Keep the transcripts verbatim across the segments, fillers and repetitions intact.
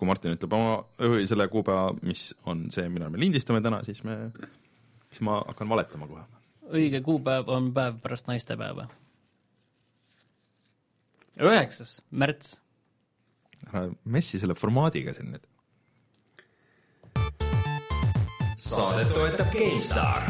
kui Martin ütleb oma või selle kuupäeva, mis on see, millal me lindistame täna, siis, me, siis ma hakkan valetama kohe. Õige kuupäev on päev pärast naistepäeva. üheksas märts. Messi selle formaadiga siin nüüd. Saadet toetab GameStar.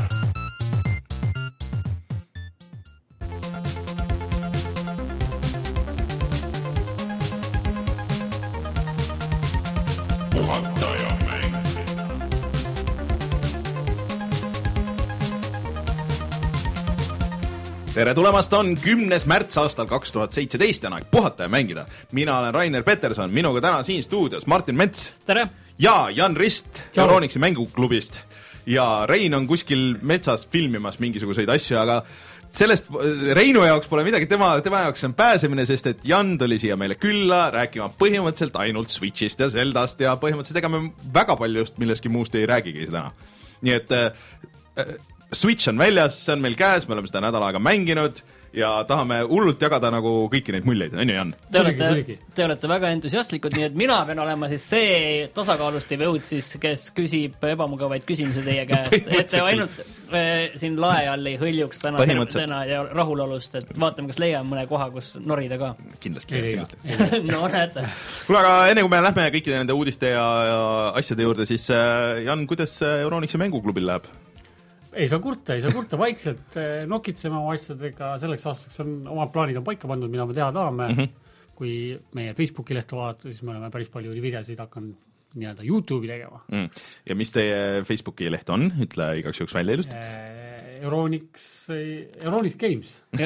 Tere tulemast, on kümnes märts aastal kaks tuhat seitseteist ja aeg puhata ja mängida. Mina olen Rainer Peterson, minuga täna siin stuudios Martin Mets. Tere! Ja Jan Rist Euronixi mänguklubist. Ja Rein on kuskil metsas filmimas mingisuguseid asju, aga sellest Reinu jaoks pole midagi, tema, tema jaoks on pääsemine, sest et Jan tuli siia meile külla rääkima põhimõtteliselt ainult Switchist ja Zeldast ja põhimõtteliselt ega me väga palju just milleski muust ei räägigi täna. Nii et äh, Switch on väljas, see on meil käes, me oleme seda nädal aega mänginud ja tahame hullult jagada nagu kõiki neid muljeid, on ju Jan? Te olete, te olete väga entusiastlikud, nii et mina pean olema siis see tasakaalustiv jõud siis, kes küsib ebamugavaid küsimusi teie käest, et te ainult äh, siin lae all ei hõljuks täna, täna ja rahulolust, et vaatame, kas leiame mõne koha, kus norida ka. Kindlasti. kindlasti. No näete. Kuule, aga enne kui me lähme kõikide nende uudiste ja, ja asjade juurde, siis äh, Jan, kuidas Euronixi mänguklubil läheb? Ei saa kurta, ei saa kurta, vaikselt nokitseme oma asjadega, selleks aastaks on omad plaanid on paika pandud, mida me teha tahame. Mm -hmm. Kui meie Facebooki lehtu vaadata, siis me oleme päris palju videosid hakanud nii-öelda YouTube'i tegema. Mm. Ja mis teie Facebooki leht on? Ütle igaks juhuks välja ilust. Euronix, Euronix Games. Ja,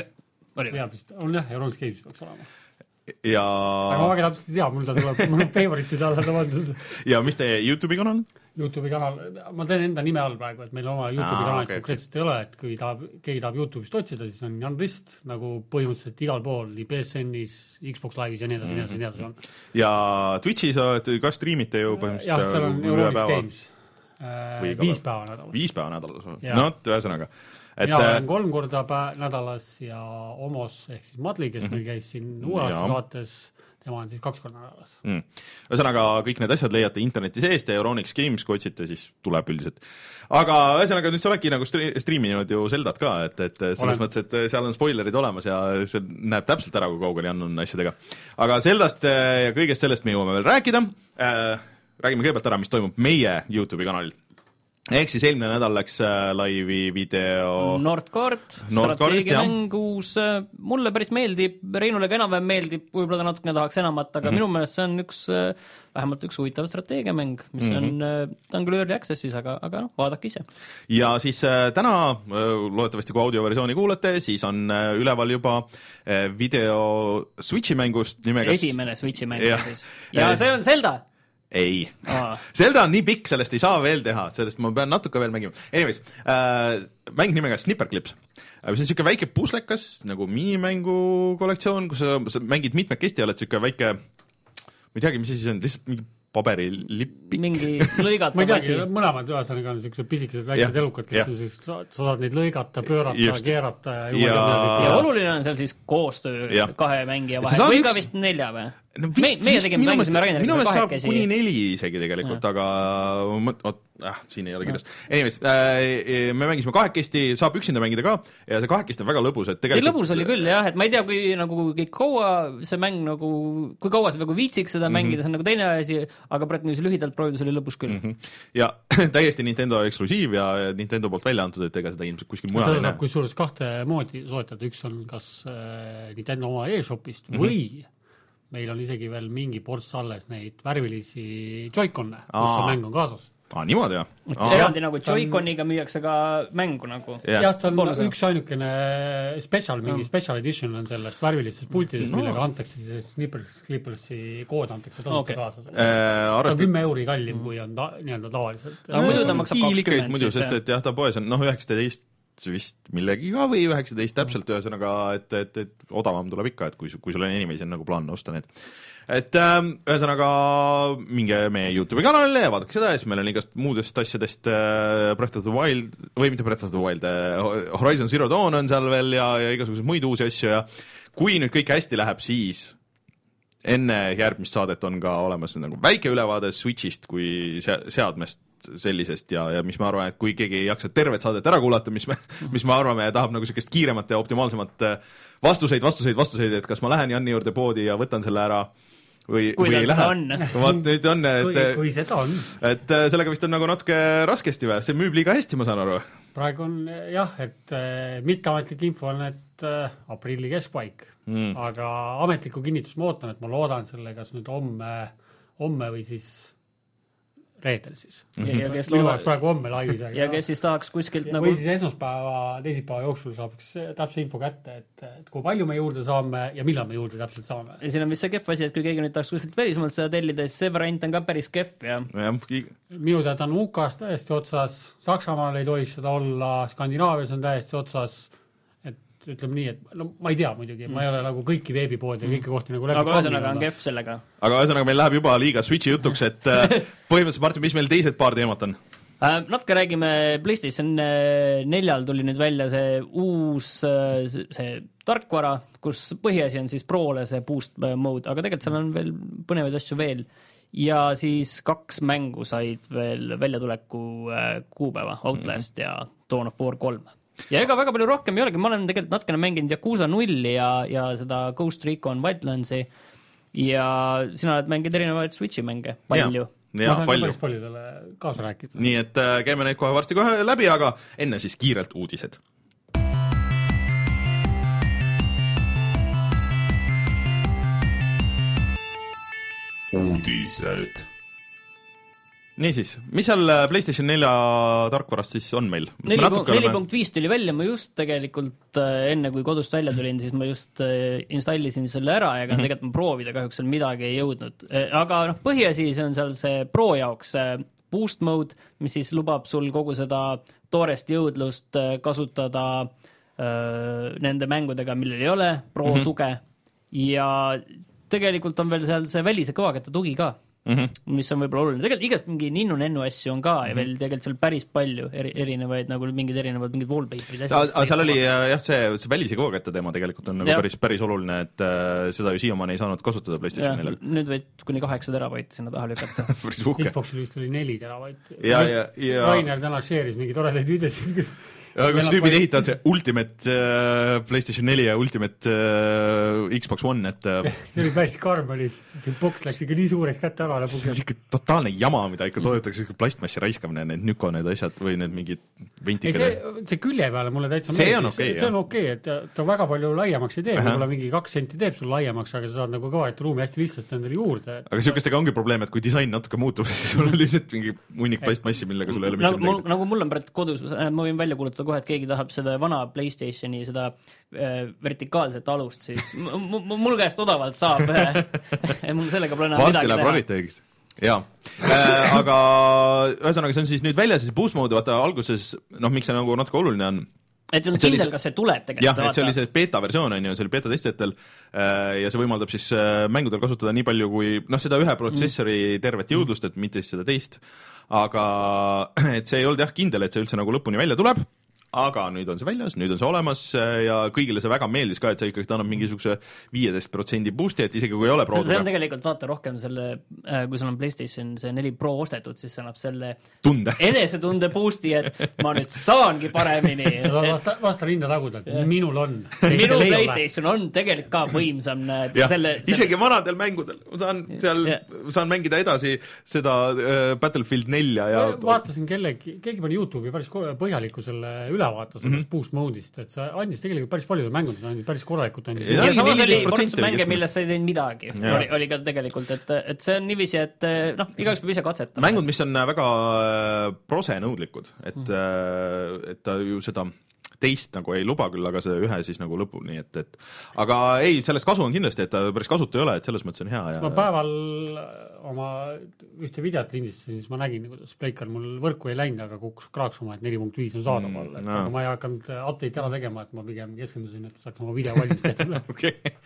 on jah, Euronix Games peaks olema. Ja... Aga ma väga täpselt ei tea, mul ta tuleb, mul on favoritsid alla ta vandud. Ja mis teie YouTube'i kanal? YouTube'i kanal, ma teen enda nime all praegu, et meil oma YouTube'i kanal okay, konkreetselt okay. ei ole, et kui tahab, keegi tahab YouTube'ist otsida, siis on Jan Rist, nagu põhimõtteliselt igal pool, nii P S N-is, Xbox Live'is ja nii edasi, mm-hmm. nii edasi on. Ja Twitch'is olete, kas streamite ju põhimõtteliselt? Jah, seal on Euronix Games. Viis päeva nädalas. Viis päeva nädalas. No, ühesõnaga. Et, ja olen kolm korda päev, nädalas ja Omos ehk siis Madli, kes mm-hmm. meil käis siin uue aasta saates, tema on siis kaks korda nädalas. Mm. Ühesõnaga, kõik need asjad leiate interneti seest ja Euronix Games, kui otsite, siis tuleb üldiselt. Aga ühesõnaga, nüüd sa oledki nagu striiminud ju Zeldat ka, et, et selles olen. Mõttes, et seal on spoilerid olemas ja see näeb täpselt ära, kui kaugel Jan on asjadega. Aga Zeldast ja kõigest sellest me jõuame veel rääkida. Äh, räägime kõigepealt ära, mis toimub meie YouTube'i kanalil. Ehk siis eelmine nädal läks laivi video Nordkord, strateegiamäng uus, mulle päris meeldib, Reinule ka enam meeldib, võib-olla ta natukene tahaks enamat, aga mm-hmm. minu meelest see on üks, vähemalt üks huvitav strateegiamäng, mis mm-hmm. on, ta on küll early access'is, aga, aga noh, vaadake ise. Ja siis täna, loodetavasti kui audioversiooni kuulate, siis on üleval juba video Switchi mängust nimega esimene Switchi mäng ja, siis. Ja see on Zelda! Ei. Zelda on nii pikk, sellest ei saa veel teha, sellest ma pean natuke veel mängima. Anyways, äh, mäng nimega Snipperclips. See on siuke väike puslekas, nagu minimängu kollektsioon, kus sa, sa mängid mitmekesti ja oled siuke väike, ma ei teagi, mis siis on, lihtsalt mingi paberilipik. Mingi lõigata ma ei teagi, mõlemad ühesõnaga on siuksed pisikesed väiksed ja, elukad, kes ja. Siis, sa saad neid lõigata, pöörata, Just. keerata ja, ja... ja oluline on seal siis koostöö ja. Kahe mängija vahel. Või ka üks... vist nelja või? No vist, Me, meie tegime mängisime Raineriga minu meelest saab kuni neli isegi tegelikult, ja. Aga oot, äh, siin ei ole kirjas. Anyways, äh, me mängisime kahekesti, saab üksinda mängida ka ja see kahekesti on väga lõbus. Et tegelikult... lõbus oli küll jah, et ma ei tea, kui, nagu, kui kaua see mäng nagu, kui kaua see nagu viitsiks seda mm-hmm. mängida, see on nagu teine asi, aga praegu niiviisi lühidalt proovides oli lõbus küll. Mm-hmm. Ja täiesti Nintendo eksklusiiv ja Nintendo poolt välja antud, et ega seda ilmselt kuskil mujal ei näe. Saab kusjuures kahte moodi soetada, üks on kas äh, Nintendo oma e-shopist mm-hmm. või meil on isegi veel mingi ports alles neid värvilisi Joy-Con'e, kus see mäng on kaasas. Aa, niimoodi, jah. Eraldi nagu Joy-Coniga müüakse ka mängu nagu. Jah, ta on Pooluse. Üks ainukene special, mingi no. special edition on sellest värvilistest pultidest, no. millega antakse siis Snippers, Clippersi kood antakse tasuta okay. kaasas. Äh, arvest... Ta on kümme euri kallim, kui on ta, nii-öelda tavaliselt. No, muidu ta maksab kakskümmend. Muidu, sest et jah, ta poes on, noh, üheksateist vist millegiga või üheksateist täpselt ühesõnaga, et, et, et odavam tuleb ikka, et kui, kui sul on inimesi on nagu plaan osta need. Et äh, ühesõnaga minge meie YouTube'i kanalile ja vaadake seda ja siis meil on igast muudest asjadest äh, Breath of the Wild, või mitte Breath of the Wild, äh, Horizon Zero Dawn on seal veel ja, ja igasugused muid uusi asju ja kui nüüd kõik hästi läheb, siis enne järgmist saadet on ka olemas nagu väike ülevaade Switchist kui seadmest sellisest ja, ja mis ma arvan, et kui keegi ei jaksa tervet saadet ära kuulata, mis me, mis me arvame ja tahab nagu sellist kiiremat ja optimaalsemat vastuseid, vastuseid, vastuseid, et kas ma lähen Janni juurde poodi ja võtan selle ära või, kui või ei lähe. Vaat nüüd on, et, kui, kui seda on. Et sellega vist on nagu natuke raskesti või, see müüb liiga hästi, ma saan aru. Praegu on jah, et äh, mitteametlik info on, et äh, aprilli keskpaik, mm. aga ametlikku kinnitust ma ootan, et ma loodan selle kas nüüd homme, homme või siis reedel siis. Ja, ja kes minu oleks praegu homme laivis. Ja kes siis tahaks kuskilt nagu... Või siis esmaspäeva, teisipäeva jooksul saaks täpse info kätte, et, et kui palju me juurde saame ja millal me juurde täpselt saame. Ja siin on vist see kehv asi, et kui keegi nüüd tahaks kuskilt välismaalt seda tellida, siis see variant on ka päris kehv. Ja... Ja, minu teada on U K-s täiesti otsas, Saksamaal ei tohiks seda olla, Skandinaavias on täiesti otsas, ütleme nii, et no ma ei tea muidugi, ma ei ole nagu kõiki veebipoodi ja kõiki kohti nagu läbi aga ühesõnaga on kehv sellega. Aga ühesõnaga meil läheb juba liiga Switchi jutuks, et põhimõtteliselt Martin, mis meil teised paar teemat on? Äh, natuke räägime PlayStation neljal tuli nüüd välja see uus see tarkvara, kus põhiasi on siis Prole see boost mode, aga tegelikult seal on veel põnevaid asju veel ja siis kaks mängu said veel väljatuleku kuupäeva, Outlast ja Dawn of War kolm. Ja ega väga palju rohkem ei olegi, ma olen tegelikult natkene mänginud Yakuza nulli ja, ja seda Ghost Recon Wildlandsi ja sina oled mänginud erinevaid Switchi mänge, palju. Ja, ma saan palju. Päris paljudele kaasa rääkida. Nii et äh, käime neid kohe varsti kohe läbi, aga enne siis kiirelt uudised. Uudised. Niisiis, mis seal PlayStation nelja tarkvarast siis on meil? neli punkt viis tuli välja, ma just tegelikult enne kui kodust välja tulin, siis ma just installisin selle ära ja mm-hmm. tegelikult ma proovida kahjuks seal midagi ei jõudnud. Aga noh, põhiasi see on seal see Pro jaoks boost mode, mis siis lubab sul kogu seda toorest jõudlust kasutada öö, nende mängudega, millel ei ole Pro mm-hmm. tuge ja tegelikult on veel seal see välise kõvaketta tugi ka. Mm-hmm. mis on võib-olla oluline. Tegelikult igast mingi ninnu-nennu asju on ka mm-hmm. ja veel tegelikult seal päris palju eri, erinevaid, nagu mingid erinevad mingid wallpaperid. Aga seal oli jah, see, see välise kõvakette teema tegelikult on nagu päris, päris oluline, et äh, seda ju siiamaani ei saanud kasutada PlayStation neljal. Nüüd võid kuni kaheksa teravait sinna taha lükata. Xboxil vist oli neli teravait. Ja, ja, ja... Rainer täna share'is mingi toredaid videosid, kus kus tüübid palju... ehitavad see Ultimate uh, PlayStation neli ja Ultimate uh, Xbox One, et uh... see oli päris karm, oli see boks läks ikka nii suureks kätte ära. See on ikka totaalne jama, mida ikka toodetakse, plastmassi raiskamine, need nüko, need asjad või need mingid ventikad. See, see külje peale mulle täitsa see on okei, okay, see on okei okay, et ta väga palju laiemaks ei tee, võib-olla mingi kaks senti teeb sul laiemaks, aga sa saad nagu kõvat ruumi hästi lihtsalt endale juurde. Et... aga sihukestega ongi probleem, et kui disain natuke muutub, siis sul on lihtsalt mingi munnik plastmassi, millega sul ei ole nagu, mul, nagu mul on praegu kodus, ma võin välja kuulutada kohe, et keegi tahab seda vana PlayStationi seda äh, vertikaalset alust, siis m- m- mul käest odavalt saab mul sellega pole enam midagi teha. Varsti jaa, äh, aga ühesõnaga see on siis nüüd välja, siis boost mode, vaata alguses, noh, miks see nagu natuke oluline on, et on kindel, kas see tuleb tegelikult. jah, et see oli see beta-versioon, on ju, see oli beta-testijatel äh, ja see võimaldab siis äh, mängudel kasutada nii palju kui, noh, seda ühe protsessori tervet jõudlust, et mitte siis seda teist, aga et see ei olnud jah kindel, et see üldse nagu lõpuni välja tuleb, aga nüüd on see väljas, nüüd on see olemas ja kõigile see väga meeldis ka, et see ikkagi annab mingisuguse viieteist protsendi boost'i, et isegi kui ei ole Pro. See on tegelikult vaata rohkem selle, kui sul on PlayStation see neli Pro ostetud, siis see annab selle tunde. Enesetunde boost'i, et ma nüüd saangi paremini. sa saad vasta, vasta rinda taguda, et minul on. Minu PlayStation on tegelikult ka võimsam. Ja, selle, isegi selle... vanadel mängudel. Ma saan, seal, saan mängida edasi seda äh, Battlefield nelja. Ja... vaatasin kellegi, keegi pani YouTube'i päris põhjaliku selle üle vaata sellest mm-hmm. boost mode'ist, et sa andis tegelikult päris paljud mängud, sa andis päris korralikult. Andis. Ja, ja samas oli ports mänge, milles sa ei teinud midagi. Oli, oli ka tegelikult, et, et see on niiviisi, et noh, igaüks peab ise katsetama. Mängud, mis on väga prosenõudlikud, et, mm. et ta ju seda teist nagu ei luba küll, aga see ühe siis nagu lõpuni, et, et aga ei, sellest kasu on kindlasti, et ta päris kasutu ei ole, et selles mõttes on hea. Ja... ma päeval oma ühte videot lindistasin, siis ma nägin, kuidas Pleikar mul võrku ei läinud, aga kukkus kraaksuma, et neli punkt viis on saadaval, mm, no. aga ma ei hakanud update ära tegema, et ma pigem keskendusin, et saaks oma video valmis tehtud. okei.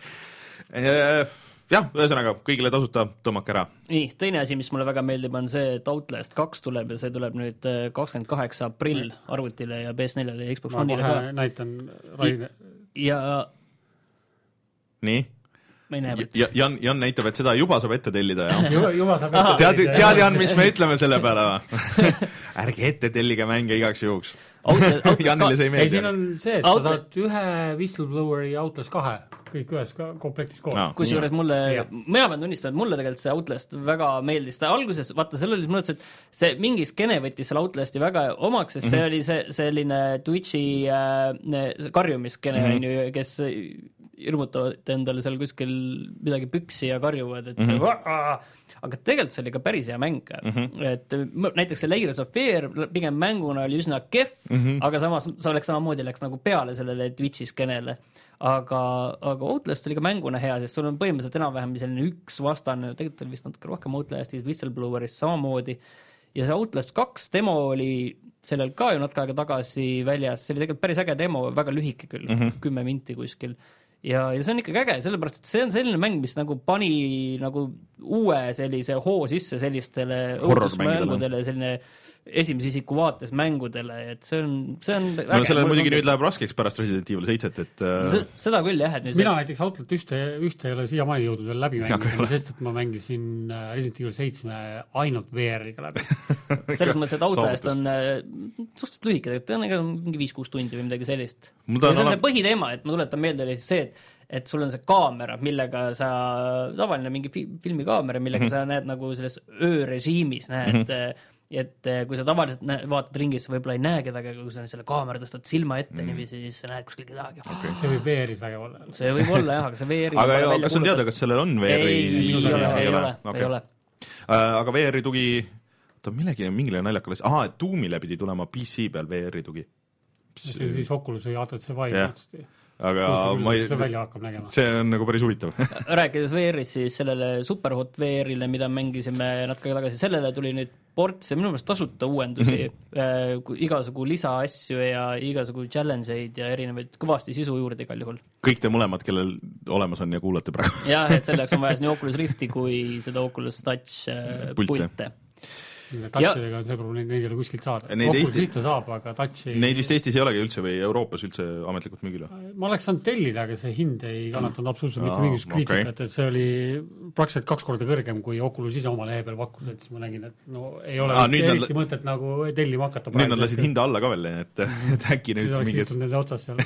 Jah, ühesõnaga, kõigile tasuta tõmmake ära. Nii, teine asi, mis mulle väga meeldib, on see, et Outlast kaks tuleb ja see tuleb nüüd kakskümmend kaheksa aprill arvutile ja P S neljale ja Xbox One'ile ka. Näitan Raine. Ja... nii? ja Jan, Jan näitab, et seda juba saab ette tellida ja juba, juba saab ette tead, tellida. Tead, Jan, mis me ütleme selle peale või? Ärge ette tellige mänge igaks juhuks. Janile see ei meeldi. Ei, siin on see, et Outlast... sa saad ühe Whistlebloweri Outlast kahe, kõik ühes komplektis koos. No, kusjuures mulle, mina pean tunnistama, et mulle tegelikult see Outlast väga meeldis. Ta alguses, vaata, seal oli mõttes, et see mingi skene võttis selle Outlasti väga omaks, sest see mm -hmm. oli see, selline Twitchi äh, karjumiskene, mm -hmm. kes hirmutavad endale seal kuskil midagi püksi ja karjuvad, et mm -hmm. aga tegelikult see oli ka päris hea mäng. Mm -hmm. Et näiteks see Layers of Fear pigem mänguna oli üsna kehv, mm -hmm. aga samas sa oleks samamoodi läks nagu peale sellele Twitchi skenele. Aga, aga Outlast oli ka mänguna hea, sest sul on põhimõtteliselt enam-vähem selline üks vastane, tegelikult oli vist natuke rohkem Outlastis, Whistleblowerist samamoodi. Ja see Outlast kaks demo oli sellel ka ju natuke aega tagasi väljas, see oli tegelikult päris äge demo, väga lühike küll, mm -hmm. kümme minti kuskil. Ja, ja see on ikkagi äge, sellepärast, et see on selline mäng, mis nagu pani nagu uue sellise hoo sisse sellistele õudusmängudele, selline esimese isiku vaates mängudele, et see on, see on äge. No sellele muidugi nüüd läheb raskeks pärast Resident Evil seitset, et S seda küll, jah. Et mina näiteks Outlast ühte, ühte ei ole siiamaani jõudnud veel läbi mängida, sest et ma mängisin Resident Evil seitse ainult V R-iga läbi. Selles mõttes, et Outlast on suhteliselt lühike, ta on ega mingi viis-kuus tundi või midagi sellist. Ja see on see põhiteema, et ma tuletan meelde oli see, et et sul on see kaamera, millega sa, tavaline mingi fi filmikaamera, millega mm -hmm. sa näed nagu selles öörežiimis, näed mm, -hmm. et kui sa tavaliselt näed, vaatad ringis, sa võib-olla ei näe kedagi, aga kui sa selle kaamera tõstad silma ette mm -hmm. niiviisi, siis sa näed kuskil kedagi. Okay. See võib V R-is väga olla. See võib olla jah, aga see V R-i aga jah, kas on teada, kas sellel on V R-i? Ei, ei ole, ei ole, ei ole. Aga V R-i tugi, ta millegi, mingile naljakale, aha, et Doomile pidi tulema P C peal V R-i tugi. See on siis Oculus või H T C Vive. Aga ma ei, see välja hakkab nägema. See on nagu päris huvitav. Rääkides V R-is, siis sellele Superhot V R-ile, mida mängisime natuke tagasi, sellele tuli nüüd ports ja minu meelest tasuta uuendusi, mm -hmm. äh, igasugu lisaasju ja igasugu challenge'eid ja erinevaid kõvasti sisu juurde igal juhul. Kõik te mõlemad, kellel olemas on ja kuulate praegu. jah, et selleks on vaja nii Oculus Rifti kui seda Oculus Touch äh, pulte, pulte. Touchidega on see probleem, neid ei ole kuskilt saada. Oculus Rifti saab, aga Touchi... Neid vist Eestis ei olegi üldse või Euroopas üldse ametlikult müügile? Ma oleks saanud tellida, aga see hind ei kannatanud absoluutselt mitte mingisugust kriitikat, okay. Et see oli praktiliselt kaks korda kõrgem, kui Oculus ise oma lehe peal pakkus, et siis ma nägin, et no ei ole Aa, vist eriti nad... mõtet nagu tellima hakata. Nüüd nad lasid hinda alla ka veel, et, et äkki nüüd siis oleks mingid... istunud nende otsas seal.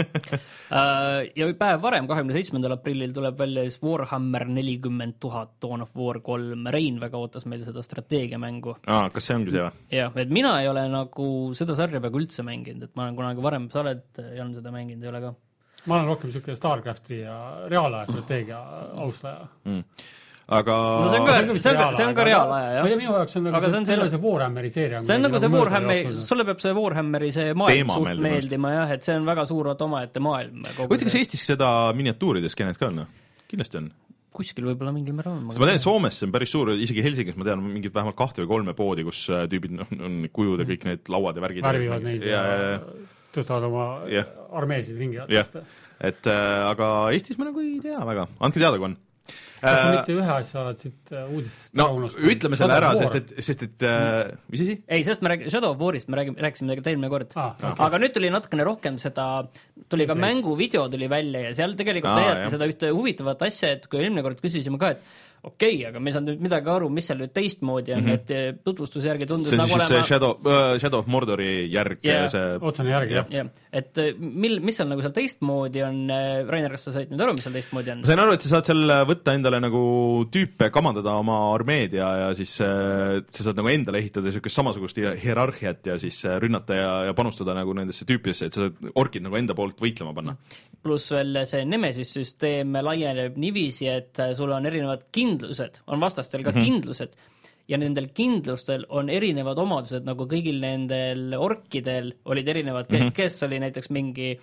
Ja päev varem, kahekümne seitsmendal aprillil tuleb välja siis Warhammer nelikümmend tuhat, Dawn of War kolm. Rein väga ootas meil seda strateegiamängu. Aa, kas see ongi see või? Jah, et mina ei ole nagu seda sarja peaaegu üldse mänginud, et ma olen kunagi varem, sa oled, Jan, seda mänginud, ei ole ka? Ma olen rohkem niisugune Starcrafti ja reaalaja strateegia austaja. Mm. Aga no see on ka, see on, see on, see on ka reaalaja, jah. Ma ei tea, minu jaoks on nagu aga see, see, see, see Warhammeri seeria. See on nagu see Warhammeri, sulle peab see Warhammeri see maailm suht meeldima, meeldima jah, et see on väga suur omaette maailm. Võite, kas Eestis seda miniatuuride skeenet ka on? Kindlasti on. Kuskil võib-olla mingil määral on. Ma tean, Soomes see on päris suur, isegi Helsingis ma tean mingid vähemalt kahte või kolme poodi, kus tüübid no, on kujud ja kõik need lauad ja värgid. Värvivad neid ja, ja, ja tõstavad oma ja. armeesid ringi. Et äh, aga Eestis ma nagu ei tea väga. Andke teada, kui on. Kas sa mitte ühe asja oled siit uudist no, ütleme selle ära, sest et, sest et äh, mis asi? Ei, sest me räägime Shadow of War'ist, me räägime, rääkisime midagi teine kord. Ah, okay. Aga nüüd tuli natukene rohkem seda, tuli ka mänguvideo tuli välja ja seal tegelikult ah, täieti seda ühte huvitavat asja, et kui eelmine kord küsisime ka, et okei okay,, aga me ei saanud nüüd midagi aru, mis seal nüüd teistmoodi on, mm -hmm. et tutvustuse järgi tundus see nagu olema... See Shadow, uh, Shadow of Mordori järg yeah. see... otsane järg, jah. Yeah. Et mil, mis seal nagu seal teistmoodi on, Rainer, kas sa said nüüd aru, mis seal teistmoodi on? Ma sain aru, et sa saad seal võtta endale nagu tüüpe, kamandada oma armeed ja, ja siis äh, sa saad nagu endale ehitada niisugust samasugust hierarhiat ja siis rünnata ja, ja panustada nagu nendesse tüüpidesse, et sa saad orkid nagu enda poolt võitlema panna. Pluss veel see Nemesis-süsteem laieneb niiviisi, et sul on erinevad kindlused, on vastastel ka mm -hmm. kindlused ja nendel kindlustel on erinevad omadused, nagu kõigil nendel orkidel olid erinevad, mm -hmm. kes oli näiteks mingi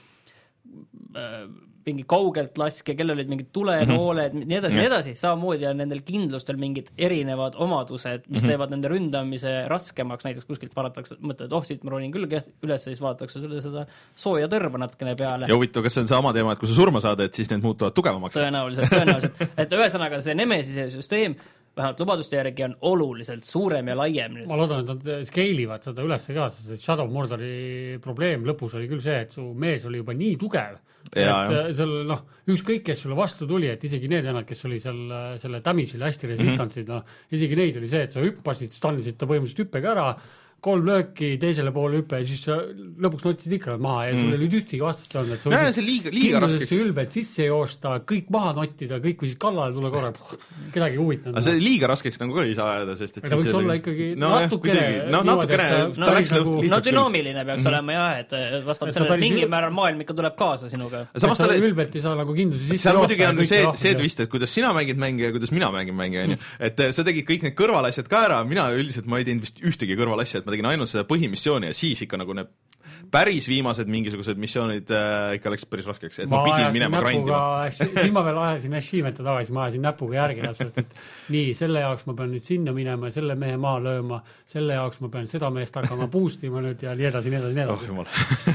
äh, mingi kaugelt laske, kellel olid mingid tulenooled, nii edasi, nii edasi, samamoodi on nendel kindlustel mingid erinevad omadused, mis mm -hmm. teevad nende ründamise raskemaks, näiteks kuskilt vaadatakse, mõtled, oh, siit ma ronin küll üles, siis vaadatakse sulle seda sooja tõrva natkene peale. Ja huvitav, kas see on sama teema, et kui sa surma saad, et siis need muutuvad tugevamaks? Tõenäoliselt, tõenäoliselt. Et ühesõnaga see Nemesise süsteem vähemalt lubaduste järgi on oluliselt suurem ja laiem nüüd. Ma loodan, et nad scale'ivad seda üles ka, sest Shadow Mordori probleem lõpus oli küll see, et su mees oli juba nii tugev, ja, et ja. Seal, noh, ükskõik, kes sulle vastu tuli, et isegi need vennad, kes oli seal selle damage'ile hästi resistantsid, mm -hmm. noh, isegi neid oli see, et sa hüppasid, stannisid ta põhimõtteliselt hüppega ära, kolm lööki, teisele poole hüppe ja siis sa lõpuks notsid ikka maha ja sul mm. oli tühtigi vastast olnud, et sa võisid see liiga, liiga raskeks ülbed sisse joosta, kõik maha nottida, kõik võisid kallale tulla korra, kedagi huvitanud. Aga see liiga raskeks nagu ka ei saa ajada, sest et ta võiks olla ikkagi no, natukene no, natukene no, nagu, no dünaamiline peaks mm -hmm. olema jah, et vastab sellele mingi määral maailm ikka tuleb kaasa sinuga. Samas ta ülbelt ei saa nagu kindluse sisse seal muidugi on see, see vist, et kuidas sina mängid mänge ja kuidas mina mängin mänge, onju. Et sa tegid kõik need kõrvalasjad ka ära, mina üldiselt ma ei teinud vist ühtegi kõrvalasja, et ma tegin ainult seda põhi missiooni ja siis ikka nagu need päris viimased mingisugused missioonid äh, ikka läks päris raskeks, et ma, ma pidin minema grindima. Siin ma veel ajasin Ashimeta tagasi, ma ajasin näpuga järgi täpselt, et nii, selle jaoks ma pean nüüd sinna minema ja selle mehe maa lööma, selle jaoks ma pean seda meest hakkama boostima nüüd ja nii edasi, nii edasi, nii edasi. Oh jumal.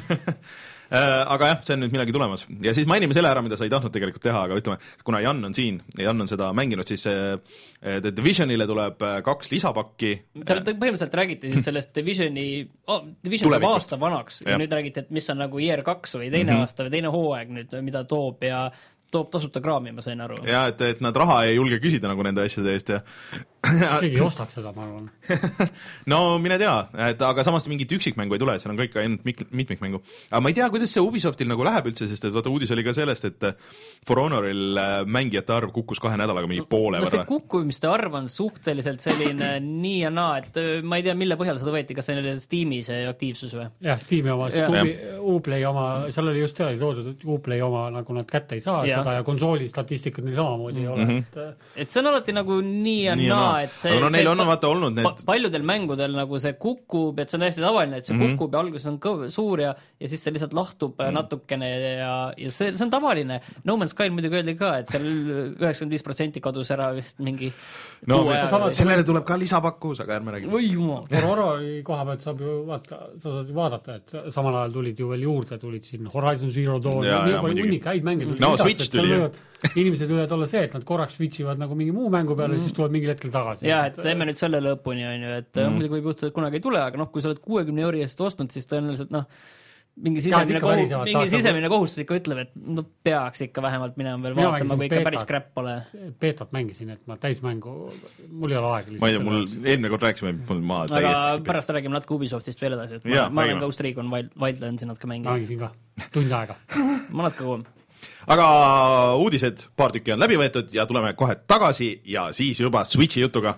Aga jah, see on nüüd millegi tulemas. Ja siis mainime selle ära, mida sa ei tahtnud tegelikult teha, aga ütleme, kuna Jan on siin ja Jan on seda mänginud, siis The Divisionile tuleb kaks lisapakki. Seal põhimõtteliselt räägiti siis sellest Divisioni, oh, Division saab aasta vanaks ja, ja nüüd räägiti, et mis on nagu year kaks või teine mm -hmm. aasta või teine hooaeg nüüd, mida toob ja toob tasuta kraami, ma sain aru. Ja, et, et nad raha ei julge küsida nagu nende asjade eest ja keegi ostaks seda, ma arvan. No mine tea, et aga samas mingit üksikmängu ei tule, seal on kõik ainult mitmikmängu. Aga ma ei tea, kuidas see Ubisoftil nagu läheb üldse, sest et vaata uudis oli ka sellest, et For Honoril mängijate arv kukkus kahe nädalaga mingi poole no, võrra. See kukkumiste arv on suhteliselt selline nii ja naa, et ma ei tea, mille põhjal seda võeti, kas see oli Steam'i see aktiivsus või? Jah, Steam'i oma, Uplay oma, seal oli just teadagi toodud, et Uplay oma nagu nad kätte ei saa ja. Seda ja konsooli statistikat neil samamoodi ei ole. Mm -hmm. et, et see on alati nagu nii ja nii naa, et see, no, neil on vaata olnud need... paljudel mängudel nagu see kukub, et see on täiesti tavaline, et see mm -hmm. kukub ja alguses on kõv, suur ja, ja siis see lihtsalt lahtub mm -hmm. natukene ja, ja see, see on tavaline. No Man's Sky muidugi öeldi ka, et seal üheksakümmend viis protsenti kadus ära vist mingi no, sellele tuleb ka lisapakkus, aga ärme räägi. Või jumal. For Horrori koha pealt saab ju vaata, sa saad vaadata, et samal ajal tulid ju veel juurde, tulid siin Horizon Zero Dawn ja, nii palju unika häid mänge tuli no, lisast, inimesed võivad olla see, et nad korraks switchivad nagu mingi muu mängu peale mm. ja siis tulevad mingil hetkel tagasi. Jah, et teeme nüüd selle lõpuni, on ju, et mm. muidugi võib juhtuda, et kunagi ei tule, aga noh, kui sa oled kuuekümne euri eest ostnud, siis tõenäoliselt noh, mingi sisemine, kohu, mingi sisemine kohustus ikka ütleb, et no peaks ikka vähemalt minema veel Mina vaatama, kui ikka päris crap pole. Beetat mängisin, et ma täismängu, mul ei ole aega. Ma ei tea, mul eelmine kord rääkisime, mul maa täiesti aga skipi. Pärast räägime natuke Ubisoftist veel edasi, et ma, ja, ma olen Ghost Recon Wildlandsi natuke mänginud. Mängisin ka, tund aega. ma natuke kuum. Aga uudised paar tükki on läbi võetud ja tuleme kohe tagasi ja siis juba Switchi jutuga.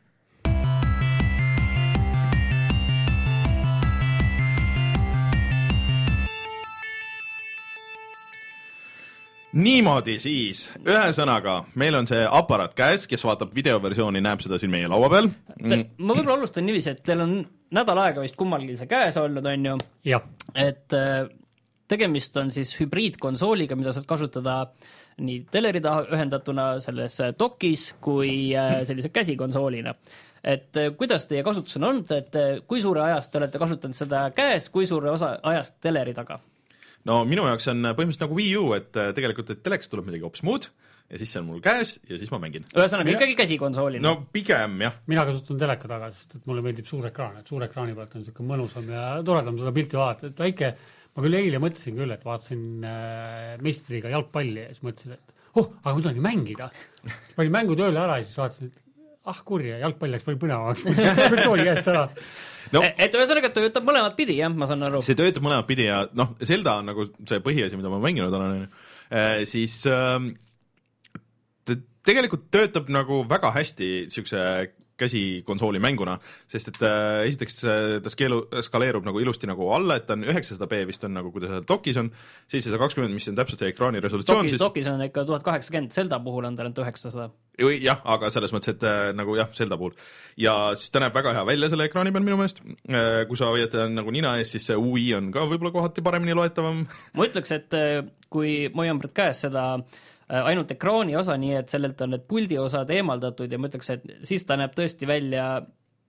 Niimoodi siis, ühesõnaga, meil on see aparaat käes, kes vaatab videoversiooni, näeb seda siin meie laua peal. Mm. Ma võib-olla alustan niiviisi, et teil on nädal aega vist kummalgi see käes olnud, on ju? Jah. Et tegemist on siis hübriidkonsooliga, mida saad kasutada nii telerida ühendatuna selles dokis kui sellise käsikonsoolina. Et kuidas teie kasutus on olnud, et kui suure ajast te olete kasutanud seda käes, kui suure osa ajast teleri taga? No minu jaoks on põhimõtteliselt nagu Wii U, et tegelikult et teleks tuleb midagi hoopis muud ja siis see on mul käes ja siis ma mängin. Ühesõnaga Mina... ikkagi käsikonsoolina? No pigem jah. Mina kasutan teleka taga, sest et mulle meeldib suur ekraan, et suur ekraani pealt on selline mõnusam ja toredam seda pilti vaadata, et väike ma küll eile mõtlesin küll, et vaatasin äh, meistriga jalgpalli ja siis mõtlesin, et oh, aga ma tahan ju mängida. Panin mängu tööle ära ja siis vaatasin, et ah kurja, jalgpall läks palju põnevamaks. Tooli käest ära. No, et ühesõnaga töötab mõlemad pidi, jah, ma saan aru. See töötab mõlemad pidi ja noh, Zelda on nagu see põhiasi, mida ma mänginud olen, äh, siis äh, tegelikult töötab nagu väga hästi siukse käsikonsooli mänguna, sest et äh, esiteks ta skeelu, skaleerub nagu ilusti nagu alla, et ta on üheksasada p vist on nagu, kui ta dokis on, seitsesada kakskümmend, mis on täpselt see ekraani resolutsioon. Dokis, siis... dokis on ikka tuhat kaheksakümmend, Zelda puhul on ta ainult üheksasada. Jah, aga selles mõttes, et äh, nagu jah, Zelda puhul. Ja siis ta näeb väga hea välja selle ekraani peal minu meelest. Äh, kui sa hoiad nagu nina ees, siis see U I on ka võib-olla kohati paremini loetavam. Ma ütleks, et kui ma hoian käes seda ainult ekraani osa, nii et sellelt on need puldi osad eemaldatud ja ma ütleks, et siis ta näeb tõesti välja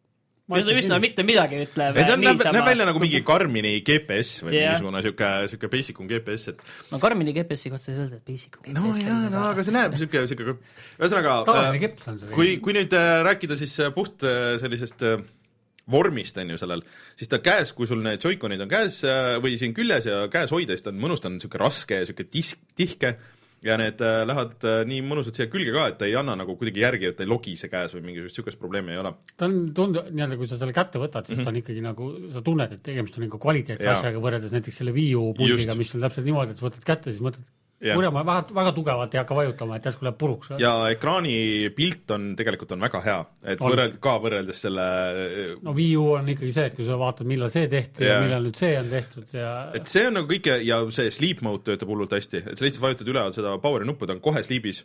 üsna mitte midagi ütleb. Ta näeb, näeb välja nagu mingi Garmini G P S või yeah. mingisugune siuke, siuke basicum G P S, et no Garmini G P S-i kohta ei öelda, et basicum G P S. No jaa, no aga see näeb siuke, siuke ühesõnaga, äh, kui, kui nüüd rääkida siis puht sellisest vormist on ju sellel, siis ta käes, kui sul need Joy-Conid on käes või siin küljes ja käes hoida, siis ta on mõnus, ta on siuke raske ja siuke tis-, tihke ja need äh, lähevad äh, nii mõnusalt siia külge ka, et ta ei anna nagu kuidagi järgi, et ta ei logise käes või mingisugust siukest probleemi ei ole. Ta on tund-, nii-öelda kui sa selle kätte võtad, siis mm-hmm. ta on ikkagi nagu, sa tunned, et tegemist on nagu kvaliteetse asjaga võrreldes näiteks selle Wii U puldiga, mis on täpselt niimoodi, et sa võtad kätte, siis mõtled, kurjama väga, väga tugevalt ei hakka vajutama, et järsku läheb puruks. Ja ekraani pilt on tegelikult on väga hea, et võrreld, ka võrreldes selle no Wii U on ikkagi see, et kui sa vaatad, millal see tehti ja, ja millal nüüd see on tehtud ja et see on nagu kõik ja see sleep mode töötab hullult hästi, et sa lihtsalt vajutad üleval seda poweri nuppu, ta on kohe sleepis,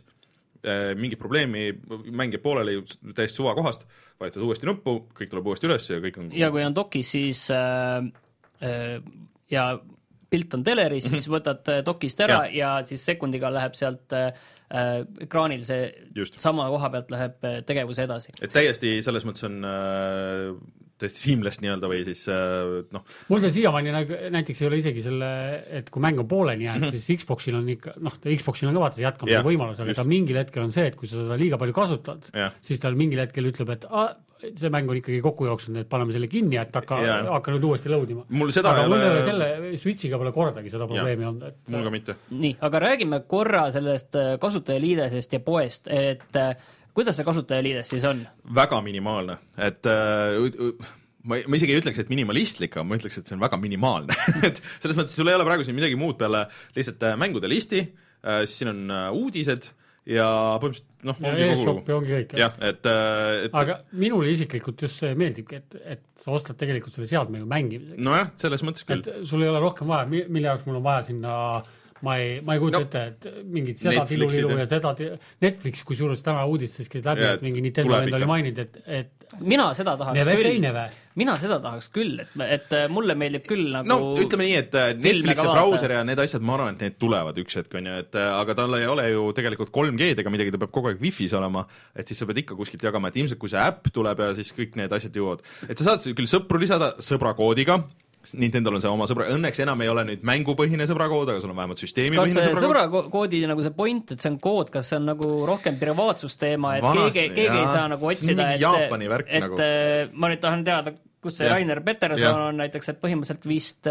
mingit probleemi, mängib pooleli täiesti suva kohast, vajutad uuesti nuppu, kõik tuleb uuesti üles ja kõik on ja kui on dokis, siis äh, äh, ja pilt on teleris, mm-hmm. siis võtad dokist ära ja. ja siis sekundiga läheb sealt äh, ekraanil see Just. sama koha pealt läheb tegevuse edasi. Et täiesti selles mõttes on äh, täiesti seamless nii-öelda või siis äh, noh. Mul ta siiamaani näiteks ei ole isegi selle, et kui mäng on pooleni jäänud, mm-hmm. siis Xboxil on ikka, noh, Xboxil on ka vaata jätkamise yeah. võimalus, aga Just. ta mingil hetkel on see, et kui sa seda liiga palju kasutad, yeah. siis ta mingil hetkel ütleb, et ah, see mäng on ikkagi kokku jooksnud, et paneme selle kinni, et hakka, hakka nüüd uuesti lõudima. aga mul ole... selle Switchiga pole kordagi seda probleemi olnud. Et... mul ka mitte. Nii, aga räägime korra sellest kasutajaliidesest ja poest, et kuidas see kasutajaliides siis on? Väga minimaalne, et äh, ma, ma isegi ei ütleks, et minimalistlik, ma ütleks, et see on väga minimaalne. et selles mõttes sul ei ole praegu siin midagi muud peale lihtsalt mängude listi, siis siin on uudised ja põhimõtteliselt noh, ongi kogu ja ongi kõik. Jah, et, et... aga minule isiklikult just see meeldibki, et, et sa ostad tegelikult selle seadme ju mängimiseks. Nojah, selles mõttes küll. Et sul ei ole rohkem vaja, mille jaoks mul on vaja sinna, ma ei, ma ei kujuta no, ette, et mingid seda tilu-lilu ja seda Netflix, kus juures täna uudistes käis läbi, et mingi Nintendo vend oli maininud, et, et mina seda tahaks neve küll. Neve. Mina seda tahaks küll, et, et mulle meeldib küll nagu no ütleme nii, et Netflix ja brauser ja need asjad, ma arvan, et need tulevad üks hetk, on ju, et aga tal ei ole ju tegelikult kolm G-d ega midagi, ta peab kogu aeg Wi-Fi's olema, et siis sa pead ikka kuskilt jagama, et ilmselt kui see äpp tuleb ja siis kõik need asjad jõuavad. Et sa saad küll sõpru lisada sõbrakoodiga, Nintendol on see oma sõbra, õnneks enam ei ole nüüd mängupõhine sõbrakood, aga sul on vähemalt süsteemipõhine sõbrakood. Kas sõbrakoodi nagu see point, et see on kood, kas see on nagu rohkem privaatssusteema, et Vanast, keegi, keegi ei saa nagu otsida, et, värk, et nagu. ma nüüd tahan teada, kus see ja. Rainer Peterson ja. On näiteks, et põhimõtteliselt vist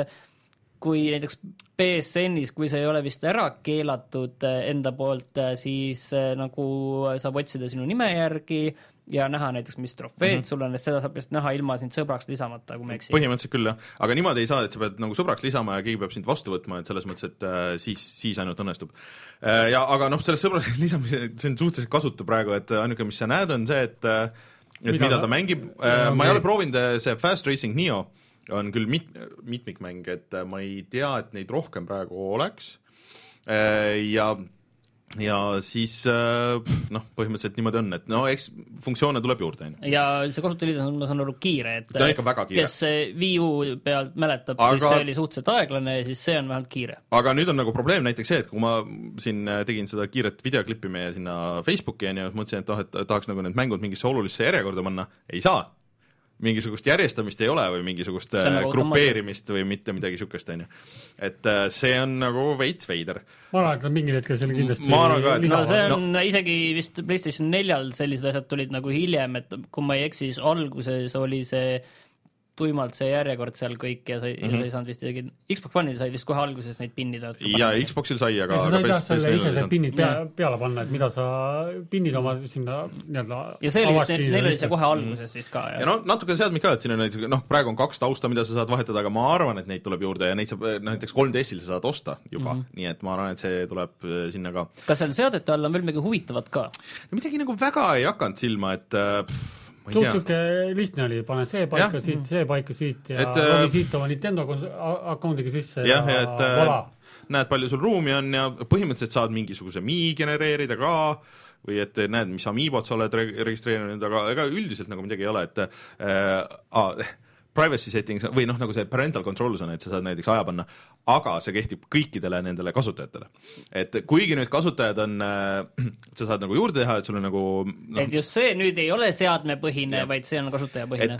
kui näiteks P S N-is, kui see ei ole vist ära keelatud enda poolt, siis nagu saab otsida sinu nime järgi ja näha näiteks, mis trofeed mm-hmm. sul on, et seda saab just näha ilma sind sõbraks lisamata, kui ma eksin. Põhimõtteliselt küll, jah. Aga niimoodi ei saa, et sa pead nagu sõbraks lisama ja keegi peab sind vastu võtma, et selles mõttes, et äh, siis, siis ainult õnnestub. Äh, ja, aga noh, selles sõbraks lisamise, see on suhteliselt kasutu praegu, et ainuke, mis sa näed, on see, et, et mida, mida ta mängib. Äh, ma ei ole proovinud, see Fast Racing Neo on küll mit, mitmikmäng, et ma ei tea, et neid rohkem praegu oleks. Äh, ja ja siis noh, põhimõtteliselt niimoodi on, et no eks funktsioone tuleb juurde. Ja see kasutajaliides on, ma saan aru, kiire, et ta on ikka väga kiire. Kes Wii U pealt mäletab, aga... siis see oli suhteliselt aeglane ja siis see on vähemalt kiire. Aga nüüd on nagu probleem näiteks see, et kui ma siin tegin seda kiiret videoklippi meie sinna Facebooki ja nii, mõtlesin, et, oh, et tahaks nagu need mängud mingisse olulisse järjekorda panna, ei saa. Mingisugust järjestamist ei ole või mingisugust nagu grupeerimist või mitte midagi sükest, on ju. Et see on nagu veits veider. Ma arvan, et mingil hetkel seal kindlasti ma arvan ka, et no, see on no. isegi vist PlayStation neljal sellised asjad tulid nagu hiljem, et kui ma ei eksi, siis alguses oli see tuimalt see järjekord seal kõik ja sa, mm-hmm. ja sa ei saanud vist isegi Xbox One'il sai vist kohe alguses neid pinnida. Ja Xboxil sai, aga... Ja sa sai taas selle ise see pinnid pea, peale panna, et mida sa pinnid oma sinna nii-öelda... Ja see oli vist, neil oli see kohe alguses vist ka. Ja, ja no natuke on seadmik ka, et siin on näiteks, noh, praegu on kaks tausta, mida sa saad vahetada, aga ma arvan, et neid tuleb juurde ja neid saab, näiteks kolm D S-il sa saad osta juba, mm-hmm. nii et ma arvan, et see tuleb sinna ka. Kas seal seadete all on veel midagi huvitavat ka? No midagi nagu väga ei hakanud silma, et... Pff, suht siuke lihtne oli, pane see paika ja. Siit, see paika siit ja et, logi siit oma Nintendo accountiga sisse ja, ja et, vola. Näed, palju sul ruumi on ja põhimõtteliselt saad mingisuguse Mii genereerida ka või et näed, mis Amiibot sa oled registreerinud, aga ega üldiselt nagu midagi ei ole, et äh, ah, privacy settings või noh, nagu see parental controls on, et sa saad näiteks aja panna, aga see kehtib kõikidele nendele kasutajatele. Et kuigi nüüd kasutajad on, sa saad nagu juurde teha, et sul on nagu no, et just see nüüd ei ole seadmepõhine, vaid see on kasutajapõhine.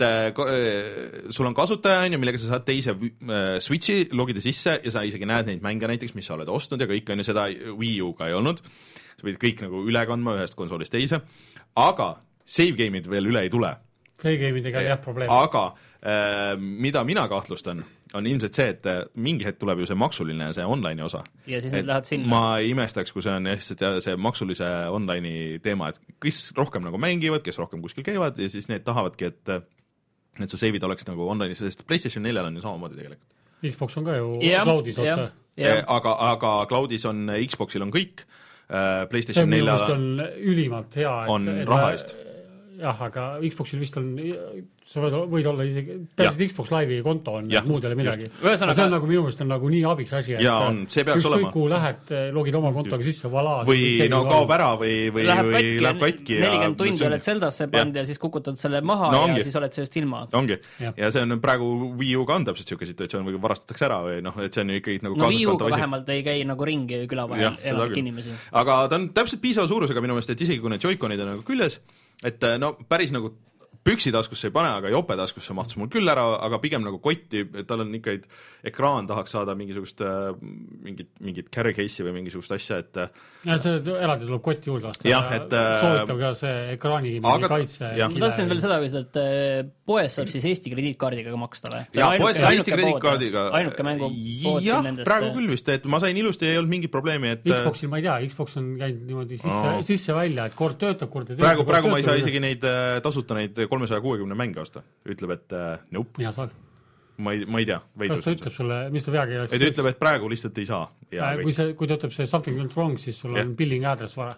Et sul on kasutaja, millega sa saad teise switchi logida sisse ja sa isegi näed neid mänge näiteks, mis sa oled ostnud ja kõik on ju seda Wii U-ga ei olnud. Sa pidid kõik nagu üle kandma ühest konsoolist teise, aga save game'id veel üle ei tule. Save game'idega jah probleem. Aga äh, mida mina kahtlustan, on ilmselt see, et mingi hetk tuleb ju see maksuline see online'i osa. Ja siis nüüd lähed sinna. Ma ei imestaks, kui see on lihtsalt see maksulise online'i teema, et kes rohkem nagu mängivad, kes rohkem kuskil käivad ja siis need tahavadki, et need su save'id oleks nagu online'is, sest PlayStation neljal on ju samamoodi tegelikult. Xbox on ka ju ja, cloud'is otse. Aga, aga cloud'is on, Xboxil on kõik, PlayStation neljal on ülimalt hea, et, on et raha eest. Jah, aga Xboxil vist on, sa võid olla isegi, päriselt Xbox Live'i konto on, muud ei ole midagi. Ühesõnaga... See on nagu minu meelest on nagu nii abiks asi, et ja, on, see peaks olema. Ükskõik kuhu lähed, logid oma kontoga sisse, valaa. Või no kaob ära või, või läheb katki, või läheb katki nelikümmend tundi oled Zeldasse pand ja siis kukutad selle maha no, ja siis oled sellest ilma. Ongi. Ja. ja see on praegu Wii U-ga on täpselt siuke situatsioon, või varastatakse ära või noh, et see on ju ikkagi nagu no Wii U-ga vähemalt ei käi nagu ringi küla vahel enamik inimesi. Aga ta on täpselt piisava suurusega minu meelest, et isegi kui need Joy-Conid on nagu küljes, et no päris nagu püksitaskusse ei pane, aga jopetaskusse mahtus mul küll ära, aga pigem nagu kotti, et tal on ikka ekraan tahaks saada mingisugust mingit, mingit carry case'i või mingisugust asja, et ja see eraldi tuleb kotti juurde vasta ja, et, soovitab ka see ekraani aga, kaitse. Ma tahtsin veel seda vist, et poes saab siis Eesti krediitkaardiga maksta või? Ja, poes saab Eesti krediitkaardiga ainuke mängu pood jah, nendest. Praegu küll vist, et ma sain ilusti, ei olnud mingit probleemi, et Xboxil ma ei tea, Xbox on käinud niimoodi sisse, oh. sisse välja, et kord töötab, kord ei töötab. Praegu, praegu ma ei saa isegi neid tasuta neid kolmesaja kuuekümne mänge osta. Ütleb, et uh, nope. Mina saad. Ma ei, ma ei tea. Kas ta ütleb sulle, mis ta peakeeles? Et ütleb, et praegu lihtsalt ei saa. Ja, kui, see, kui ta ütleb see something went wrong, siis sul yeah. on billing address vara.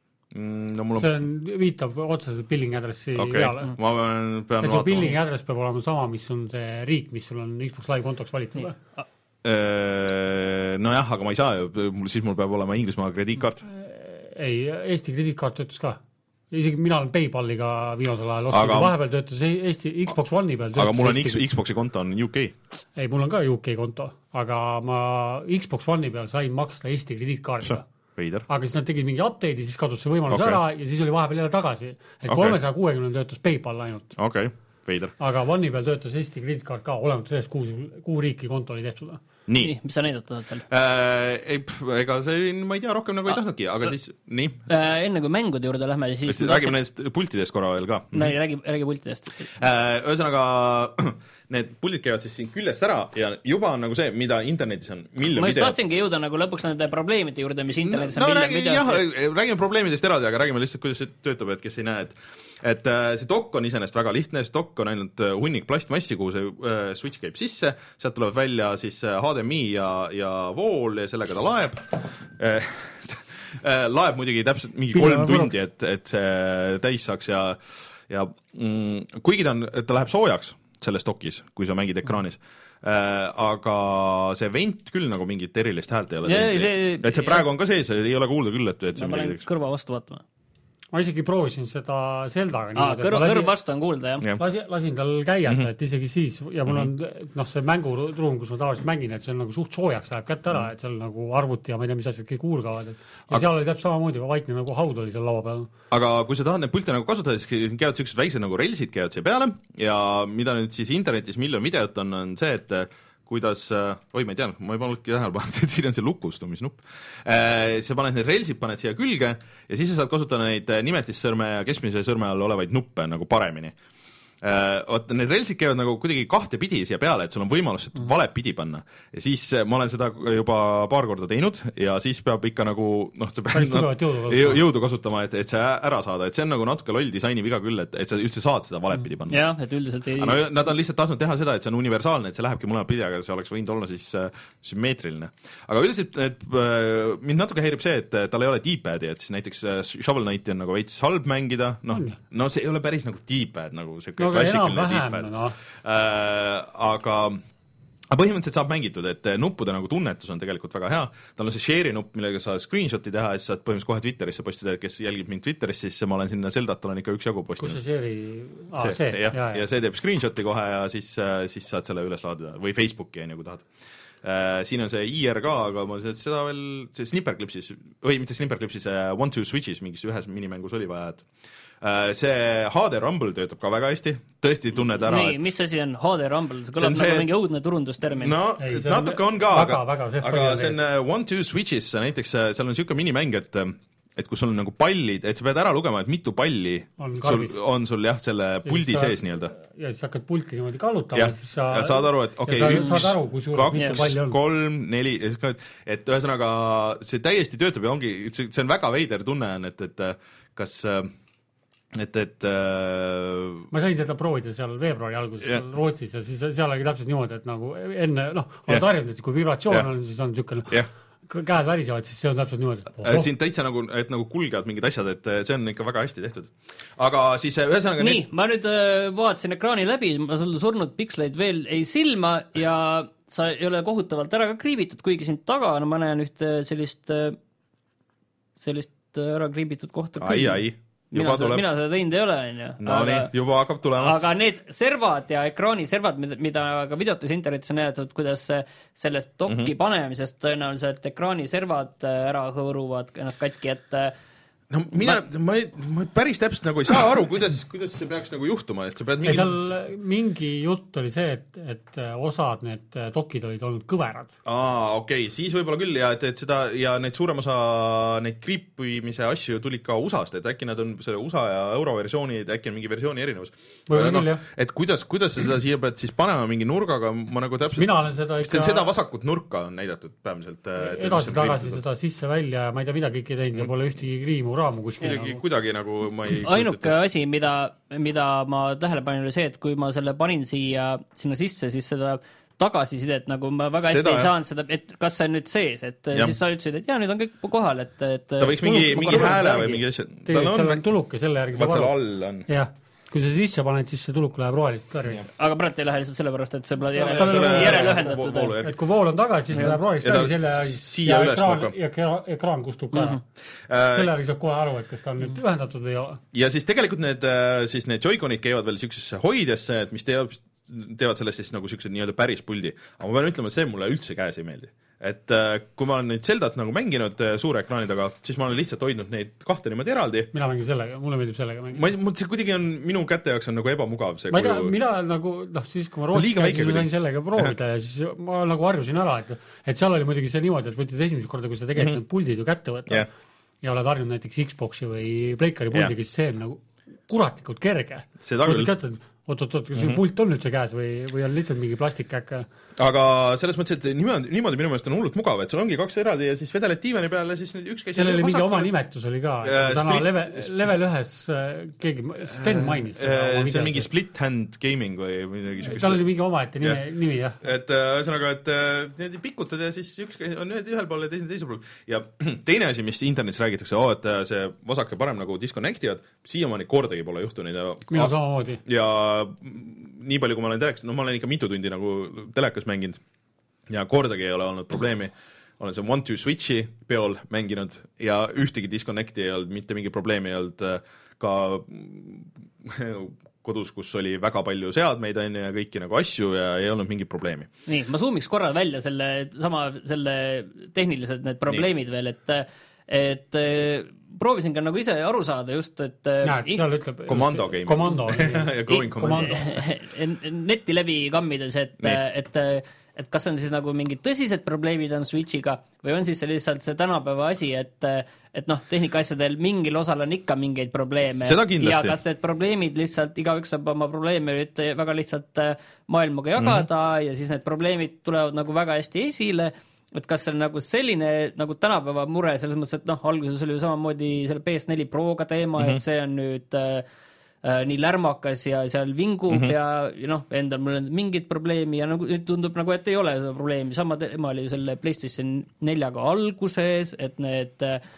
Mm, no, on... See on, viitab otseselt billing addressi okay. peale. Ma pean, pean ja see billing address peab olema sama, mis on see riik, mis sul on Xbox Live kontoks valitud. No jah, aga ma ei saa ju, siis mul peab olema Inglismaa krediitkaart. Ei, Eesti krediitkaart töötas ka. Isegi mina olen PayPaliga viimasel ajal ostnud aga... vahepeal töötas Eesti Xbox One'i peal aga mul on Eesti... Xboxi konto on U K. Ei, mul on ka U K konto, aga ma Xbox One'i peal sain maksta Eesti krediitkaardiga. Aga siis nad tegid mingi update'i, siis kadus see võimalus okay. ära ja siis oli vahepeal jälle tagasi. Et okay. kolmesaja kuuekümne töötas PayPal ainult. Okei, okay. veider. Aga One'i peal töötas Eesti krediitkaart ka, olemata sellest, kuhu, kuhu riiki konto oli tehtud. Nii. nii, mis sa näidatad seal? Äh, ei, ega see, ma ei tea, rohkem nagu ei tahtnudki, aga siis, nii. Äh, enne kui mängude juurde lähme, siis... Räägime tahtsin... nendest pultidest korra veel ka. No, räägi, räägi pultidest. Äh, ühesõnaga, need pultid käivad siis siin küljest ära ja juba on nagu see, mida internetis on miljon ma just video... tahtsingi jõuda nagu lõpuks nende probleemide juurde, mis internetis on no, miljon räägi, videost. Jah, räägime probleemidest eraldi, aga räägime lihtsalt, kuidas see töötab, et kes ei näe, et et äh, see dokk on iseenesest väga lihtne, see dokk on ainult äh, hunnik plastmassi, kuhu see äh, switch käib sisse, sealt tuleb välja siis äh, H D M I ja, ja vool ja sellega ta laeb äh, laeb muidugi täpselt mingi kolm tundi, et, et see täis saaks ja, ja mm, kuigi ta, on, ta läheb soojaks selles dokis, kui sa mängid ekraanis äh, aga see vent küll nagu mingit erilist häält ei ole ja, see, et see praegu on ka sees, ei ole kuulda küll, et, et ma panen kõrva vastu vaatama. Ma isegi proovisin seda Zeldaga Aa, kõrv, kõrv vastu on kuulda, jah. Ja. Lasin, lasin tal käia, mm -hmm. et isegi siis, ja mul on no, see mänguruum, kus ma tavaliselt mängin, et see on nagu suht soojaks, läheb kätte ära, et seal nagu arvuti ja ma ei tea, mis asjad kõik uurgavad. Et, ja aga... seal oli täpselt samamoodi, vaikne nagu haud oli seal laua peal. Aga kui sa tahad need pilte nagu kasutada, siis käivad sellised väiksed nagu relsid käivad siia peale ja mida nüüd siis internetis miljon videot on, on see, et kuidas, oi ma ei tea, ma ei panudki tähele pannud, et siin on see lukustumisnupp. Sa paned need relsid, paned siia külge ja siis sa saad kasutada neid nimetissõrme ja keskmise sõrme all olevaid nuppe nagu paremini. Oot, need relsid käivad nagu kuidagi kahte pidi siia peale, et sul on võimalus et vale pidi panna. Ja siis ma olen seda juba paar korda teinud ja siis peab ikka nagu noh, sa pead jõudu, jõudu kasutama, et, et see ära saada, et see on nagu natuke loll disaini viga küll, et, et sa üldse saad seda vale pidi panna. Jah, et üldiselt ei... No, nad on lihtsalt tahtnud teha seda, et see on universaalne, et see lähebki mõlema pidi, aga see oleks võinud olla siis äh, sümmeetriline. Aga üldiselt et, äh, mind natuke häirib see, et tal ei ole D-padi, et siis näiteks äh, Shovel Knighti on nagu veits halb mängida, noh, no see ei ole päris nagu D-pad, nagu see no, vähem, no. äh, aga aga põhimõtteliselt saab mängitud, et nuppude nagu tunnetus on tegelikult väga hea, tal on see share'i nupp, millega sa screenshot'i teha ja siis saad põhimõtteliselt kohe Twitterisse postida, kes jälgib mind Twitteris, siis ma olen sinna Zeldat olen ikka üks jagu postinud. kus see share'i, aa see, see. Ja, ja, ja see teeb screenshot'i kohe ja siis, siis saad selle üles laadida või Facebooki on ju, kui tahad. Äh, siin on see I R K, aga ma seda veel, see Snipperclipsis, või mitte Snipperclipsis, One Two Switchis mingis ühes minimängus oli vaja, et see H D Rumble töötab ka väga hästi, tõesti tunned ära. Nii, et... mis asi on H D Rumble? See kõlab see... nagu mingi õudne turundustermin. No, ei, natuke on, on ka, väga, aga, väga aga see on One Two Switchis, näiteks seal on niisugune minimäng, et et kui sul on nagu pallid, et sa pead ära lugema, et mitu palli on sul, on sul jah, selle puldi ja sees nii-öelda. Ja siis hakkad pulti niimoodi kallutama, siis sa... Ja saad aru, et okei, okay, üks, aru, kaks, kolm, neli, et ühesõnaga see täiesti töötab ja ongi, see on väga veider tunne on, et, et kas... et, et äh... ma sain seda proovida seal veebruari alguses yeah. seal Rootsis ja siis seal oli täpselt niimoodi, et nagu enne, noh, oled yeah. harjunud, et kui vibratsioon yeah. on, siis on niisugune yeah. käed värisevad, siis see on täpselt niimoodi. Oh. Siin täitsa nagu, et nagu kulgevad mingid asjad, et see on ikka väga hästi tehtud. Aga siis ühesõnaga... Nii, need... ma nüüd äh, vaatasin ekraani läbi, ma sul surnud piksleid veel ei silma ja sa ei ole kohutavalt ära ka kriibitud, kuigi siin taga no, ma näen ühte sellist sellist ära kriibitud kohta küll. Ai, ai. Mina seda, mina seda teinud ei ole, on ju. No aga, nii, juba hakkab tulema. Aga need servad ja ekraani servad, mida, mida ka videotes internetis on näidatud, kuidas sellest dokki mm-hmm. panemisest tõenäoliselt ekraani servad ära hõõruvad ennast katki, et no mina, ma, ei, ma päris täpselt nagu ei saa aru, kuidas, kuidas see peaks nagu juhtuma, et sa pead mingi... seal mingi jutt oli see, et, et osad need dokid olid olnud kõverad. Aa, okei, okay. Siis võib-olla küll ja, et, et seda, ja neid suurem osa neid kriipimise asju tulid ka U S A-st, et äkki nad on selle U S A ja euro versioonid, äkki on mingi versiooni erinevus. Võib-olla no, küll, jah. Et kuidas, kuidas sa seda siia pead siis panema mingi nurgaga, ma nagu täpselt... Mina olen seda ikka... Seda vasakut nurka on näidatud päemiselt. Edasi-tagasi seda sisse välja ja ma ei tea, mida kõik ei teinud ja pole ühtegi kriimu raamu kuskil kuidagi, nagu. kuidagi nagu ma ei ainuke asi, mida, mida ma tähele panin, oli see, et kui ma selle panin siia sinna sisse, siis seda tagasisidet nagu ma väga hästi seda, ei saanud seda, et kas see on nüüd sees, et ja. Siis sa ütlesid, et jaa, nüüd on kõik kohal, et, et ta võiks mingi, mingi hääle või mingi asja tegelikult seal on tuluke, selle järgi saab aru. All on. Jah. Kui sa sisse paned, siis see tuluk läheb rohelist värvi. Aga praegu ei lähe lihtsalt sellepärast, et see pole järel ühendatud. Et kui vool on tagasi, siis ta läheb rohelist värvi selle siia ja üles ekraan, ja ekraan kustub ka. Mm-hmm. Selle järgi saab kohe aru, et kas ta on nüüd ühendatud või ei ole. Ja siis tegelikult need, siis need Joy-Conid käivad veel siuksesse hoidesse, et mis teevad, teevad sellest siis nagu siuksed nii-öelda päris puldi. Aga ma pean ütlema, et see mulle üldse käes ei meeldi. Et kui ma olen neid Zeldat nagu mänginud suure ekraani taga, siis ma olen lihtsalt hoidnud neid kahte niimoodi eraldi. Mina mängin sellega, mulle meeldib sellega mängida. Ma, ma see kuidagi on, minu käte jaoks on nagu ebamugav see. Ma ei tea, mina nagu, noh, siis kui ma Rootsis käisin, ma sain sellega proovida ja siis ma nagu harjusin ära, et, et seal oli muidugi see niimoodi, et võtid esimest korda, kui sa tegelikult mm-hmm. puldid ju kätte võtta yeah. ja oled harjunud näiteks Xboxi või Playcari puldiga yeah., siis see on nagu kuratlikult kerge. Seda küll. Oot-oot-oot, kas mm-hmm. pult on üldse käes või, või on lihtsalt mingi plastikkäkk? Aga selles mõttes, et niimoodi, niimoodi minu meelest on hullult mugav, et sul ongi kaks eraldi ja siis vedeled diivani peale, siis üks käis... Sellel oli mingi oma nimetus oli ka, ja, täna split, level, level ühes keegi, Sten mainis seda äh, see on mingi split hand gaming või midagi sükust. Tal oli mingi omaette nimi, ja. nimi, jah. Et ühesõnaga, et need pikutad ja siis üks on ühel pool ja teisel teisel pool. Ja teine asi, mis internetis räägitakse, oo, et see vasak ja parem nagu disconnectivad, siiamaani kordagi pole juhtunud. Ja, mina samamoodi. Ja nii palju, kui ma olen telekas, no ma olen ikka mitu tundi nagu telekas mänginud ja kordagi ei ole olnud probleemi. Olen see One Two Switchi peol mänginud ja ühtegi disconnecti ei olnud, mitte mingi probleemi ei olnud ka kodus, kus oli väga palju seadmeid on ja kõiki nagu asju ja ei olnud mingit probleemi. Nii, ma zoomiks korra välja selle sama, selle tehnilised need probleemid nii. Veel, et et proovisin ka nagu ise aru saada just, et ja, seal ütleb komando game. Komando. ja going komando. Neti läbi kammides, et, et, et kas on siis nagu mingid tõsised probleemid on Switchiga või on siis see lihtsalt see tänapäeva asi, et, et noh, tehnikaasjadel mingil osal on ikka mingeid probleeme. Ja kas need probleemid lihtsalt, igaüks saab oma probleeme väga lihtsalt maailmaga jagada mm-hmm. ja siis need probleemid tulevad nagu väga hästi esile. Et kas see on nagu selline nagu tänapäeva mure, selles mõttes, et noh, alguses oli ju samamoodi selle P S four Proga teema mm-hmm. et see on nüüd äh, nii lärmakas ja seal vingub mm-hmm. ja, ja noh, endal mul on mingid probleemi ja nagu nüüd tundub nagu, et ei ole seda probleemi. Sama teema oli selle PlayStation four alguses, et need äh,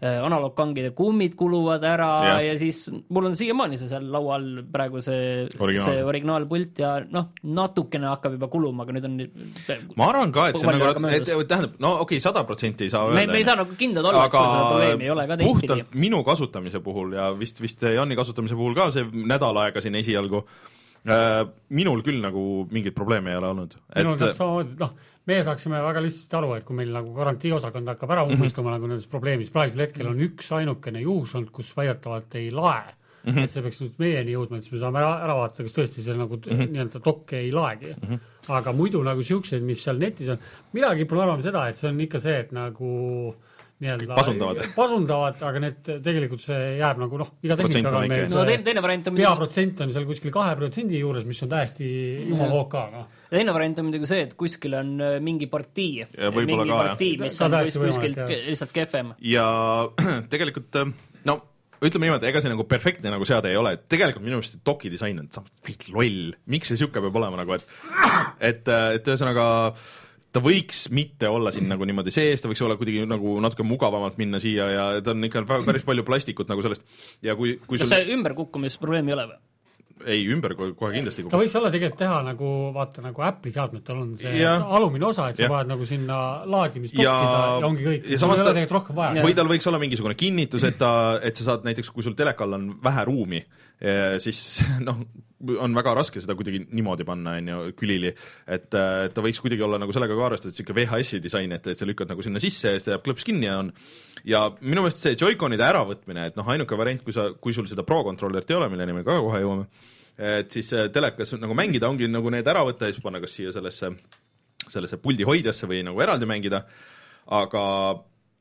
analoogkangide kummid kuluvad ära ja, ja siis mul on siiamaani see seal laual praegu see, see originaalpult ja noh, natukene hakkab juba kuluma, aga nüüd on ma arvan ka, et see nagu, et, et tähendab, no okei, sada protsenti ei saa öelda. Me, me ei saa nagu kindlad olla, et seda probleemi ei ole ka teistpidi. Puhtalt minu kasutamise puhul ja vist, vist Janni kasutamise puhul ka see nädal aega siin esialgu äh, minul küll nagu mingit probleemi ei ole olnud. Minul et... samamoodi, noh, meie saaksime väga lihtsalt aru, et kui meil nagu garantiiosakond hakkab ära ummistuma mm -hmm. nagu nendes probleemis, praegusel hetkel on üks ainukene juhus olnud, kus väidetavalt ei lae, mm -hmm. et see peaks nüüd meieni jõudma, et siis me saame ära, ära vaadata, kas tõesti see nagu mm -hmm. nii-öelda dokke ei laegi. Mm -hmm. Aga muidu nagu siuksed, mis seal netis on, midagi pole arvama seda, et see on ikka see, et nagu pasundavad. pasundavad, aga need tegelikult see jääb nagu noh, iga tehnikaga on meil no, teine, teine variant on hea protsent on seal kuskil kahe protsendi juures, mis on täiesti jumal hoog ka. No. Teine variant on muidugi see, et kuskil on mingi partii, mingi ka, partii, mis on kuskilt lihtsalt kefem. Ja tegelikult, no ütleme niimoodi, ega see nagu perfektne nagu seade ei ole, et tegelikult minu meelest doki disain on veits loll, miks see siuke peab olema nagu, et et, et ühesõnaga ta võiks mitte olla siin nagu niimoodi sees, ta võiks olla kuidagi nagu natuke mugavamalt minna siia ja ta on ikka päris palju plastikut nagu sellest. Ja kui, kui kas sul... see ümberkukkumis probleemi ei ole või? Ei, ümber kohe kindlasti ta võiks olla tegelikult teha nagu, vaata nagu Apple'i seadmetel on see ja. alumine osa, et sa vahed nagu sinna laadimist dokkida ja, ja ongi kõik. Ja samas ta, või tal võiks olla mingisugune kinnitus, et, ta, et sa saad näiteks, kui sul telekal on vähe ruumi, siis noh, on väga raske seda kuidagi niimoodi panna, on ju, külili, et ta võiks kuidagi olla nagu sellega ka arvestada, et siuke V H S-i disain, et, et sa lükkad nagu sinna sisse ja siis ta jääb klõps kinni ja on. Ja minu meelest see Joy-Conide äravõtmine, et noh, ainuke variant, kui, sa, kui sul seda Pro-controllerit ei ole, milleni me ka kohe jõuame, et siis telekas nagu mängida ongi nagu need ära võtta ja siis panna kas siia sellesse, sellesse puldi hoidjasse või nagu eraldi mängida, aga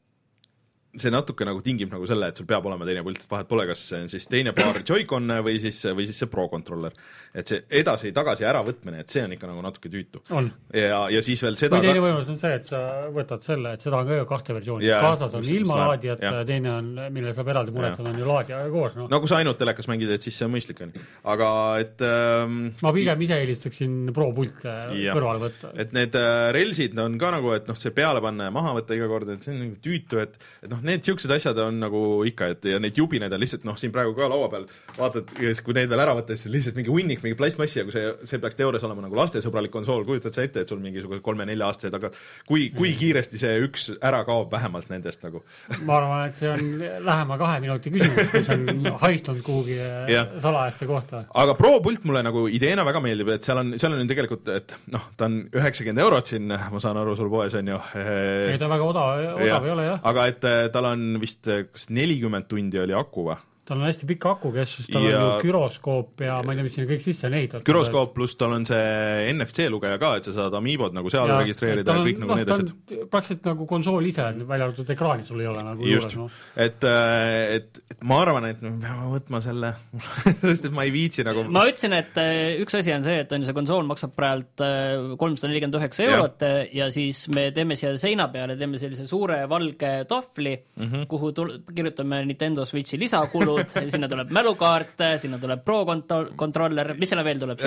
see natuke nagu tingib nagu selle, et sul peab olema teine pult, vahet pole, kas see on siis teine paar Joy-Con või siis, või siis see Pro-controller. Et see edasi tagasi äravõtmine, et see on ikka nagu natuke tüütu. On. Ja, ja siis veel seda... Või teine võimalus on see, et sa võtad selle, et seda on ka kahte versiooni. Yeah, kaasas on ilma laadijat ja teine on, mille saab eraldi muretseda, on ju laadija koos. No. no kui sa ainult telekas mängid, et siis see on mõistlik. On. Aga et... Ähm, ma pigem ise eelistaksin Pro-pulte kõrvale võtta. Et need relsid on ka nagu, et noh, see peale panna ja maha võtta iga kord, et see on tüütu, et, et noh, need siuksed asjad on nagu ikka, et ja neid jubineid on lihtsalt noh, siin praegu ka laua peal vaatad, kui neid veel ära võtta, siis lihtsalt mingi hunnik, mingi plastmassi ja kui see, see peaks teoorias olema nagu lastesõbralik konsool, kujutad sa ette, et sul mingisugused kolme-nelja aastased, aga kui, kui kiiresti see üks ära kaob vähemalt nendest nagu? Ma arvan, et see on lähema kahe minuti küsimus, kui see on haistunud kuhugi salajasse kohta. Aga Pro-pult mulle nagu ideena väga meeldib, et seal on, seal on tegelikult, et noh, ta on üheksakümmend eurot siin, ma saan aru, sul poes on ju. Ei, ta väga odav, odav ja. ei ole, jah. Aga et tal on vist kas nelikümmend tundi oli aku või? Tal on hästi pikk aku kestus, tal ja... on ju gyroskoop ja ma ei tea, mis siin kõik sisse on ehitatud. Gyroskoop pluss tal on see N F C lugeja ka, et sa saad Amiibod nagu seal ja, registreerida ja kõik on, nagu need asjad. Praktiliselt nagu konsool ise, välja arvatud ekraani sul ei ole nagu just, juures. No. Et, et, et ma arvan, et me peame võtma selle, sest et ma ei viitsi nagu... Ma ütlesin, et üks asi on see, et on see konsool maksab praegu kolmsada nelikümmend üheksa eurot ja. ja siis me teeme siia seina peale, teeme sellise suure valge tahvli, mm -hmm. kuhu tul- kirjutame Nintendo Switchi lisakulu sinna tuleb mälukaart, sinna tuleb Pro-controller, mis sinna veel tuleb?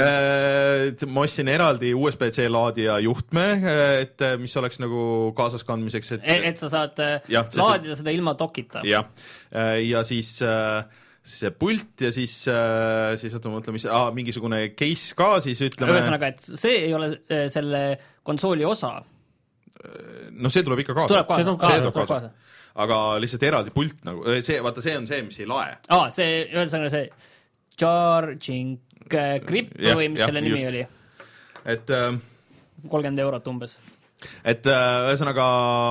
Ma ostsin eraldi U S B C laadija juhtme, et mis oleks nagu kaasas kandmiseks. Et, et, et sa saad ja, laadida seda ilma dokita. Ja, ja siis see pult ja siis, siis oota, ma mõtlen, mis, ah, mingisugune case ka siis ütleme. Ühesõnaga, et see ei ole selle konsooli osa. No see tuleb ikka kaasa. Tuleb kaasa, see kaasa, tuleb kaasa. kaasa. Aga lihtsalt eraldi pult nagu, see, vaata, see on see, mis ei lae. Aa, see, ühesõnaga see charging grip ja, või mis ja, selle nimi just. Oli? Et äh, kolmkümmend eurot umbes. Et ühesõnaga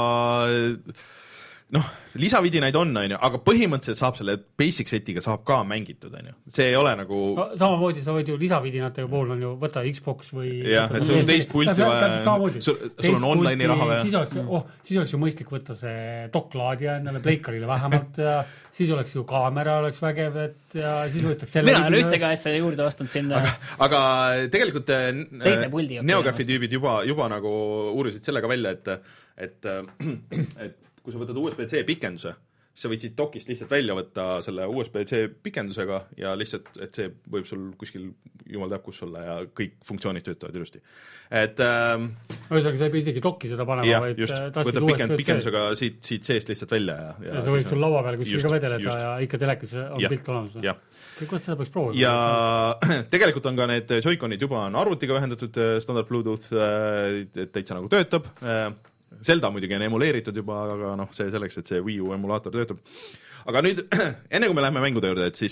noh, lisavidinaid on, on ju, aga põhimõtteliselt saab selle basic setiga saab ka mängitud, on ju. See ei ole nagu... No, samamoodi sa võid ju lisavidinatega puhul on ju võtta Xbox või... jah, et sul on teist pulti vaja, sul, sul on online'i raha vaja. Siis oleks, oh, siis oleks ju mõistlik võtta see dock-laadija endale, Playcarile vähemalt ja siis oleks ju kaamera oleks vägev, et ja siis võtaks selle... Mina olen ühtega asja juurde vastanud sinna. Aga, aga tegelikult Neogafi tüübid juba, juba nagu uurisid sellega välja, et, et, et kui sa võtad U S B C pikenduse, sa võid siit dokist lihtsalt välja võtta selle U S B-C pikendusega ja lihtsalt, et see võib sul kuskil jumal teab kus olla ja kõik funktsioonid töötavad ilusti. Et ähm, ühesõnaga, sa ei pea isegi doki seda panema, jah, vaid just, võtta pikend, pikendusega siit, siit seest lihtsalt välja. Ja, ja, ja sa võid sul laua peal kuskil ka vedeleda just. Ja ikka telekas on ja, pilt olemas. Jah. Kurat, seda peaks proovima. Ja tegelikult on ka need Joy-Conid juba on arvutiga ühendatud standard Bluetooth, et täitsa nagu töötab. Zelda muidugi on emuleeritud juba, aga noh, see selleks, et see Wii U emulaator töötab. Aga nüüd, enne kui me läheme mängude juurde, et siis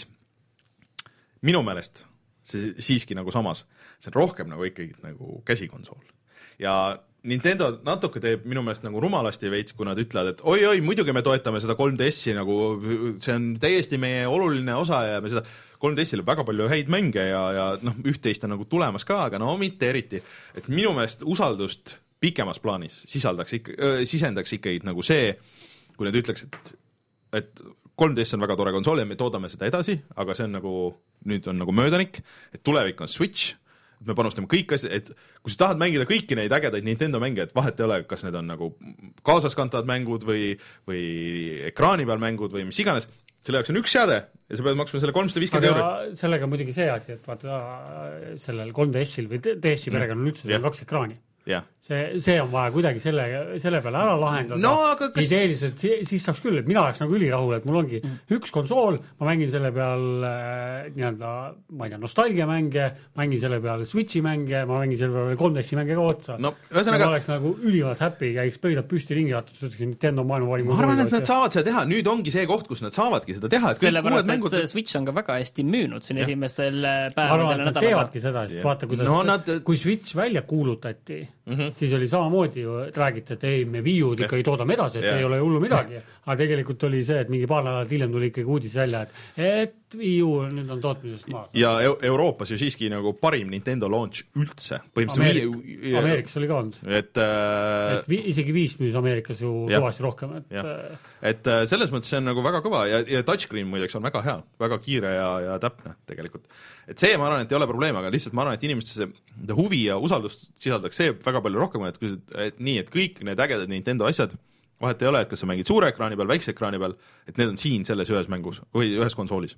minu meelest see siiski nagu samas, see on rohkem nagu ikkagi nagu käsikonsool. Ja Nintendo natuke teeb minu meelest nagu rumalasti veits, kui nad ütlevad, et oi-oi, muidugi me toetame seda kolm D S-i, nagu see on täiesti meie oluline osa ja me seda kolm D S-ile väga palju häid mänge ja, ja noh, üht-teist on nagu tulemas ka, aga no mitte eriti. Et minu meelest usaldust pikemas plaanis sisaldaks ikka, sisendaks ikkagi nagu see, kui need ütleks, et, et kolm D S on väga tore konsool ja me toodame seda edasi, aga see on nagu, nüüd on nagu möödanik, et tulevik on Switch, et me panustame kõik asja, et kui sa tahad mängida kõiki neid ägedaid Nintendo mänge, et vahet ei ole, kas need on nagu kaasaskantavad mängud või, või ekraani peal mängud või mis iganes, selle jaoks on üks seade ja sa pead maksma selle kolmsada viiskümmend euri. Sellega muidugi see asi, et vaata sellel kolm D S-il või D S-i perega on üldse on kaks ekraani. Ja. See, see on vaja kuidagi selle, selle peale ära lahendada. No, aga kas... Ideelis, et siis, siis saaks küll, et mina oleks nagu ülirahul, et mul ongi mm. üks konsool, ma mängin selle peal äh, nii-öelda, ma ei tea, nostalgia mänge, mängin selle peal Switchi mänge, ma mängin selle peal kolm D S-i mänge ka otsa. No, ühesõnaga... Ma oleks nagu ülimalt happy, käiks pöidad püsti ringi ratas, ütlesin Nintendo maailma valim. Ma arvan, et nad saavad seda teha. Nüüd ongi see koht, kus nad saavadki seda teha. Et sellepärast, et mängud... Switch on ka väga hästi müünud siin ja. Esimestel päevadel nädalal. Teevadki seda, sest vaata, kuidas no, nad... kui Switch välja kuulutati, mm-hmm. siis oli samamoodi ju räägiti, et ei, me Wii U-d ikka ei toodame edasi, et yeah. ei ole hullu midagi. Aga tegelikult oli see, et mingi paar nädalat hiljem tuli ikkagi uudis välja, et, et Wii U nüüd on tootmisest maas. Ja Euroopas ju siiski nagu parim Nintendo launch üldse. Ameerik, Wii... Ameerikas oli ka olnud. Et, äh... et vi, isegi viis müüs Ameerikas ju kõvasti rohkem. Et, äh... et selles mõttes see on nagu väga kõva ja, ja touchscreen muideks on väga hea, väga kiire ja, ja täpne tegelikult. Et see ma arvan, et ei ole probleem, aga lihtsalt ma arvan, et inimestesse huvi ja usaldust sisaldaks see väga palju rohkem, et, et nii, et kõik need ägedad Nintendo asjad, vahet ei ole, et kas sa mängid suure ekraani peal, väikse ekraani peal, et need on siin selles ühes mängus või ühes konsoolis.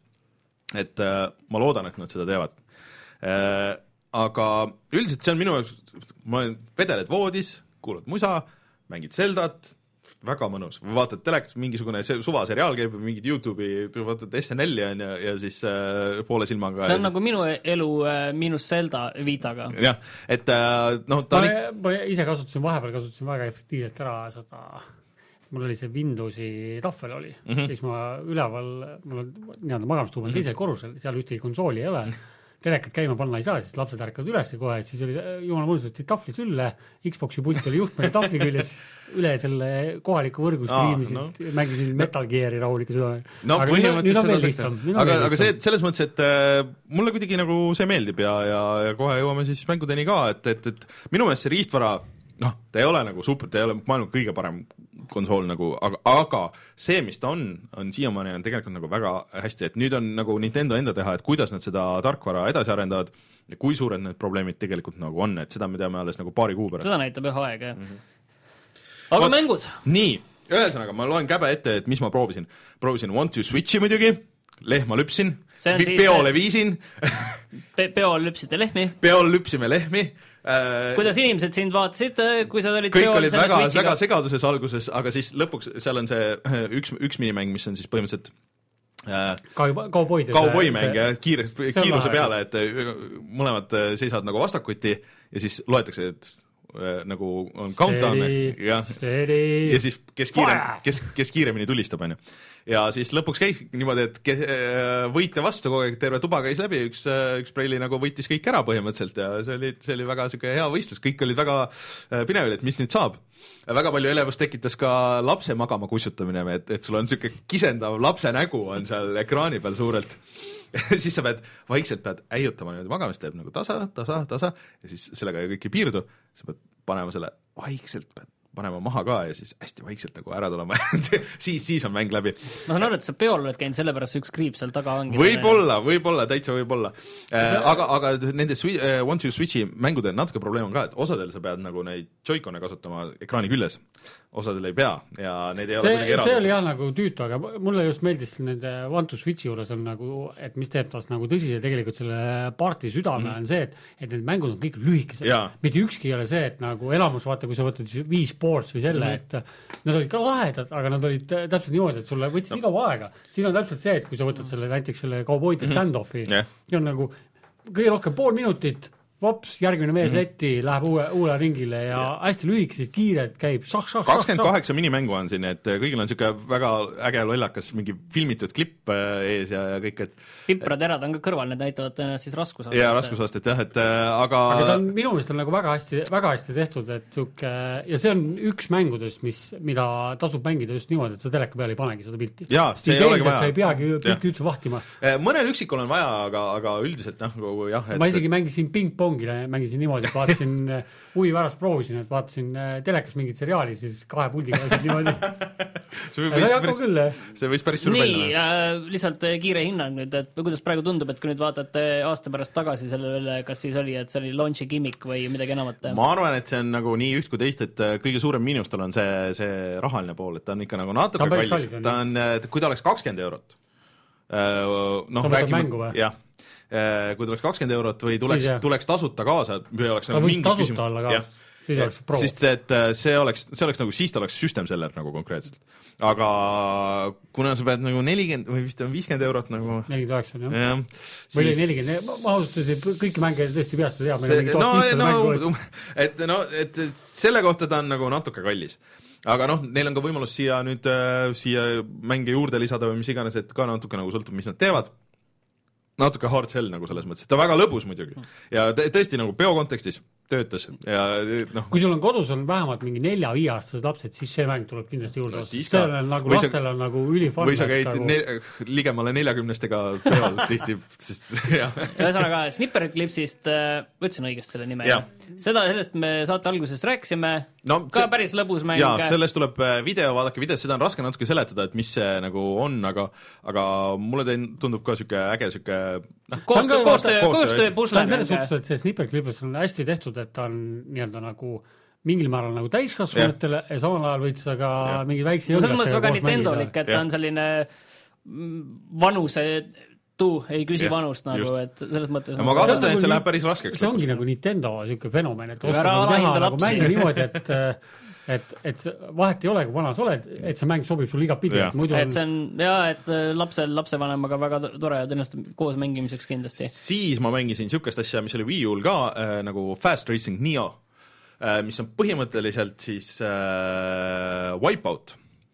Et äh, ma loodan, et nad seda teevad. Äh, aga üldiselt see on minu, ma olen vedeled voodis, kuulad musa, mängid Zeldat, väga mõnus. Vaatad telekas, mingisugune suvaseriaal käib, mingid YouTube'i, vaatad S N L-i on ja, ja siis äh, poole silmaga. See on siis... nagu minu elu äh, miinus Zelda Vitaga. Jah, et äh, noh, ta ma, oli... ma ise kasutasin, vahepeal kasutasin väga efektiivselt ära seda, mul oli see Windowsi tahvel oli, mm-hmm. siis ma üleval, mul on nii-öelda magamistuubel mm-hmm. teisel korrusel, seal ühtegi konsooli ei ole. Telekat käima panna ei saa, siis lapsed ärkavad üles kohe, siis oli jumala mõnus, et siis tahvli sülle, Xboxi pult oli juhtmeni tahvli küljes, üle selle kohaliku võrgu striimisid, no. Mängisin Metal Geari rahuliku süda. No, aga nüüd, nüüd on veel lihtsam. Aga, aga see, selles mõttes, et äh, mulle kuidagi nagu see meeldib ja, ja, ja kohe jõuame siis mängudeni ka, et, et, et minu meelest see riistvara, noh, ta ei ole nagu super, ta ei ole maailma kõige parem konsool nagu, aga, aga see, mis ta on, on siiamaani on tegelikult nagu väga hästi, et nüüd on nagu Nintendo enda teha, et kuidas nad seda tarkvara edasi arendavad ja kui suured need probleemid tegelikult nagu on, et seda me teame alles nagu paari kuu pärast. Seda näitab ühe aeg, jah. Mm-hmm. Aga Oot, mängud? Nii, ühesõnaga, ma loen käbe ette, et mis ma proovisin. Proovisin Want to Switchi muidugi, lehma lüpsin, peole viisin. Pe- peol lüpsite lehmi? Peol lüpsime lehmi. Kuidas inimesed sind vaatasid, kui sa olid kõik olid väga, väga segaduses alguses, aga siis lõpuks seal on see üks, üks minimäng, mis on siis põhimõtteliselt äh, kauboid kauboimäng ja kiire, kiiruse peale, et mõlemad seisavad nagu vastakuti ja siis loetakse, et äh, nagu on countdown ja, ja siis kes, kiire, kes, kes kiiremini tulistab, on ju. Ja siis lõpuks käis niimoodi, et ke, võite vastu kogu aeg, terve tuba käis läbi, üks, üks preili nagu võitis kõik ära põhimõtteliselt ja see oli, see oli väga siuke hea võistlus, kõik olid väga pinevil, et mis nüüd saab. Väga palju elevust tekitas ka lapse magama kussutamine, et, et sul on siuke kisendav lapse nägu on seal ekraani peal suurelt. Siis sa pead, vaikselt pead äiutama niimoodi magamist, teeb nagu tasa, tasa, tasa ja siis sellega kõik ei piirdu, sa pead panema selle vaikselt, pead panema maha ka ja siis hästi vaikselt nagu ära tulema siis, siis on mäng läbi. ma saan aru, et sa peol oled käinud, sellepärast üks kriip seal taga ongi. Võib-olla, võib-olla, täitsa võib-olla. Äh, aga, aga nende Swi- äh, One to Switchi mängudel natuke probleem on ka, et osadel sa pead nagu neid Joy-Cone kasutama ekraani küljes, osadel ei pea ja neid ei see, ole kuidagi see oli jah nagu tüütu, aga mulle just meeldis nende One to Switchi juures on nagu, et mis teeb tast nagu tõsise tegelikult selle parti südame mm. on see, et, et need mängud on kõik lühikesed. Mitte ükski ei ole see, et nagu elamus, vaata, kui sa võtad viis sports või selle, mm. et nad olid ka lahedad, aga nad olid täpselt niimoodi, et sulle võtsid no. igav aega. Siin on täpselt see, et kui sa võtad selle näiteks selle kauboide stand-offi, mm. see on nagu kõige rohkem pool minutit, vops, järgmine mees mm-hmm. letti, läheb uue, uue ringile ja yeah. hästi lühikesed, kiired, käib šah, šah, šah. kakskümmend kaheksa minimängu on siin, et kõigil on siuke väga äge lollakas mingi filmitud klipp ees ja, ja kõik, et pipraterad on ka kõrval, need näitavad siis raskusastet. Jaa, raskusastet jah, et aga aga ta on minu meelest on nagu väga hästi, väga hästi tehtud, et siuke, ja see on üks mängudest, mis, mida tasub mängida just niimoodi, et sa teleka peale ei panegi seda pilti. Jaa, see ei olegi vaja. Sa ei peagi pilti üldse vahtima. Mõnel üksikul on vaja, aga, aga üldiselt noh, jah, et ma isegi mängisin ping-pong mängisin niimoodi, et vaatasin uivärast proovisin, et vaatasin telekas mingit seriaali, siis kahe puldiga asjad niimoodi. see võis päris, küll, see võis päris suur välja. Nii, äh, lihtsalt kiire hinnang nüüd, et kuidas praegu tundub, et kui nüüd vaatate aasta pärast tagasi sellele, kas siis oli, et see oli launchi gimmick või midagi enamat? Ma arvan, et see on nagu nii üht kui teist, et kõige suurem miinus tal on see, see rahaline pool, et ta on ikka nagu natuke ta kallis. Ta on, kui ta oleks kakskümmend eurot. No, sa võtad mängu või? Jah. Kui tuleks kakskümmend eurot või tuleks, tuleks tasuta kaasa, või oleks ta nagu võiks tasuta küsimus. Olla ka, siis oleks pro. Sest et see oleks, see oleks nagu, siis ta oleks system seller nagu konkreetselt. Aga kuna sa pead nagu nelikümmend või vist on viiskümmend eurot nagu nelikümmend üheksa, jah. jah või oli nelikümmend, ma ausalt kõiki mänge tõesti peast ei tea, meil on no, no, et, no, et selle kohta ta on nagu natuke kallis. Aga noh, neil on ka võimalus siia nüüd äh, siia mänge juurde lisada või mis iganes, et ka natuke nagu sõltub, mis nad teevad. Natuke hard sell nagu selles mõttes, ta väga lõbus muidugi ja tõesti nagu peo kontekstis töötas ja noh. Kui sul on kodus on vähemalt mingi nelja-viie aastased lapsed, siis see mäng tuleb kindlasti juurde. No, see on nagu lastel sa, on nagu ülifun. Või sa käid nagu... ne, ligemale neljakümnestega peol tihti, sest jah. Ühesõnaga, Snipper Clipsist, võtsin õigest selle nime. Seda, sellest me saate alguses rääkisime, no, ka see, päris lõbus mäng. Jaa, sellest tuleb video, vaadake videos, seda on raske natuke seletada, et mis see nagu on, aga, aga mulle tundub ka siuke äge siuke no, koostöö, koostöö, koostöö pusle. Ta on selles suhtes, et see Snipper Clips on hästi tehtud, et ta on nii-öelda nagu mingil määral nagu täiskasvanutele ja samal ajal võid sa ka ja. Mingi väikse jõudlasega koos mängida. Väga Nintendolik, et ta on selline vanuse tuu, ei küsi ja, vanust nagu, just. Et selles mõttes ja ma kahtlustan, et see läheb päris raskeks. See ongi nagu Nintendo siuke fenomen, et oskab nagu teha nagu mänge niimoodi, et et, et vahet ei ole, kui vana sa oled, et see mäng sobib sulle iga pidi. Et, et see on, jaa, et lapsel, lapsevanemaga väga tore ja tõenäoliselt koos mängimiseks kindlasti. Siis ma mängisin siukest asja, mis oli Wii U-l ka, äh, nagu Fast Racing Neo, äh, mis on põhimõtteliselt siis äh, Wipeout,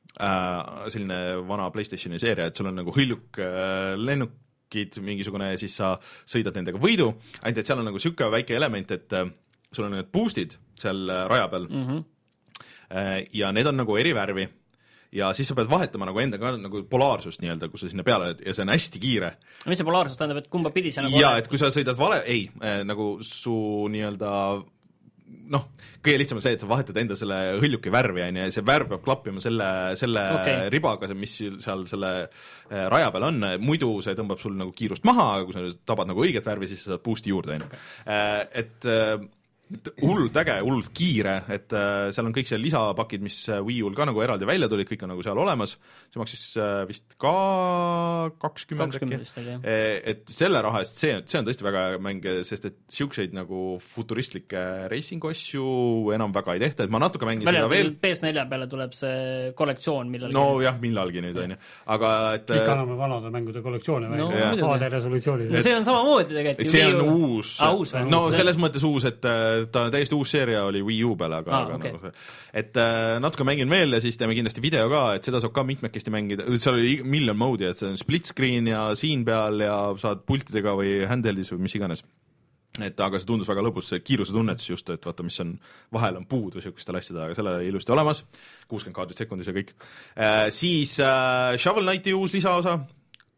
äh, selline vana PlayStationi seeria, et sul on nagu hõljuk äh, lennukid mingisugune ja siis sa sõidad nendega võidu, ainult et seal on nagu siuke väike element, et äh, sul on need boostid seal raja peal, mm-hmm. ja need on nagu eri värvi ja siis sa pead vahetama nagu enda ka nagu polaarsust nii-öelda, kus sa sinna peale oled ja see on hästi kiire. Mis see polaarsus tähendab, et kumba pidi sa nagu ja, et kui sa sõidad vale, ei, nagu su nii-öelda noh, kõige lihtsam on see, et sa vahetad enda selle hõljuki värvi ja see värv peab klappima selle, selle okay. ribaga, mis seal selle raja peal on, muidu see tõmbab sul nagu kiirust maha, aga kui sa tabad nagu õiget värvi, siis sa saad boost'i juurde. Et hullult äge, hullult kiire, et äh, seal on kõik see lisapakid, mis Wii U-l ka nagu eraldi välja tulid, kõik on nagu seal olemas, see maksis äh, vist ka kakskümmend äkki, et selle raha eest see, see on tõesti väga mäng, sest et siukseid nagu futuristlikke racing asju enam väga ei tehta, et ma natuke mängin Välja, seda veel. P S neli peale tuleb see kollektsioon millalgi. No jah, millalgi nüüd on ju, aga et ikka anname vanade mängude kollektsioone no, välja, H D resolutsiooni. No see on samamoodi tegelikult. See on uus, ah, uus no selles mõttes uus, et ta on täiesti uus seeria, oli Wii U peale, aga, ah, aga okay. nagu, et äh, natuke mängin veel ja siis teeme kindlasti video ka, et seda saab ka mitmekesti mängida, seal oli million mode'i, et see on split screen ja siin peal ja saad pultidega või handheldis või mis iganes. Et aga see tundus väga lõbus, see kiiruse tunnetus just, et vaata, mis on, vahel on puudu siukestel asjadel, aga selle oli ilusti olemas, kuuskümmend kaadrit sekundis ja kõik. Äh, siis äh, Shovel Knighti uus lisaosa,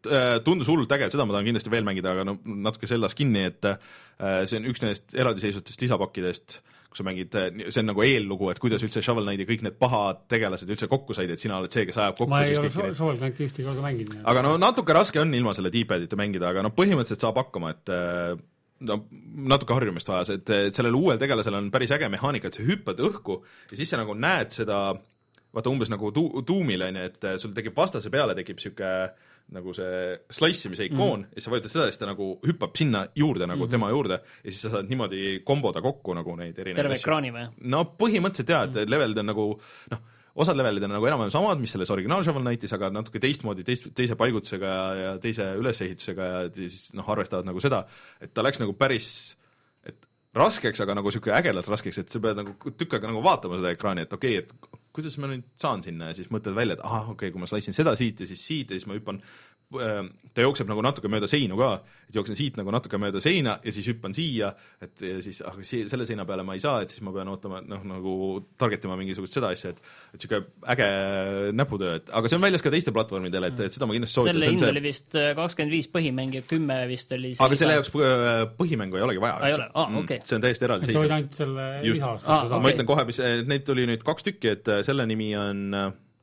tundus hullult äge, seda ma tahan kindlasti veel mängida, aga no natuke selles kinni, et see on üks nendest eraldiseisvutest lisapakkidest, kus sa mängid, see on nagu eellugu, et kuidas üldse Shovel Knight ja kõik need pahad tegelased üldse kokku said, et sina oled see, kes ajab kokku. Ma ei ole Shovel Knighti ühtegi korda mänginud. Aga no natuke raske on ilma selle D-padita mängida, aga no põhimõtteliselt saab hakkama, et no natuke harjumist vajas, et, et sellel uuel tegelasel on päris äge mehaanika, et sa hüppad õhku ja siis sa nagu näed seda, vaata umbes nagu tu- tuumil, et sul tekib vastase peale, tekib siuke nagu see slice'imise ikoon mm -hmm. ja siis sa vajutad seda ja siis ta nagu hüppab sinna juurde nagu mm -hmm. tema juurde ja siis sa saad niimoodi komboda kokku nagu neid erinevaid terve ekraani või? No põhimõtteliselt jah, et mm -hmm. levelid on nagu noh, osad levelid on nagu enam-vähem samad, mis selles originaal Shovel Knightis, aga natuke teistmoodi, teist, teise paigutusega ja, ja teise ülesehitusega ja siis noh, arvestavad nagu seda, et ta läks nagu päris et raskeks, aga nagu siuke ägedalt raskeks, et sa pead nagu tükk aega nagu vaatama seda ekraani, et okei okay,, et kuidas ma nüüd saan sinna ja siis mõtled välja, et ahah, okei okay,, kui ma slice'in seda siit ja siis siit ja siis ma hüppan, ta jookseb nagu natuke mööda seinu ka, et jooksen siit nagu natuke mööda seina ja siis hüppan siia, et ja siis ah, selle seina peale ma ei saa, et siis ma pean ootama, noh, nagu targetima mingisugust seda asja, et et siuke äge näputöö, et aga see on väljas ka teiste platvormidele, et, et seda ma kindlasti soovitan. Selle hind oli vist kakskümmend viis põhimängi, kümme vist oli aga selle jaoks põhimängu ei olegi vaja. Ei ole, ah, okei. See on täiesti eraldi seisab. See oli ainult selle lisaastuse ah, saada. Ma ütlen kohe, mis, neid tuli nüüd kaks tükki, et selle nimi on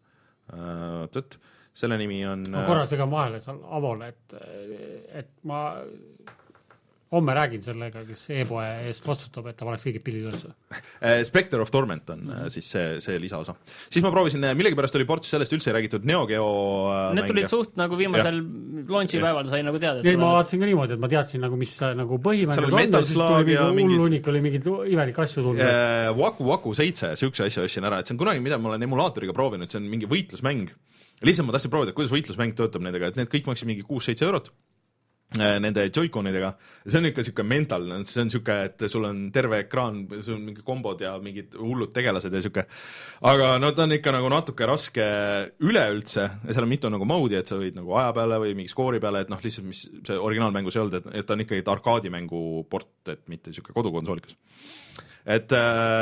äh, tõtt, selle nimi on ma korra segan vahele seal Avole, et, et ma homme räägin sellega, kes e-poe eest vastutab, et ta paneks kõigid pildid üles. Spectre of Torment on mm -hmm. siis see, see lisaosa. Siis ma proovisin, millegipärast oli ports sellest üldse räägitud Neo Geo Need tulid suht nagu viimasel launchi päeval sai nagu teada. Ei, ma vaatasin ka niimoodi, et ma teadsin nagu, mis nagu põhimängud on, ja siis tuli mingi hullunik, oli mingid imelik asju tulnud. Waku Waku seitse, sihukese asja ostsin ära, et see on kunagi, mida ma olen emulaatoriga proovinud, see on mingi võitlusmäng. Lihtsalt ma tahtsin proovida, et kuidas võitlusmäng töötab nendega, et need kõik maksid mingi kuus-seitse eurot nende joikonidega. See on ikka siuke mental, see on siuke, et sul on terve ekraan, sul on mingi kombod ja mingid hullud tegelased ja siuke. Aga no ta on ikka nagu natuke raske üleüldse ja seal on mitu nagu moodi, et sa võid nagu aja peale või mingi skoori peale, et noh, lihtsalt mis see originaalmängus ei olnud, et, et ta on ikkagi arkaadimängu port, et mitte siuke kodukonsoolikas. Et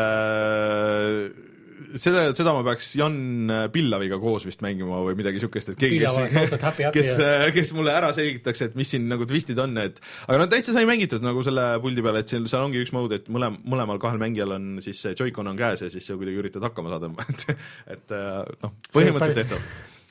äh, seda, seda ma peaks Jan Pillaviga koos vist mängima või midagi siukest, et keegi, kes, kes, kes mulle ära selgitakse, et mis siin nagu twistid on, et aga no täitsa sai mängitud nagu selle puldi peale, et seal, seal ongi üks mode, et mõlem, mõlemal kahel mängijal on siis see Joy-Con on käes ja siis sa kuidagi üritad hakkama saada, et, et noh, põhimõtteliselt tehtav.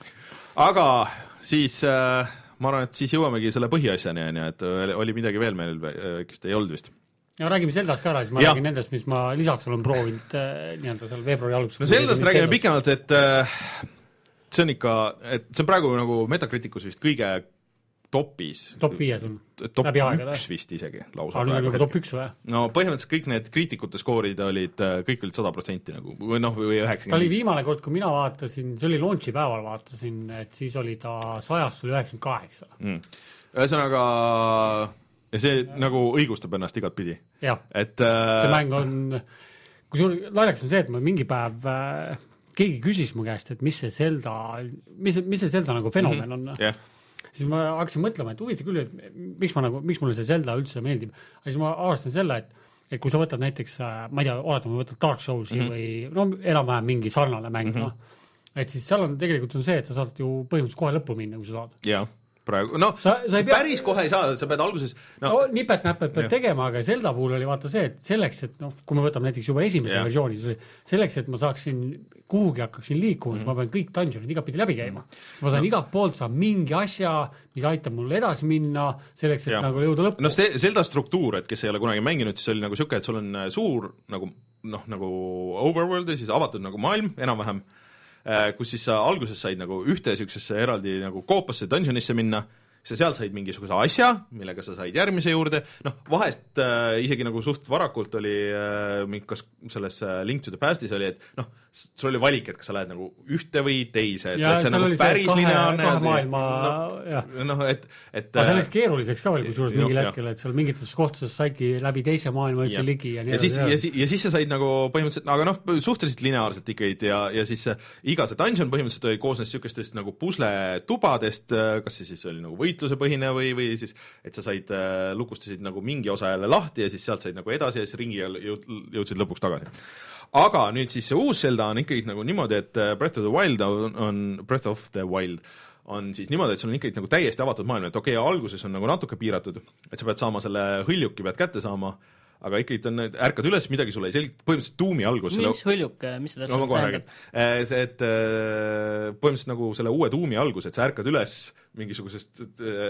Aga siis ma arvan, et siis jõuamegi selle põhiasjani, et oli midagi veel meil, kes te ei olnud vist. Ja räägime Zeldast ka ära, siis ma ja. räägin nendest, mis ma lisaks olen proovinud äh, nii-öelda seal veebruari alguses. No Zeldast räägime pikemalt, et äh, see on ikka, et see on praegu nagu Metacriticus vist kõige topis. Top viies on. Top läbi aegada. Üks vist isegi lausa. Aga nüüd on top üks või? No põhimõtteliselt kõik need kriitikute skoorid olid, kõik olid sada protsenti nagu, või noh, või üheksakümmend. Ta oli viimane kord, kui mina vaatasin, see oli launchi päeval vaatasin, et siis oli ta sajast oli üheksakümmend kaheksa. Mm. Ühesõnaga ja see nagu õigustab ennast igat pidi. Jah, et, äh... see mäng on, kui sul laileks on see, et ma mingi päev äh, keegi küsis mu käest, et mis see Zelda, mis, mis see Zelda nagu fenomen mm -hmm. on. Yeah. Siis ma hakkasin mõtlema, et huvitav küll, et miks, ma nagu, miks mulle see Zelda üldse meeldib. Aga siis ma avastan selle, et, et kui sa võtad näiteks, ma ei tea, oletame, võtad Dark Soulsi mm -hmm. või no enam-vähem mingi sarnane mäng, mm -hmm. no, et siis seal on tegelikult on see, et sa saad ju põhimõtteliselt kohe lõppu minna, kui sa saad. Jah. praegu, no sa, sa pea... päris kohe ei saa, sa pead alguses no, no nipet-näpet pead tegema, aga Zelda puhul oli vaata see, et selleks, et noh, kui me võtame näiteks juba esimese ja. versiooni, siis oli selleks, et ma saaksin kuhugi hakkaksin liikuma, mm. siis ma pean kõik dungeonid iga pidi läbi käima. Mm. ma saan no. igalt poolt saan mingi asja, mis aitab mul edasi minna, selleks, et ja. nagu jõuda lõppu. No see Zelda struktuur, et kes ei ole kunagi mänginud, siis oli nagu siuke, et sul on suur nagu noh, nagu overworld ja siis avatud nagu maailm enam-vähem, kus siis sa alguses said nagu ühte siuksesse eraldi nagu koopasse dungeonisse minna, sa sealt said mingisuguse asja, millega sa said järgmise juurde, noh, vahest äh, isegi nagu suht varakult oli äh, kas selles äh, Link to the Pastis oli, et noh, sul oli valik, et kas sa lähed nagu ühte või teise, et, et see nagu päris kahe, lineaarne kahe maailma, jah. Noh, et, et aga see läks keeruliseks ka veel, kui suures mingil hetkel, et seal mingites kohtades saidki läbi teise maailma üldse ligi ja nii ja siis, ja, siis, ja siis sa said nagu põhimõtteliselt, aga noh, suhteliselt lineaarselt ikkagi ja, ja siis iga see dungeon põhimõtteliselt oli koosnes niisugustest nagu pusletubadest, kas see siis oli nagu võitluse põhine või, või siis, et sa said, lukustasid nagu mingi osa jälle lahti ja siis sealt said nagu edasi ja siis ringi jõud, jõudsid lõpuks tagasi. Aga nüüd siis see uus Zelda on ikkagi nagu niimoodi, et Breath of the Wild on, on Breath of the Wild on siis niimoodi, et sul on ikkagi nagu täiesti avatud maailm, et okei okay,, alguses on nagu natuke piiratud, et sa pead saama selle hõljuki, pead kätte saama, aga ikkagi on, ärkad üles, midagi sulle ei selgita, põhimõtteliselt tuumi algus. Mis hõljuk, mis see täpselt no, tähendab? See, et põhimõtteliselt nagu selle uue tuumi algus, et sa ärkad üles mingisugusest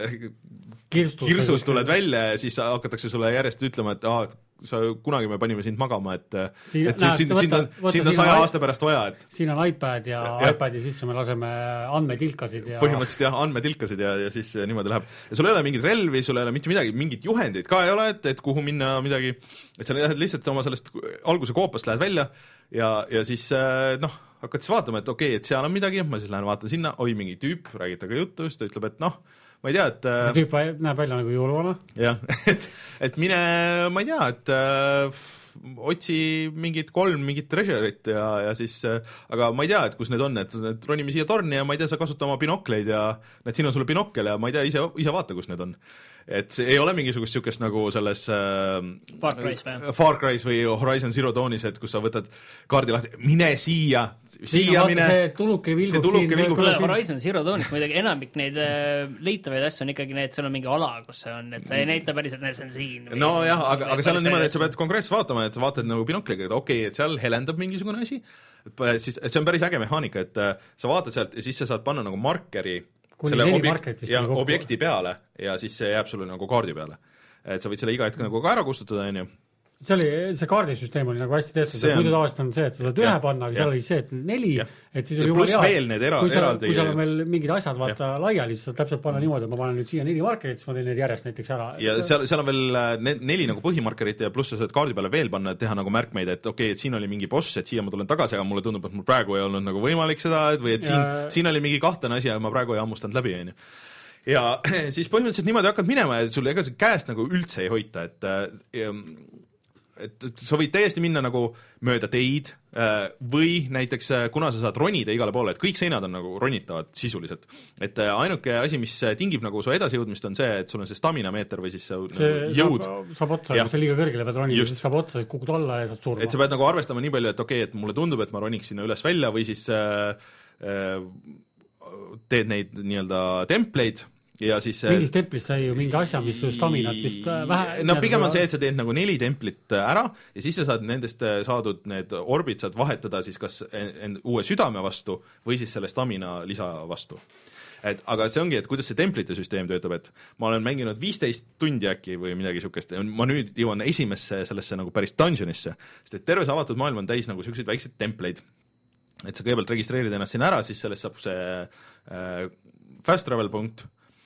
Kirstust, kirsust tuled välja ja siis hakatakse sulle järjest ütlema, et aa, sa, kunagi me panime sind magama, et siin, et näed, sind, võtta, sind on, sind on saja aasta pärast vaja. Et... Siin on iPad ja, ja iPadi sisse me laseme andmetilkasid ja... Põhimõtteliselt jah, andmetilkasid ja, ja siis niimoodi läheb. Ja sul ei ole mingit relvi, sul ei ole mitte midagi, mingit juhendit ka ei ole, et, et kuhu minna midagi, et sa lihtsalt oma sellest alguse koopast lähed välja ja, ja siis noh, hakkad siis vaatama, et okei okay,, et seal on midagi, ma siis lähen vaatan sinna, oi, mingi tüüp, räägib temaga juttu, siis ta ütleb, et noh, ma ei tea, et see tüüp näeb välja nagu jõuluvana. Jah, et, et mine, ma ei tea, et äh, otsi mingit kolm mingit treasure'it ja, ja siis äh, aga ma ei tea, et kus need on, et, et ronime siia torni ja ma ei tea, sa kasuta oma binokleid ja need siin on sulle binokkel ja ma ei tea, ise, ise vaata, kus need on. Et see ei ole mingisugust sükest nagu selles äh, Far Cry's või? Far Cry's või Horizon Zero Dawnis, et kus sa võtad kaardi lahti, mine siia, siia mine. See tuluke vilgub siin. Vilgub. Horizon Zero Dawnis muidugi enamik neid äh, leitavaid asju on ikkagi need, seal on mingi ala, kus see on, et sa ei näita päriselt, et see on siin. No jah, aga, aga seal on niimoodi, et sa pead konkreetselt vaatama, et sa vaatad nagu binokliga, et okei okay,, et seal helendab mingisugune asi, siis et see on päris äge mehaanika, et sa vaatad sealt ja siis sa saad panna nagu markeri kuni selle objekt, ja, objekti peale ja siis see jääb sulle nagu kaardi peale. Et sa võid selle iga hetk nagu ka ära kustutada, on ju. See oli, see kaardisüsteem oli nagu hästi tehtud, et muidu tavaliselt on see, et sa saad ühe panna, aga seal oli see, et neli, ja. Et siis oli juba hea, era, kui, sa, kui seal on veel mingid asjad vaata ja. Laiali, siis saad täpselt panna niimoodi, et ma panen nüüd siia neli markerit, siis ma teen need järjest näiteks ära. Ja seal, seal on veel ne, neli nagu põhimarkerit ja pluss sa saad kaardi peale veel panna, et teha nagu märkmeid, et okei, okay, et siin oli mingi boss, et siia ma tulen tagasi, aga mulle tundub, et mul praegu ei olnud nagu võimalik seda, et või et siin, ja... siin oli mingi kahtlane asi ja ma praegu ei hammustanud läbi, on ju. Ja siis põhimõtteliselt niimoodi hakkad minema ja sul ega see käest nagu üldse ei hoita, et et sa võid täiesti minna nagu mööda teid või näiteks kuna sa saad ronida igale poole, et kõik seinad on nagu ronitavad sisuliselt, et ainuke asi, mis tingib nagu su edasijõudmist on see, et sul on see stamina meeter või siis see, see nagu jõud saab, saab otsa, kui sa liiga kõrgele pead ronima, siis saab otsa, et kukud alla ja saad surma. Et sa pead nagu arvestama nii palju, et okei okay,, et mulle tundub, et ma roniks sinna üles välja või siis äh, äh, teed neid nii-öelda templeid ja siis mingis templis sai ju mingi asja, mis su staminat vist vähe... No pigem on see, et sa teed nagu neli templit ära ja siis sa saad nendest saadud need orbid saad vahetada siis kas end uue südame vastu või siis selle stamina lisa vastu. Et, aga see ongi, et kuidas see templite süsteem töötab, et ma olen mänginud viisteist tundi äkki või midagi sükest, ma nüüd jõuan esimesse sellesse nagu päris dungeonisse, sest et terve see avatud maailm on täis nagu selliseid väikseid templeid, et sa kõigepealt registreerid ennast sinna ära, siis sellest saab see äh, fast travel punkt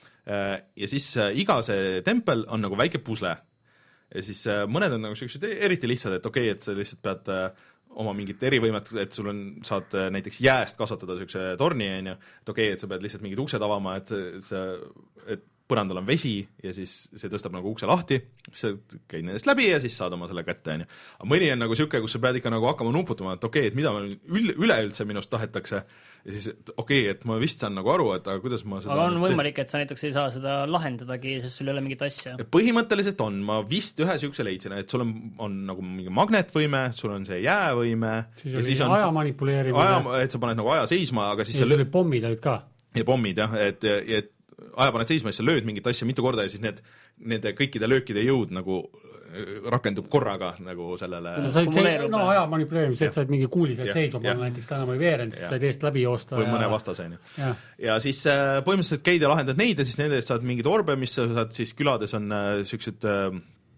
ja siis iga see tempel on nagu väike pusle ja siis mõned on nagu sellised eriti lihtsad, et okei okay,, et sa lihtsalt pead oma mingit erivõimet, et sul on, saad näiteks jääst kasvatada sellise torni, on ju, et okei okay,, et sa pead lihtsalt mingid uksed avama, et see, et põrandal on vesi ja siis see tõstab nagu ukse lahti, sa käid nendest läbi ja siis saad oma selle kätte, on ju. Aga mõni on nagu siuke, kus sa pead ikka nagu hakkama nuputama, et okei okay,, et mida üle, üleüldse minust tahetakse ja siis okei okay,, et ma vist saan nagu aru, et aga kuidas ma seda... Aga on võimalik, et sa näiteks ei saa seda lahendadagi, sest sul ei ole mingit asja? Põhimõtteliselt on, ma vist ühe siukse leidsin, et sul on, on nagu mingi magnetvõime, sul on see jäävõime siis ja siis on aja manipuleerimine aja, et sa paned nagu aja seisma, aga siis ja siis oli pommid olid ka ja pommid jah, et, et aja paned seisma ja siis sa lööd mingit asja mitu korda ja siis need, nende kõikide löökide jõud nagu rakendub korraga nagu sellele no, see, no aja manipuleerimine, see, et sa oled mingi kuuli sealt seisma panna, näiteks ta enam ei veerend, siis said eest läbi joosta või ja... mõne vastase ja. ja siis äh, põhimõtteliselt käid ja lahendad neid ja siis nende eest saad mingid orbe, mis sa saad siis külades on äh, siuksed äh,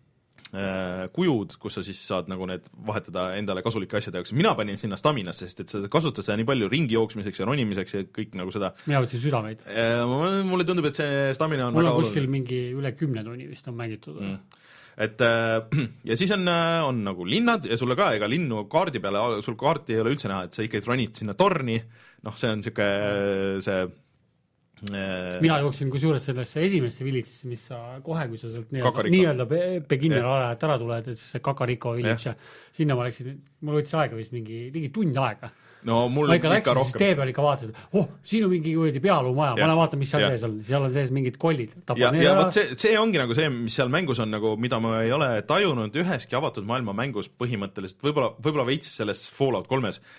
kujud, kus sa siis saad nagu need vahetada endale kasulike asjade jaoks. Mina panin sinna staminasse, sest et sa kasutad seda nii palju ringi jooksmiseks ja ronimiseks ja kõik nagu seda. Mina võtsin südameid. Mulle tundub, et see stamina on mul on kuskil mingi üle kümne tunni vist on mängitud. Mm. Et ja siis on, on nagu linnad ja sulle ka, ega linnu kaardi peale, sul kaarti ei ole üldse näha, et sa ikkagi ronid sinna torni, noh, see on siuke see mina jooksin kusjuures sellesse esimesse vilitsesse, mis sa kohe, kui sa sealt nii-öelda beginner alajat ära tuled, et see Kakariko vilits ja sinna ma läksin, mul võttis aega vist mingi ligi tund aega. No mul ma ikka läksin, siis tee peal ikka vaatasid, oh, siin on mingi kuudi pealuumaja, ma lähen vaatan, mis seal ja. Sees on, seal on sees mingid kollid. Ja, ja võt see, see ongi nagu see, mis seal mängus on, nagu, mida ma ei ole tajunud üheski avatud maailma mängus põhimõtteliselt, võib-olla, võib-olla veits selles Fallout kolmes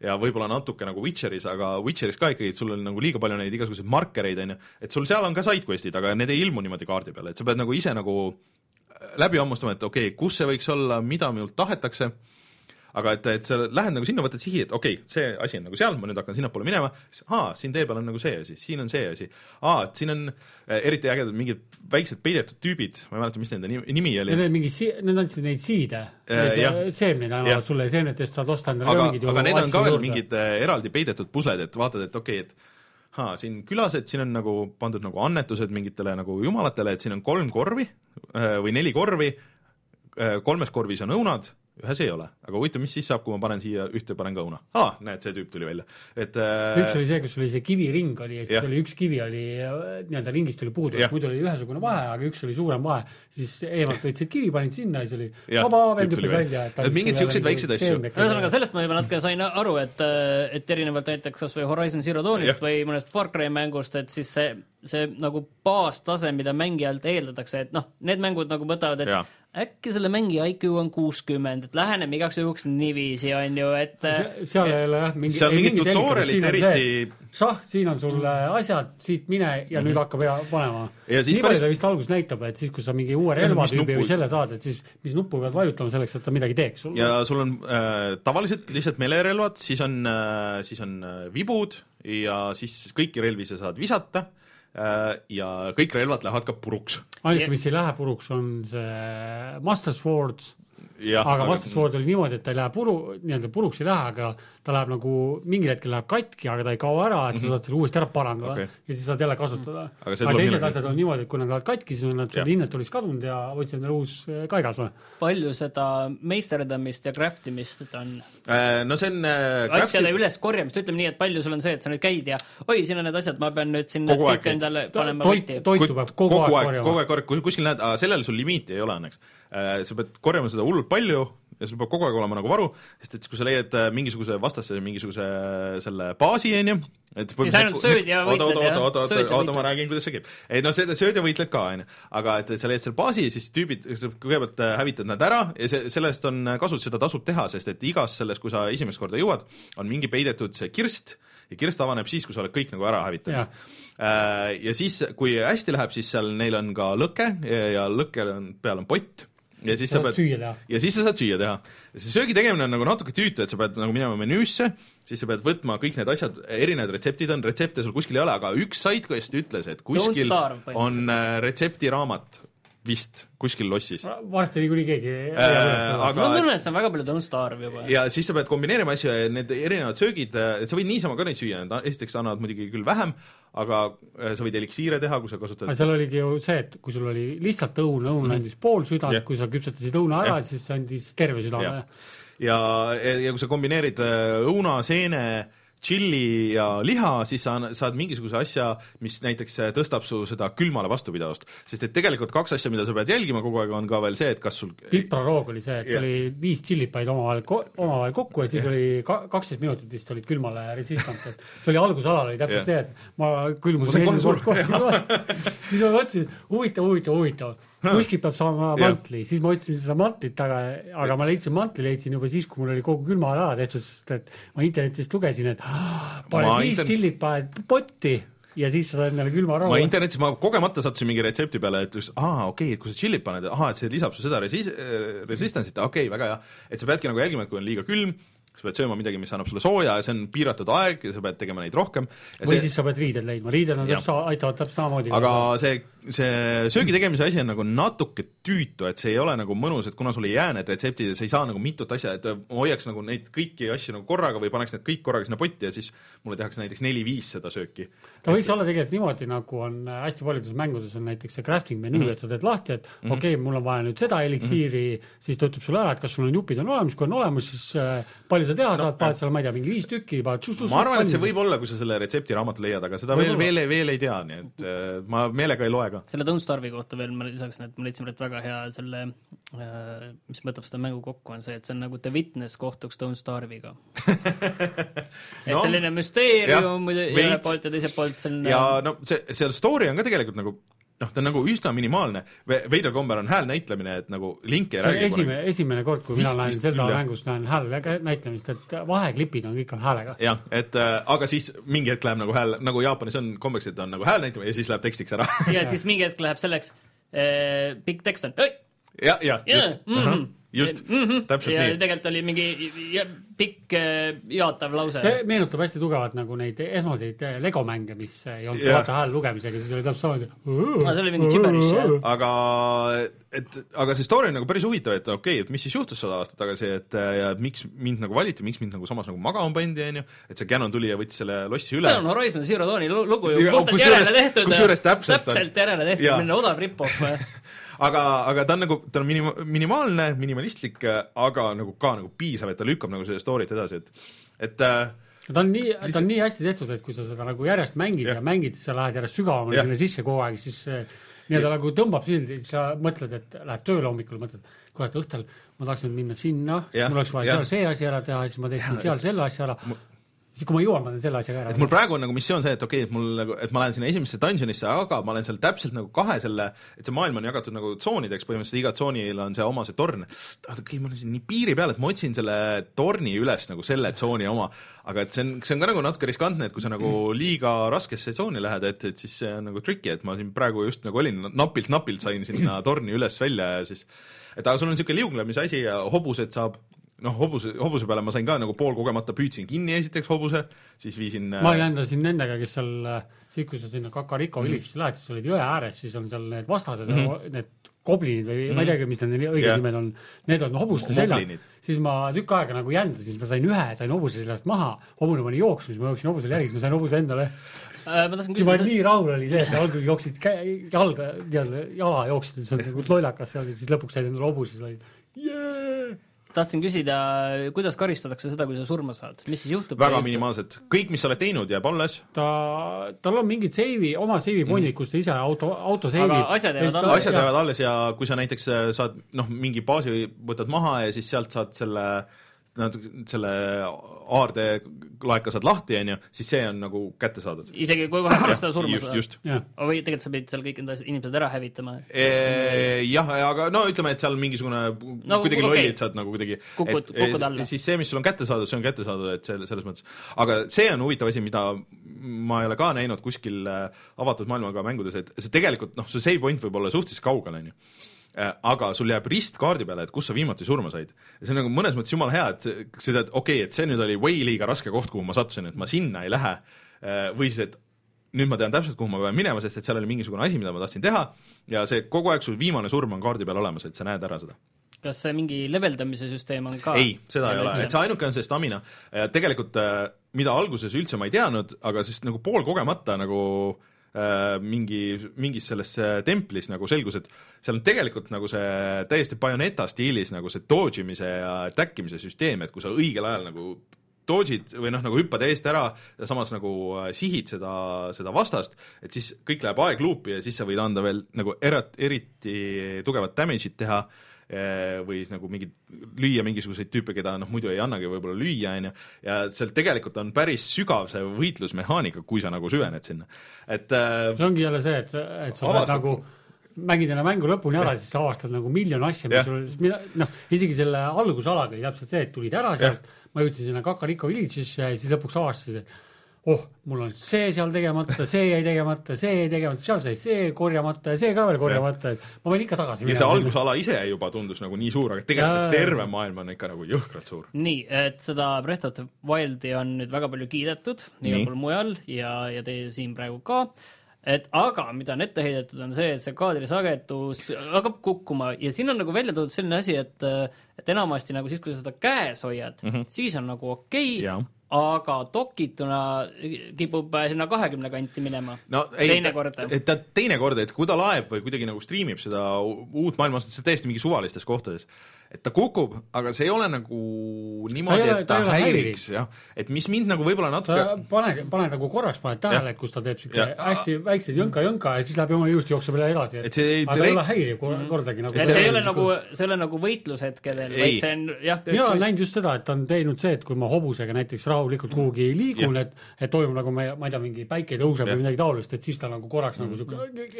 ja võib-olla natuke nagu Witcheris, aga Witcheris ka ikkagi, et sul on nagu liiga palju neid igasuguseid markereid, on ju, et sul seal on ka sidequestid, aga need ei ilmu niimoodi kaardi peale, et sa pead nagu ise nagu läbi ammustama, et okei okay,, kus see võiks olla, mida minult tahetakse, aga et, et sa lähed nagu sinna, võtad sihi, et okei okay,, see asi on nagu seal, ma nüüd hakkan sinna poole minema, aa, siin tee peal on nagu see asi, siin on see asi, aa, et siin on eriti ägedad mingid väiksed peidetud tüübid, ma ei mäleta, mis nende nimi oli. Need, mingi si- need andsid neid siide, äh, seemneid annavad sulle ja seemnetest saad osta endale aga, mingid aga need on ka veel juurde. mingid eraldi peidetud pusled, et vaatad, et okei okay,, et haa, siin külas, et siin on nagu pandud nagu annetused mingitele nagu jumalatele, et siin on kolm korvi või neli korvi, kolmes korvis on õunad, ühes ei ole, aga huvitav, mis siis saab, kui ma panen siia ühte, panen ka õuna. Aa, näed, see tüüp tuli välja. Et, äh... üks oli see, kus oli see kiviring oli ja siis ja. oli üks kivi oli, nii-öelda ringist oli puudu, muidu oli ühesugune vahe, aga üks oli suurem vahe, siis eemalt võtsid kivi, panid sinna ja siis oli ja, vaba vend hüppes välja. Et mingid siuksed väiksed asju. Ühesõnaga, sellest ma juba natuke sain aru, et, et erinevalt näiteks kas või Horizon Zero Dawnist või mõnest Far Cry mängust, et siis see, see nagu baastase, mida mängijalt eeldatakse, et noh, need mängud nagu võtavad, et ja. äkki selle mängija I Q on kuuskümmend, et läheneme igaks juhuks niiviisi, on ju, et Se, seal ei ole jah, mingi, seal mingid tutorialit eriti šah, siin on sul asjad, siit mine ja mm-hmm. nüüd hakkab hea panema. Nii palju ta vist algus näitab, et siis, kui sa mingi uue relvatüübi või selle saad, et siis mis nuppu pead vajutama selleks, et ta midagi teeks. Sul ja sul on äh, tavaliselt lihtsalt melerelvad, siis on, äh, siis on äh, vibud ja siis kõiki relvi sa saad visata ja kõik relvad lähevad ka puruks. Ainuke, mis ei lähe puruks, on see Master Swords, ja, aga, aga Master Sword oli niimoodi, et ta ei lähe puru, nii-öelda puruks ei lähe, aga ta läheb nagu, mingil hetkel läheb katki, aga ta ei kao ära, et sa saad selle uuesti ära parandada okay. ja siis saad jälle kasutada. Aga, aga teised asjad on niimoodi, et kui nad lähevad katki, siis on nad selle inventoris kadunud ja võtsid endale uus kaigas. Palju seda meisterdamist ja craftimist on? No see on äh, asjade crafti... üles korjamist, ütleme nii, et palju sul on see, et sa nüüd käid ja oi, siin on need asjad, ma pean nüüd siin kõik endale panema võtti. Toitu peab kogu aeg korjama. Kogu aeg korjama, kuskil näed, aga sellel sul limiiti ei ole õnneks. Sa pead korjama seda hullult palju ja sul peab kogu aeg olema nagu varu, sest et kui sa leiad mingisuguse vastasse mingisuguse selle baasi, on ju, et siis ainult sööd ja võitled oota, oota, oota, oota, oota, ma räägin, kuidas see käib. Ei, no sööd ja võitled ka, on ju, aga et sa leiad selle baasi, siis tüübid, kõigepealt hävitad nad ära ja see, sellest on kasut, seda tasub teha, sest et igas selles, kui sa esimest korda jõuad, on mingi peidetud see kirst ja kirst avaneb siis, kui sa oled kõik nagu ära hävitanud. Ja. ja siis, kui hästi läheb, siis seal neil on ka lõke ja lõkke peal on pott ja siis sa pead ja siis sa saad süüa teha. See söögi tegemine on nagu natuke tüütu, et sa pead nagu minema menüüsse, siis sa pead võtma kõik need asjad, erinevad retseptid on, retsepte sul kuskil ei ole, aga üks sidequest ütles, et kuskil on retseptiraamat vist kuskil lossis. Varsti niikuinii keegi äh, aga... ma tunnen, et see on väga palju Don't Starve juba. Ja siis sa pead kombineerima asju ja need erinevad söögid, et sa võid niisama ka neid süüa, need esiteks annavad muidugi küll vähem, aga sa võid eliksiire teha, kui sa kasutad. Aga seal oligi ju see, et kui sul oli lihtsalt õun, õun mm-hmm. andis pool südant, yeah. kui sa küpsetasid õuna ära, yeah. siis andis terve südame. Yeah. Ja, ja, ja kui sa kombineerid õuna, seene, chili ja liha, siis sa saad mingisuguse asja, mis näiteks tõstab su seda külmale vastupidavust. Sest et tegelikult kaks asja, mida sa pead jälgima kogu aeg, on ka veel see, et kas sul... Pipraroog oli see, et yeah. oli viis chilipaid omavahel, ko- omavahel kokku ja siis yeah. oli kaksteist minutit vist olid külmale resistant. Et see oli algusalal, oli täpselt yeah. see, et ma külmusin esimene kord kohti. Siis ma mõtlesin, huvitav, huvitav, huvitav. Kuskilt peab saama mantli. Yeah. Siis ma otsin seda mantlit, aga, aga ma leidsin mantli, leidsin juba siis, kui mul oli kogu külma ära tehtud, sest et ma internetist lugesin, et pane viis intern... chillit, pane potti ja siis sa saad endale külma rahu. Ma internetis, ma kogemata sattusin mingi retsepti peale, et aa, okei, et kui sa chillit paned, aha, et see lisab su seda resis- resistance'it, okei, väga hea. Et sa peadki nagu jälgima, et kui on liiga külm, sa pead sööma midagi, mis annab sulle sooja ja see on piiratud aeg ja sa pead tegema neid rohkem. Ja või see... siis sa pead riided leidma, riided on täpselt, aitavad täpselt samamoodi. Aga see, see söögi tegemise asi on nagu natuke tüütu, et see ei ole nagu mõnus, et kuna sul ei jää need retseptid ja sa ei saa nagu mitut asja, et ma hoiaks nagu neid kõiki asju nagu korraga või paneks need kõik korraga sinna potti ja siis mulle tehakse näiteks neli-viis seda sööki. Ta võiks et... olla tegelikult niimoodi, nagu on hästi paljudes mängudes on näiteks see crafting menüü, mm-hmm. et sa teed lahti, et mm-hmm. okei okay,, mul on vaja nüüd seda eliksiiri, mm-hmm. siis ta ütleb sulle ära, et kas sul on jupid on olemas, kui on olemas, siis äh, palju sa teha no, saad, paned seal, ma ei tea, mingi viis tükki, paned tšus, ma arvan, et see võib olla, kui sa selle retseptiraamatu leiad, aga seda veel, veel, veel ei tea, nii et äh, ma meelega ei loe ka. Selle Don't Starve'i kohta veel ma lisaks, et ma leidsin, et väga hea selle, äh, mis võtab seda mängu kokku, on see, et see on nagu The Witness kohtuks Don't Starve'iga. et no, selline müsteerium ühe poolt ja teiselt poolt selline... ja no see, see story on ka tegelikult nagu noh, ta on nagu üsna minimaalne, veidral kombel on hääl näitlemine, et nagu Link ei räägi esimene, esimene kord, kui vist, mina näen Zelda mängus, näen hääl näitlemist, et vaheklipid on kõik on häälega. jah, et äh, aga siis mingi hetk läheb nagu hääl, nagu Jaapanis on kombeks, et on nagu hääl näitlemine ja siis läheb tekstiks ära. ja siis mingi hetk läheb selleks äh, pikk tekst on ja, ja, just mm -hmm. just, mm-hmm. täpselt ja nii. tegelikult oli mingi pikk jaatav lause. See meenutab hästi tugevalt nagu neid esmaseid Lego-mänge, mis ei olnud yeah. vaata hääl lugemisega, siis oli täpselt samamoodi. No, see oli mingi gibberish, jah. Aga, et, aga see story on nagu päris huvitav, et okei, okay, et mis siis juhtus sada aastat tagasi, et ja miks mind nagu valiti, miks mind nagu samas nagu magama pandi, on ju, et see Ganon tuli ja võttis selle lossi üle. See on Horizon Zero Dawni lugu ju puhtalt järele tehtud. Kusjuures täpselt, täpselt järele tehtud, minna odav rip-off. aga, aga ta on nagu, ta on minima, minimaalne, minimalistlik, aga nagu ka nagu piisav, et ta lükkab nagu selle story't edasi, et, et ta on nii, ta on nii hästi tehtud, et kui sa seda nagu järjest mängid ja, ja mängid, sa lähed järjest sügavamale sinna sisse kogu aeg, siis nii-öelda nagu tõmbab sildi, siis sa mõtled, et lähed tööle hommikul, mõtled, kuule, et õhtul ma tahaks nüüd minna sinna, siis mul oleks vaja seal see asi ära teha, siis ma teeksin seal selle asja ära. Siis kui ma jõuan, ma teen selle asjaga ära. Et mul praegu on nagu missioon see, et okei, okay, et mul nagu, et ma lähen sinna esimesse dungeonisse, aga ma olen seal täpselt nagu kahe selle, et see maailm on jagatud nagu tsoonideks, põhimõtteliselt iga tsoonil on see oma see torn. Okei, okay, ma olen siin nii piiri peal, et ma otsin selle torni üles nagu selle tsooni oma, aga et see on, see on ka nagu natuke riskantne, et kui sa nagu liiga raskesse tsooni lähed, et, et siis see on nagu tricky, et ma siin praegu just nagu olin, napilt-napilt sain sinna torni üles välja ja siis, et aga sul on niisugune liuglemise asi ja hobused saab noh, hobuse, hobuse peale ma sain ka nagu pool kogemata püüdsin kinni esiteks hobuse, siis viisin ma jändasin nendega, kes seal, siis kui sa sinna Kakariko mm. vilitsisse lähed, siis olid jõe ääres, siis on seal need vastased mm, -hmm. need koblinid või mm. ma ei teagi, mis need õiged yeah. nimed on, need on hobuste seljad, siis ma tükk aega nagu jändasin, siis ma sain ühe, sain hobuse seljast maha, hobune pani jooksu, siis ma jooksin hobusele järgi, siis ma sain hobuse endale äh, ma siis ma nii rahul oli see, et algul jooksid jalga, jala jooksid, see on nagu lollakas seal, siis lõpuks said endale hobuse, siis olid yeah! Tahtsin küsida, kuidas karistatakse seda, kui sa surma saad? Mis siis juhtub? Väga minimaalselt. Kõik, mis sa oled teinud, jääb alles. Ta, tal on mingid seivi, oma seivi pondid, kus ta ise auto, auto seivi. Aga asjad jäävad alles. Asjad jäävad alles ja kui sa näiteks saad noh, mingi baasi võtad maha ja siis sealt saad selle selle aarde laeka saad lahti, on ju, siis see on nagu kätte saadud. Isegi kui kohe pärast seda surma saada? Just, just. Või tegelikult sa pidid seal kõik enda inimesed ära hävitama? Jah, aga no ütleme, et seal mingisugune no, kuidagi okay. lollilt saad nagu kuidagi kukud, kukud alla. Siis see, mis sul on kätte saadud, see on kätte saadud, et selle, selles mõttes. Aga see on huvitav asi, mida ma ei ole ka näinud kuskil avatud maailmaga mängudes, et see tegelikult, noh, see save point võib olla suhteliselt kaugel, on ju. Aga sul jääb rist kaardi peale, et kus sa viimati surma said. Ja see on nagu mõnes mõttes jumala hea, et seda, et okei, okay, et see nüüd oli way liiga raske koht, kuhu ma sattusin, et ma sinna ei lähe. Või siis, et nüüd ma tean täpselt, kuhu ma pean minema, sest et seal oli mingisugune asi, mida ma tahtsin teha ja see kogu aeg sul viimane surm on kaardi peal olemas, et sa näed ära seda. Kas see mingi leveldamise süsteem on ka? Ei, seda ei ole, et see ainuke on see stamina. Tegelikult, mida alguses üldse ma ei teadnud, aga siis nagu pool kogemata nagu mingi, mingis selles templis nagu selgus, et seal on tegelikult nagu see täiesti Bayonetta stiilis nagu see dodžimise ja täkkimise süsteem, et kui sa õigel ajal nagu dodžid või noh, nagu hüppad eest ära ja samas nagu sihid seda, seda vastast, et siis kõik läheb aegluupi ja siis sa võid anda veel nagu erat, eriti tugevat damage'it teha või nagu mingi, lüüa mingisuguseid tüüpe, keda noh, muidu ei annagi võib-olla lüüa, on ju, ja seal tegelikult on päris sügav see võitlusmehaanika, kui sa nagu süvened sinna. Et see ongi jälle see, et, et sa pead nagu mängid enne mängu lõpuni ära, siis sa avastad nagu miljon asja, mis sul, noh, isegi selle algusalaga oli täpselt see, et tulid ära sealt, ma jõudsin sinna Kakariko Village'isse ja siis lõpuks avastasid, et oh, mul on see seal tegemata, see jäi tegemata, see jäi tegemata, seal sai see korjamata ja see ka veel korjamata, et ma võin ikka tagasi minna. Ja see algusala ise juba tundus nagu nii suur, aga tegelikult see terve maailm on ikka nagu jõhkralt suur. Nii, et seda Breath of the Wildi on nüüd väga palju kiidetud, nii palju mujal ja, ja teie siin praegu ka, et aga mida on ette heidetud on see, et see kaadrisagedus hakkab kukkuma ja siin on nagu välja toodud selline asi, et, et enamasti nagu siis, kui sa seda käes hoiad, mm-hmm. siis on nagu okei okay,, aga dokituna kipub sinna kahekümne kanti minema no, ei, teine kord. Et ta teine kord, et kui ta laeb või kuidagi nagu streamib seda uut maailma, see täiesti mingi suvalistes kohtades, et ta kukub, aga see ei ole nagu niimoodi, et ta, ta häiriks, jah. Et mis mind nagu võib-olla natuke... Pane, pane nagu korraks, pane tähele, et kus ta teeb siuke hästi väikseid jõnka-jõnka ja siis läheb oma just jookseb üle edasi. Et see aga ta ei ole häiriv kordagi. Nagu et see ei ole nagu, see ole nagu võitlushetkedel, vaid see on... Jah, mina olen näinud just seda, et ta on teinud see, et kui ma hobusega näiteks rahulikult kuhugi liigun, et, et toimub nagu, ma ei tea, mingi päike tõuseb või midagi taolist, et siis ta nagu korraks nagu siuke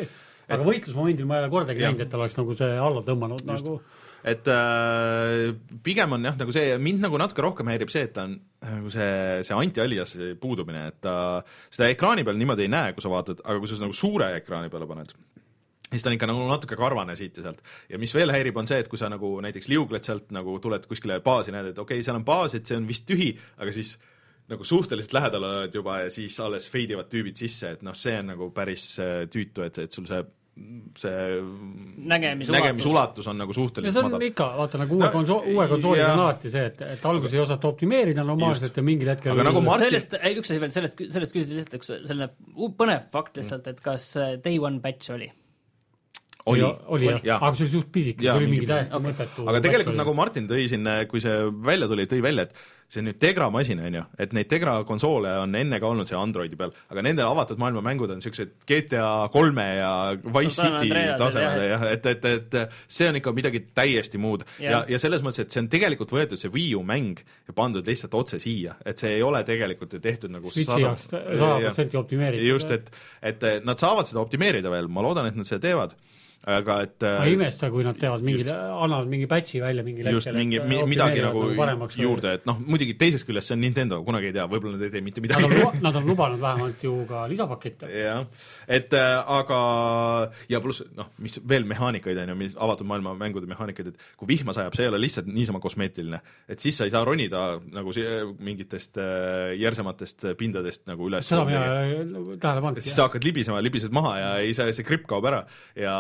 aga et, võitlusmomendil ma ei ole kordagi näinud, et oleks nagu see alla tõmmanud just. Nagu et äh, pigem on jah, nagu see, mind nagu natuke rohkem häirib see, et ta on nagu see, see anti-alias puudumine, et ta seda ekraani peal niimoodi ei näe, kui sa vaatad, aga kui sa nagu suure ekraani peale paned, siis ta on ikka nagu natuke karvane siit ja sealt. Ja mis veel häirib, on see, et kui sa nagu näiteks liugled sealt, nagu tuled kuskile baasi, näed, et okei okay,, seal on baas, et see on vist tühi, aga siis nagu suhteliselt lähedal oled juba ja siis alles feidivad tüübid sisse, et noh, see on nagu päris tüütu, et, et sul see see nägemisulatus. nägemisulatus on nagu suhteliselt ja see on madal. Ikka, vaata nagu uue, no, konso uue konsooliga on alati see, et, et alguses ei osata optimeerida normaalselt ja mingil hetkel aga nagu Martin... sellest, üks asi veel, sellest, sellest küsisid lihtsalt üks selline põnev fakt lihtsalt, et kas Day One Patch oli? Oli, oli, oli jah, aga see oli suht pisik, see oli mingi täiesti okay. mõttetu. Aga tegelikult nagu Martin tõi siin, kui see välja tuli, tõi välja, et see on nüüd Tegra masin, on ju, et neid Tegra konsoole on enne ka olnud see Androidi peal, aga nendel avatud maailma mängud on sellised G T A kolme ja Vice City tasemel, jah, et, et, et see on ikka midagi täiesti muud. Ja, ja selles mõttes, et see on tegelikult võetud see Wii U mäng ja pandud lihtsalt otse siia, et see ei ole tegelikult ju tehtud nagu Switchi jaoks sada protsenti optimeeritud. Just, et, et nad saavad seda optimeerida veel, ma loodan, et nad seda teevad. Aga et ma ei imesta, kui nad teevad mingi, annavad mingi patchi välja mingi just hetkel, mingi, mi, midagi nagu, nagu juurde, et noh, muidugi teisest küljest see on Nintendo, kunagi ei tea, võib-olla nad ei tee mitte midagi. Nad on, nad on lubanud vähemalt ju ka lisapakette. jah, et aga ja pluss, noh, mis veel mehaanikaid on ju, mis avatud maailma mängude mehaanikaid, et kui vihma sajab, see ei ole lihtsalt niisama kosmeetiline, et siis sa ei saa ronida nagu mingitest järsematest pindadest nagu üles. seda mina tähele pannud. Siis sa hakkad libisema, libised maha ja ei saa, see grip kaob ära ja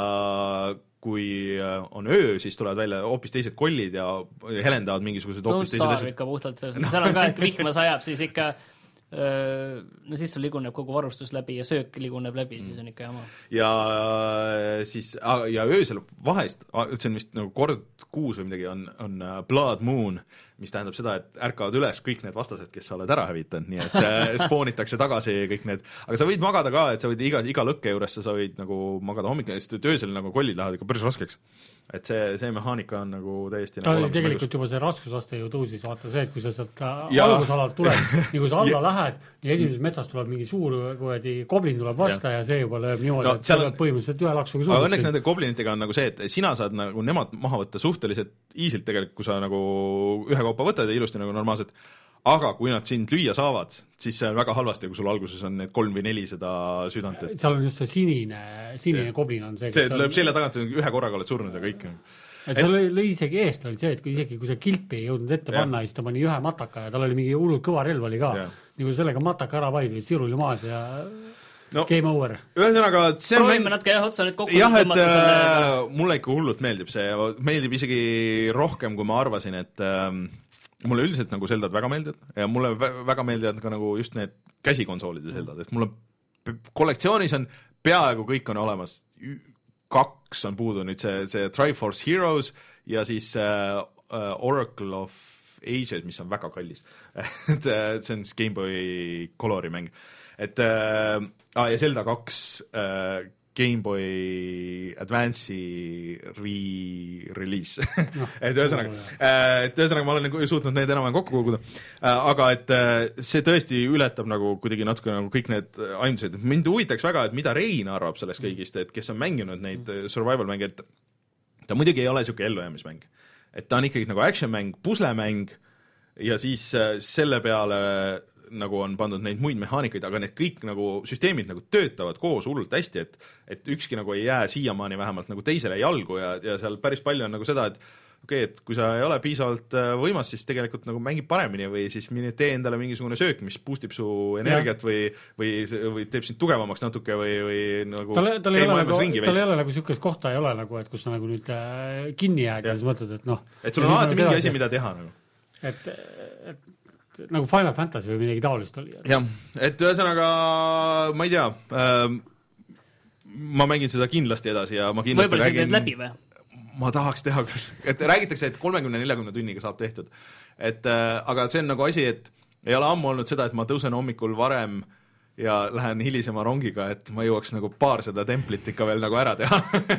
kui on öö, siis tulevad välja hoopis teised kollid ja helendavad mingisugused hoopis teised asjad. Ikka puhtalt, seal on ka, et vihma sajab, siis ikka no siis sul liguneb kogu varustus läbi ja söök liguneb läbi, siis on ikka jama. Ja siis, ja öösel vahest, see on vist nagu kord kuus või midagi, on, on Blood Moon, mis tähendab seda, et ärkavad üles kõik need vastased, kes sa oled ära hävitanud, nii et spoonitakse tagasi kõik need, aga sa võid magada ka, et sa võid iga, iga lõkke juures sa võid nagu magada hommikul, sest öösel nagu kollid lähevad ikka päris raskeks. Et see, see mehaanika on nagu täiesti ta nagu tegelikult mängus. Juba see raskusaste ju tõusis, vaata see, et kui sa sealt algusalalt tuleb, nii kui sa alla lähed ja esimeses metsas tuleb mingi suur kuudi koblin tuleb vasta ja, ja see juba lööb niimoodi, no, et see lööb põhimõtteliselt ühe laksuga suur. Aga õnneks nende koblinitega on nagu see, et sina saad nagu nemad maha võtta suhteliselt easilt tegelikult, kui sa nagu ühe kaupa võtad ja ilusti nagu normaalselt, aga kui nad sind lüüa saavad, siis see on väga halvasti, kui sul alguses on need kolm või neli seda südant. Et... seal on just see sinine, sinine ja. Koblin on see, see lööb on... selle tagant, ühe korraga oled surnud ja kõik. Et seal et... lõi isegi eest oli see, et kui isegi kui see kilpi ei jõudnud ette panna, siis ta pani ühe mataka ja tal oli mingi hullult kõva relv oli ka. Nii kui sellega mataka ära vaid, või siruli maas ja no, game over. Ühesõnaga, see on... proovime natuke jah, otsa nüüd kokku. Jah, et äh, selle... mulle ikka hullult meeldib see, meeldib isegi rohkem, kui ma arvasin, et äh, mulle üldiselt nagu Zeldad väga meeldivad ja mulle väga meeldivad ka nagu just need käsikonsoolide Zeldad, et mulle kollektsioonis on peaaegu kõik on olemas, kaks on puudu nüüd see, see Triforce Heroes ja siis uh, Oracle of Ages, mis on väga kallis et see on Game Boy Colori mäng, et uh, ah, ja Zelda kaks uh, Game Boy Advance'i re-release no, et ühesõnaga no, et ühesõnaga ma olen nagu suutnud need enam kokku koguda, aga et see tõesti ületab nagu kuidagi natuke nagu kõik need aimdused, mind huvitaks väga, et mida Rein arvab sellest kõigist, et kes on mänginud neid survival mänge, et ta muidugi ei ole siuke ellujäämismäng, et ta on ikkagi nagu action mäng, puslemäng ja siis selle peale nagu on pandud neid muid mehaanikaid, aga need kõik nagu süsteemid nagu töötavad koos hullult hästi, et, et ükski nagu ei jää siiamaani vähemalt nagu teisele jalgu ja, ja seal päris palju on nagu seda, et okei okay,, et kui sa ei ole piisavalt võimas, siis tegelikult nagu mängib paremini või siis tee endale mingisugune söök, mis boostib su energiat ja. või, või, või teeb sind tugevamaks natuke või, või nagu tal, tal ei ole nagu, tal ei ole nagu niisugust kohta ei ole nagu, et kus sa nagu nüüd äh, kinni jääd ja, ja siis mõtled, et noh et sul on alati mingi asi, mida teha nagu. et, et nagu Final Fantasy või midagi taolist oli. jah, et ühesõnaga ma ei tea äh, ma mängin seda kindlasti edasi ja ma kindlasti võib-olla räägin see teed läbi või? Ma tahaks teha küll, et räägitakse, et kolmekümne neljakümne tunniga saab tehtud, et äh, aga see on nagu asi, et ei ole ammu olnud seda, et ma tõusen hommikul varem ja lähen hilisema rongiga, et ma jõuaks nagu paar seda templit ikka veel nagu ära teha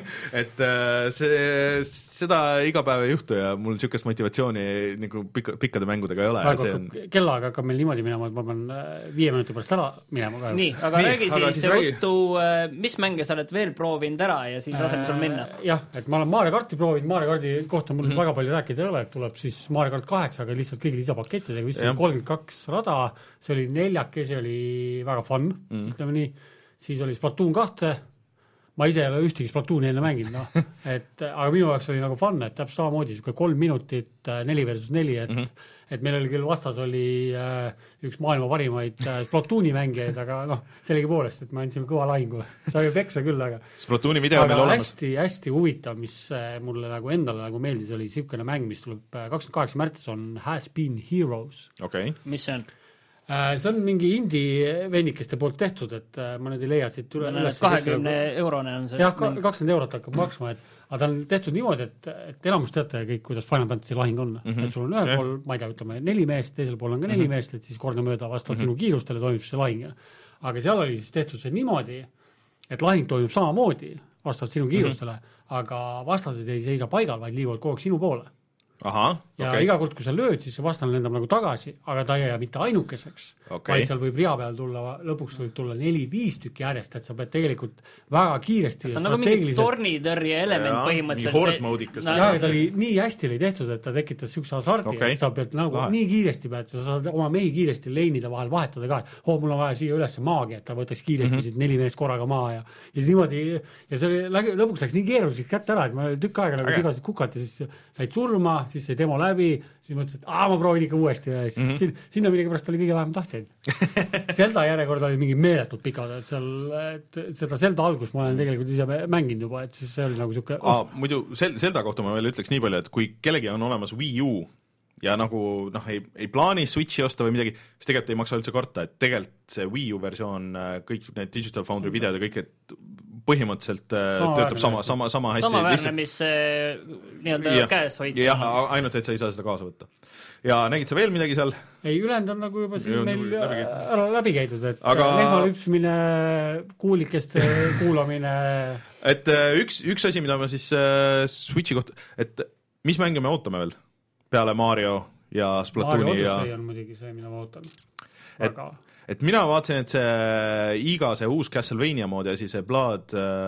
et see, seda iga päev ei juhtu ja mul niisugust motivatsiooni nagu pika, pikkade mängudega ei ole. See on... Kellaga hakkab meil niimoodi minema, et ma pean viie minuti pärast ära minema. Kahjuks. Nii, aga Nii, räägi aga siis võttu, mis mänge sa oled veel proovinud ära ja siis laseme sul minna? Jah, et ma olen Mario Karti proovinud, Mario Kardi kohta mul mm-hmm. väga palju rääkida ei ole, et tuleb siis Mario Kart kaheksa, aga lihtsalt kõigi lisapakettidega, vist kolmkümmend kaks rada, see oli neljakesi, oli väga fun, mm. ütleme nii, siis oli Splatoon kahte, ma ise ei ole ühtegi Splatooni enne mänginud, no. et, aga minu jaoks oli nagu fun, et täpselt samamoodi, kolm minutit, neli versus neli, et, mm-hmm. et meil oli küll vastas oli äh, üks maailma parimaid äh, Splatooni mängijaid, aga noh, selegi poolest, et me andsime kõva lahingu, sai peksa küll, aga Splatooni video meil olemas. Hästi, hästi huvitav, mis äh, mulle nagu endale nagu meeldis, oli siukene mäng, mis tuleb äh, kakskümmend kaheksa märts on Has Been Heroes. Okay. Mis see on? See on mingi indie vennikeste poolt tehtud, et ma nüüd ei leia siit üle, üles. kahekümne eurone on see. Jah, kakskümmend eurot hakkab maksma, et, aga ta on tehtud niimoodi, et, et elamus teate kõik, kuidas Final Fantasy lahing on. Mm-hmm. Et sul on ühel yeah. pool, ma ei tea, ütleme neli meest, teisel pool on ka neli mm-hmm. meest, et siis kordamööda vastavalt mm-hmm. sinu kiirustele toimub see lahing. Aga seal oli siis tehtud see niimoodi, et lahing toimub samamoodi vastavalt sinu kiirustele, mm-hmm. aga vastased ei seisa paigal, vaid liiguvad kogu aeg sinu poole. Aha, ja okay. iga kord, kui sa lööd, siis see vastane lendab nagu tagasi, aga ta ei jää mitte ainukeseks, okay. vaid seal võib ria peal tulla, lõpuks võib tulla neli-viis tükki järjest, et sa pead tegelikult väga kiiresti see on nagu mingi tornitõrje element põhimõtteliselt. Nii no, ja ta oli nii hästi oli tehtud, et ta tekitas sükse hasardi okay. ja sa pead nagu Lahe. nii kiiresti pead, sa saad oma mehi kiiresti leinide vahel vahetada ka, et oh, mul on vaja siia üles maagi, et ta võtaks kiiresti mm-hmm. siit neli meest korraga maha ja, ja niimoodi, ja see oli, lõpuks läks nii keeruliseks kätte ära, et ma tükk aega nagu sigasid kukati, siis said surma, siis sai demo läbi, siis mõtlesin, et aa, ma proovin ikka uuesti ja siis mm-hmm. sinna, sinna millegi pärast oli kõige vähem tahtjaid. Zelda järjekord oli mingi meeletult pikad, et seal, et seda Zelda algust ma olen tegelikult ise mänginud juba, et siis see oli nagu siuke... Oh. Aa, muidu Zelda kohta ma veel ütleks nii palju, et kui kellegi on olemas Wii U ja nagu noh, ei, ei plaani Switchi osta või midagi, siis tegelikult ei maksa üldse karta, et tegelikult see Wii U versioon, kõik need Digital Foundry videod ja kõik, et põhimõtteliselt sama töötab sama, sama, sama hästi. Sama väärne, mis nii-öelda käes hoid. Jah, ainult, et sa ei saa seda kaasa võtta. Ja nägid sa veel midagi seal? Ei, ülend on nagu juba siin meil läbi, ära läbi käidud, et aga... lehmalüpsmine, kuulikeste kuulamine. Et üks, üks asi, mida ma siis Switchi kohta, et mis mänge me ootame veel? Peale Mario ja Splatooni Mario ja... Odyssey on muidugi see, mida ma ootan. Aga... Et, et mina vaatasin, et see Iga, see uus Castlevania mood ja siis see Blood,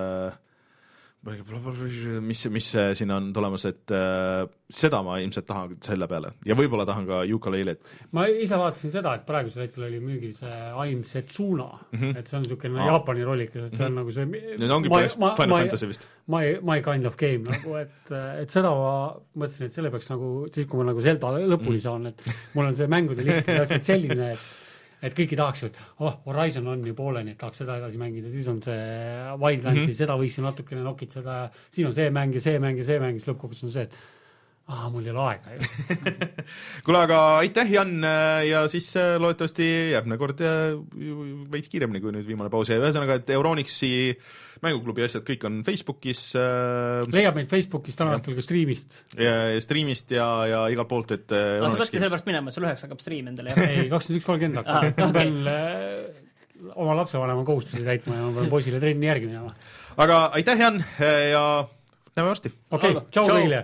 mis, mis siin on tulemas, et seda ma ilmselt tahan selle peale. Ja võib-olla tahan ka Yooka-Laylet. Ma ise vaatasin seda, et praegusel hetkel oli müügil see Aim Setsuna, mm-hmm. et see on niisugune ah. Jaapani rollikas, et see on mm-hmm. nagu see... Nüüd ongi päris Final my, Fantasy vist. My, my kind of game, nagu, et, et seda ma mõtlesin, et selle peaks nagu, siis kui ma nagu Zelda lõpuni saan, et mul on see mängude list selline, et et kõiki tahaks ju, et oh, Horizon on ju pooleni, et tahaks seda edasi mängida, siis on see Wildlandsi, mm-hmm. seda võiks ju natukene nokitseda, siin on see mäng ja see mäng ja see mäng, siis lõppkokkuvõttes on see, et ah, mul ei ole aega ju. Kuule, aga aitäh, Jan, ja siis loodetavasti järgmine kord veits kiiremini kui nüüd viimane paus ja ühesõnaga, et Euronixi mänguklubi asjad kõik on Facebookis. Leiab meid Facebookist, täna õhtul ka streamist. Ja, ja streamist ja, ja igalt poolt, et no, sa peadki sellepärast minema, et sul üheks hakkab stream endale. Ei, kakskümmend üks kolmkümmend hakkab. Ma pean äh, oma lapsevanema kohustusi täitma ja ma pean poisile trenni järgi minema. Aga aitäh, Jan, ja näeme varsti. Okei, okay, tšau teile.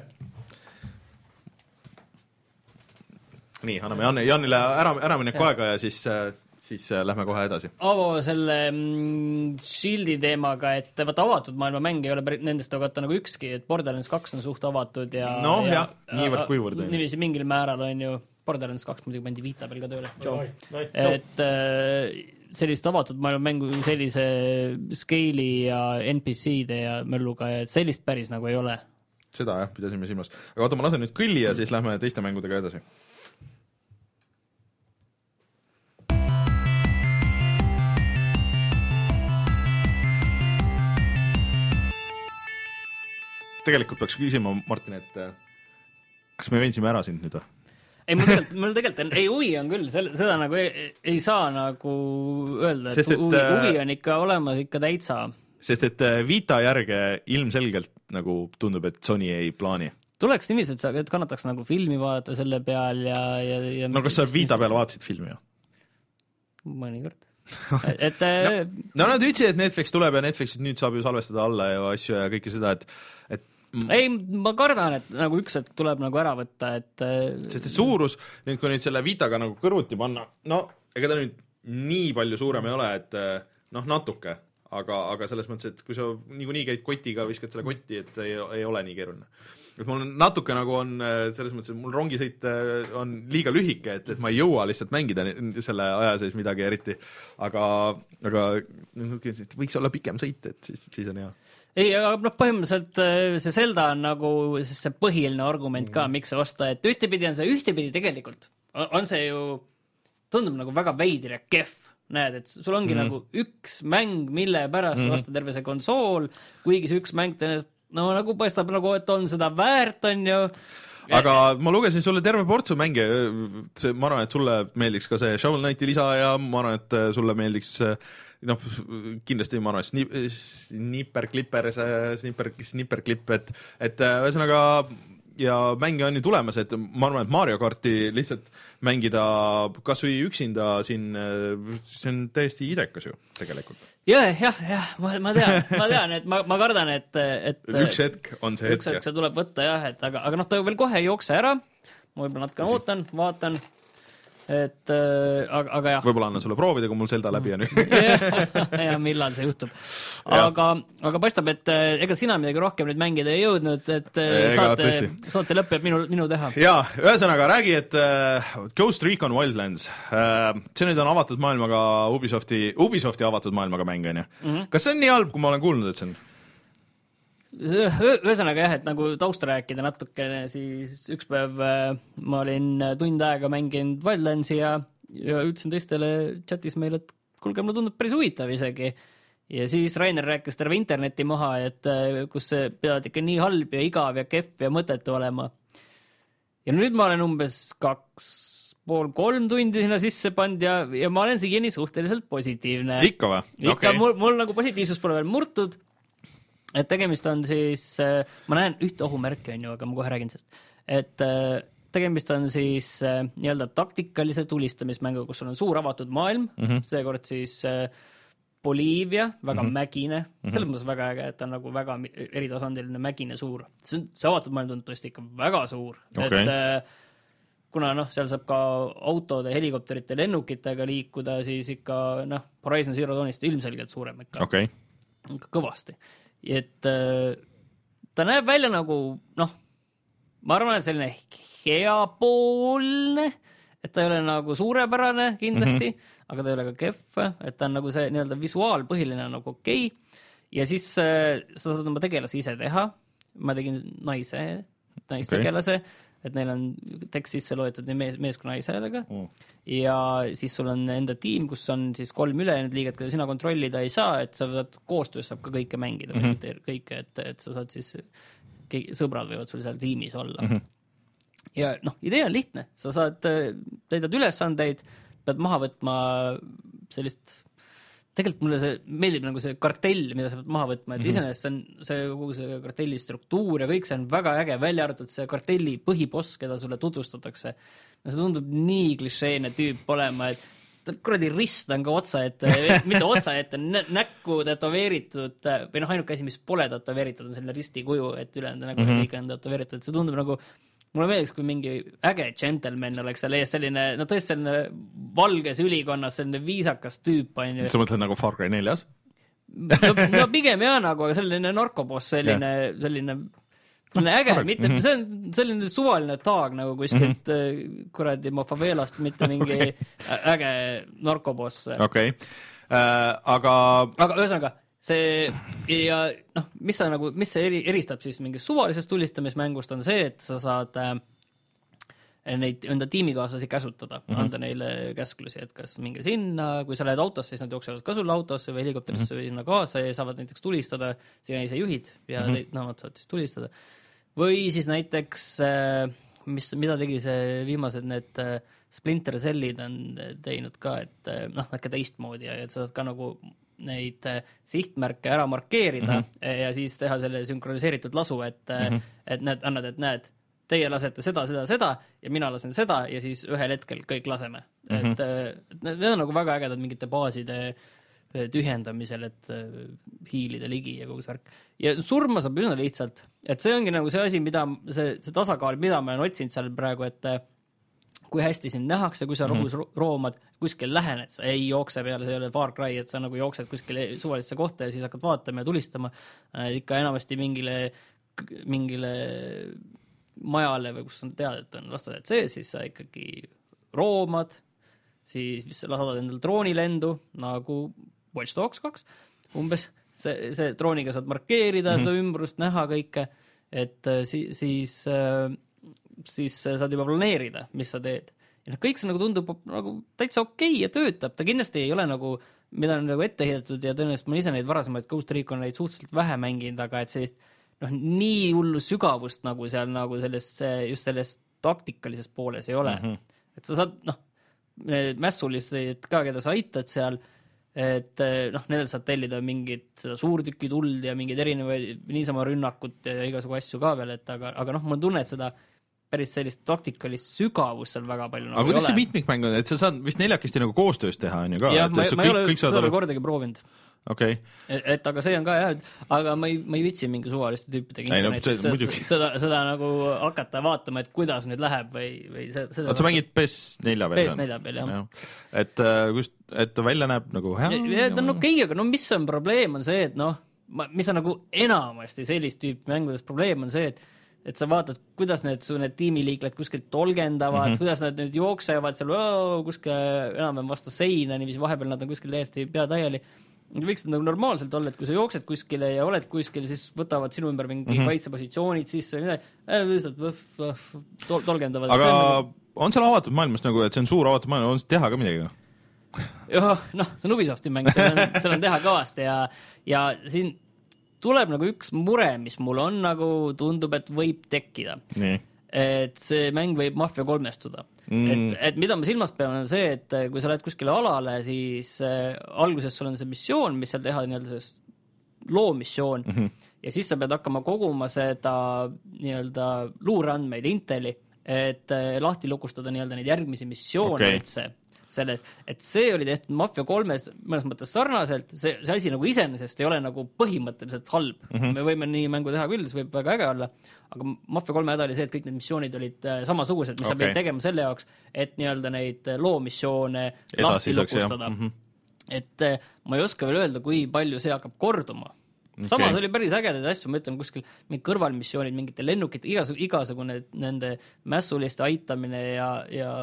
Nii, anname Jan, Janile ära, ära mineku ja. aega ja siis, siis lähme kohe edasi. Avo selle mm, Shieldi teemaga, et vaata avatud maailma mäng ei ole päris, nendest vaata nagu ükski, et Borderlands kaks on suht avatud ja... No ja, ja niivõrd kuivõrd. Niiviisi mingil määral on ju Borderlands kaks muidugi pandi Vita peal ka tööle. Et äh, sellist avatud maailma mängu sellise scale'i ja N P C-de ja mölluga, et sellist päris nagu ei ole. Seda jah, pidasime silmas. Aga oota, ma lasen nüüd kõlli ja siis lähme teiste mängudega edasi. Tegelikult peaks küsima, Martin, et kas me veensime ära sind nüüd või? Ei, mul tegelikult, mul tegelikult ei, huvi on küll, seda nagu ei, ei saa nagu öelda, et, sest, et huvi, huvi on ikka olemas ikka täitsa. Sest et Vita järge ilmselgelt nagu tundub, et Sony ei plaani. Tuleks niiviisi, et sa et kannataks nagu filmi vaadata selle peal ja... ja, ja no kas sa Vita peal vaatasid filmi ju? Mõnikord. et no, no nad ütlesid, et Netflix tuleb ja Netflixit nüüd saab ju salvestada alla ja asju ja kõike seda, et, et ei, ma kardan, et nagu üks hetk tuleb nagu ära võtta, et sest et suurus, nüüd kui nüüd selle Vitaga nagu kõrvuti panna, no ega ta nüüd nii palju suurem ei ole, et noh, natuke, aga, aga selles mõttes, et kui sa niikuinii käid kotiga, viskad selle kotti, et ei, ei ole nii keeruline. Et mul natuke nagu on selles mõttes, et mul rongisõit on liiga lühike, et, et ma ei jõua lihtsalt mängida selle aja sees midagi eriti, aga, aga võiks olla pikem sõit, et siis, siis on hea. Ei, aga noh, põhimõtteliselt see Zelda on nagu see põhiline argument ka, mm. miks see osta, et ühtepidi on see, ühtepidi tegelikult on see ju, tundub nagu väga veidir ja kehv. Näed, et sul ongi mm. nagu üks mäng, mille pärast mm. osta terve see konsool, kuigi see üks mäng tõenäoliselt no nagu paistab nagu, et on seda väärt, on ju. Aga ma lugesin sulle terve portsu mänge, see, ma arvan, et sulle meeldiks ka see Shovel Knighti lisa ja ma arvan, et sulle meeldiks noh, kindlasti ma arvan, snip, snipper, klipper, snipper, snipper, klipp, et, et ühesõnaga ja mänge on ju tulemas, et ma arvan, et Mario Karti lihtsalt mängida kas või üksinda siin, see on täiesti idekas ju tegelikult. Jah, jah, jah, ma, ma tean, ma tean, et ma, ma kardan, et, et üks hetk on see hetk. Üks hetk see tuleb võtta jah, et aga, aga noh, ta veel kohe ei jookse ära, ma võib-olla natuke ootan, vaatan, et äh, aga, aga jah. Võib-olla annan sulle proovida, kui mul Zelda läbi on. ja millal see juhtub. Aga, aga paistab, et ega sina midagi rohkem nüüd mängida ei jõudnud, et ega, saate, saate lõpp jääb minu, minu teha. Jaa, ühesõnaga räägi, et uh, Ghost Recon Wildlands, uh, see nüüd on avatud maailmaga Ubisofti, Ubisofti avatud maailmaga mäng, on ju. Mm-hmm. Kas see on nii halb, kui ma olen kuulnud, et see on? Ühesõnaga jah, et nagu tausta rääkida natukene, siis üks päev ma olin tund aega mänginud Wildlandsi ja, ja ütlesin teistele chatis meil, et kuulge, mulle tundub päris huvitav isegi. Ja siis Rainer rääkis terve interneti maha, et kus see peavad ikka nii halb ja igav ja kehv ja mõtetu olema. Ja nüüd ma olen umbes kaks pool kolm tundi sinna sisse pand ja, ja ma olen siiani suhteliselt positiivne. Ikka või? Ikka, okay. mul, mul nagu positiivsus pole veel murtud. Et tegemist on siis, ma näen ühte ohumärki on ju, aga ma kohe räägin sest, et tegemist on siis nii-öelda taktikalise tulistamismängu, kus sul on suur avatud maailm, mm-hmm. seekord siis Boliivia, väga mm-hmm. mägine, selles mõttes väga äge, et ta on nagu väga eritasandiline mägine suur. See, see avatud maailm tundub tõesti ikka väga suur, okay. et kuna noh, seal saab ka autode, helikopterite, lennukitega liikuda, siis ikka noh, Horizon Zero Dawnist ilmselgelt suurem ikka, okay. ikka kõvasti. Et äh, ta näeb välja nagu, noh, ma arvan, et selline heapoolne, et ta ei ole nagu suurepärane kindlasti, mm-hmm. aga ta ei ole ka kehv, et ta on nagu see nii-öelda visuaalpõhiline nagu okei. Ja siis äh, sa saad oma tegelasi ise teha. Ma tegin naise, naistegelase, okay. et neil on tekst sisse loetud nii mees, mees kui naiselega. Mm. Ja siis sul on enda tiim, kus on siis kolm ülejäänud liiget, keda sina kontrollida ei saa, et sa võid koostöös saab ka kõike mängida, mm-hmm. kõike, et, et sa saad siis, sõbrad võivad sul seal tiimis olla. Mm-hmm. Ja noh, idee on lihtne, sa saad, täidad ülesandeid, pead maha võtma sellist, tegelikult mulle see meeldib nagu see kartell, mida sa pead maha võtma, et mm-hmm. iseenesest see, on, see kogu see kartelli struktuur ja kõik see on väga äge, välja arvatud see kartelli põhiboss, keda sulle tutvustatakse. No see tundub nii klišeene tüüp olema, et ta kuradi rist on ka otsa, et mitte otsa, et nä- näkku tätoveeritud, või noh, ainuke asi, mis pole tätoveeritud, on selline risti kuju, et ülejäänud nägu mm-hmm. kõik on tätoveeritud, et see tundub nagu mulle meeldiks, kui mingi äge gentleman oleks seal ees selline, no tõesti selline valges ülikonnas, selline viisakas tüüp on ju. Sa mõtled nagu Far Cry neljas? No, no pigem jah nagu, aga selline narkoboss, selline, yeah. selline, selline äge, mitte, see on selline suvaline taag nagu kuskilt mm-hmm. kuradi ma favelast, mitte mingi okay. äge narkoboss. Okei, okay. äh, aga aga ühesõnaga see ja noh, mis sa nagu, mis see eri, eristab siis mingist suvalisest tulistamismängust on see, et sa saad äh, neid enda tiimikaaslasi käsutada, mm-hmm. anda neile käsklusi, et kas minge sinna, kui sa lähed autosse, siis nad jooksevad ka sulle autosse või helikopterisse mm-hmm. või sinna kaasa ja saavad näiteks tulistada, sina ise juhid ja mm-hmm. teid, no, nad saavad siis tulistada. Või siis näiteks, äh, mis, mida tegi see viimased need äh, Splinter Cellid on teinud ka, et äh, noh, näkke teistmoodi ja et sa saad ka nagu neid sihtmärke ära markeerida mm-hmm. ja siis teha selle sünkroniseeritud lasu, et, mm-hmm. et näed, annad, et näed, teie lasete seda, seda, seda ja mina lasen seda ja siis ühel hetkel kõik laseme. Mm-hmm. Et need on nagu väga ägedad mingite baaside tühjendamisel, et hiilida ligi ja kogu see värk. Ja surma saab üsna lihtsalt, et see ongi nagu see asi, mida, see, see tasakaal, mida ma olen otsinud seal praegu, et kui hästi sind nähakse, kui sa mm-hmm. rohus roomad, kuskil lähened, sa ei jookse peale, see ei ole Far Cry, et sa nagu jooksed kuskil suvalisse kohta ja siis hakkad vaatama ja tulistama, ikka enamasti mingile, mingile majale või kus on teada, et on lasteaed sees, siis sa ikkagi roomad, siis lasad endal droonilendu, nagu Watch Dogs kaks, umbes see, see drooniga saad markeerida mm-hmm. seda ümbrust, näha kõike, et siis, siis, siis saad juba planeerida, mis sa teed. Ja kõik see nagu tundub nagu täitsa okei ja töötab, ta kindlasti ei ole nagu, mida on nagu ette heidetud ja tõenäoliselt ma ise neid varasemaid Ghost Recon neid suhteliselt vähe mänginud, aga et sellist noh, nii hullu sügavust nagu seal nagu sellest, just sellest taktikalises pooles ei ole. Mm-hmm. Et sa saad, noh, mässulised ka, keda sa aitad seal, et noh, nendel saad tellida mingid seda suurtükki tuld ja mingid erinevaid niisama rünnakut ja igasugu asju ka veel, et aga, aga noh, ma tunnen, et seda päris sellist taktikalist sügavust seal väga palju aga nagu kuidas see mitmikmäng on, et sa saad vist neljakesti nagu koostöös teha, on ju ka? jah, et, ma, et ma ei ole seda ole... kordagi proovinud. Okay. Et, et aga see on ka jah, aga ma ei, ma ei vitsi mingi suvaliste tüüpidega internetis no, seda, seda, seda nagu hakata vaatama, et kuidas nüüd läheb või, või seda vastu... sa mängid P S neli peal? P S neli peal, jah. jah. Et, just, et ta välja näeb nagu hea? Ja, ta on okei, aga no mis on probleem on see, et noh, mis on nagu enamasti sellist tüüpi mängudes probleem on see, et et sa vaatad, kuidas need su need tiimiliikled kuskilt tolgendavad, mm-hmm. kuidas nad nüüd jooksevad seal oh, kuskil enam-enam vastu seina, niiviisi vahepeal nad on kuskil täiesti pea täieli. Võiks nagu normaalselt olla, et kui sa jooksed kuskile ja oled kuskil, siis võtavad sinu ümber mingi mm-hmm. kaitsepositsioonid sisse, lihtsalt võf, võf, tol- tolgendavad. Aga on, nagu... on seal avatud maailmas nagu, et see on suur avatud maailm, on teha ka midagi? Jah, noh, see on Ubisofti mäng, seal on, seal on teha kõvasti ja, ja siin tuleb nagu üks mure, mis mul on nagu tundub, et võib tekkida. Nii. Et see mäng võib Mafia kolmestuda. Mm. Et, et mida ma silmas pean on see, et kui sa lähed kuskile alale, siis äh, alguses sul on see missioon, mis seal teha nii-öelda see loomissioon mm-hmm. ja siis sa pead hakkama koguma seda nii-öelda luureandmeid Inteli, et äh, lahti lukustada nii-öelda neid järgmisi missioone okay. üldse. Selles, et see oli tehtud Mafia kolmes mõnes mõttes sarnaselt, see, see asi nagu iseenesest ei ole nagu põhimõtteliselt halb. Mm-hmm. Me võime nii mängu teha küll, see võib väga äge olla, aga Mafia kolme häda oli see, et kõik need missioonid olid samasugused, mis okay. sa pead tegema selle jaoks, et nii-öelda neid loomissioone lahti lukustada. Mm-hmm. Et ma ei oska veel öelda, kui palju see hakkab korduma. Okay. Samas oli päris ägedaid asju, ma ütlen kuskil mingid kõrvalmissioonid, mingite lennukid, igasugune, igasugune nende mässuliste aitamine ja, ja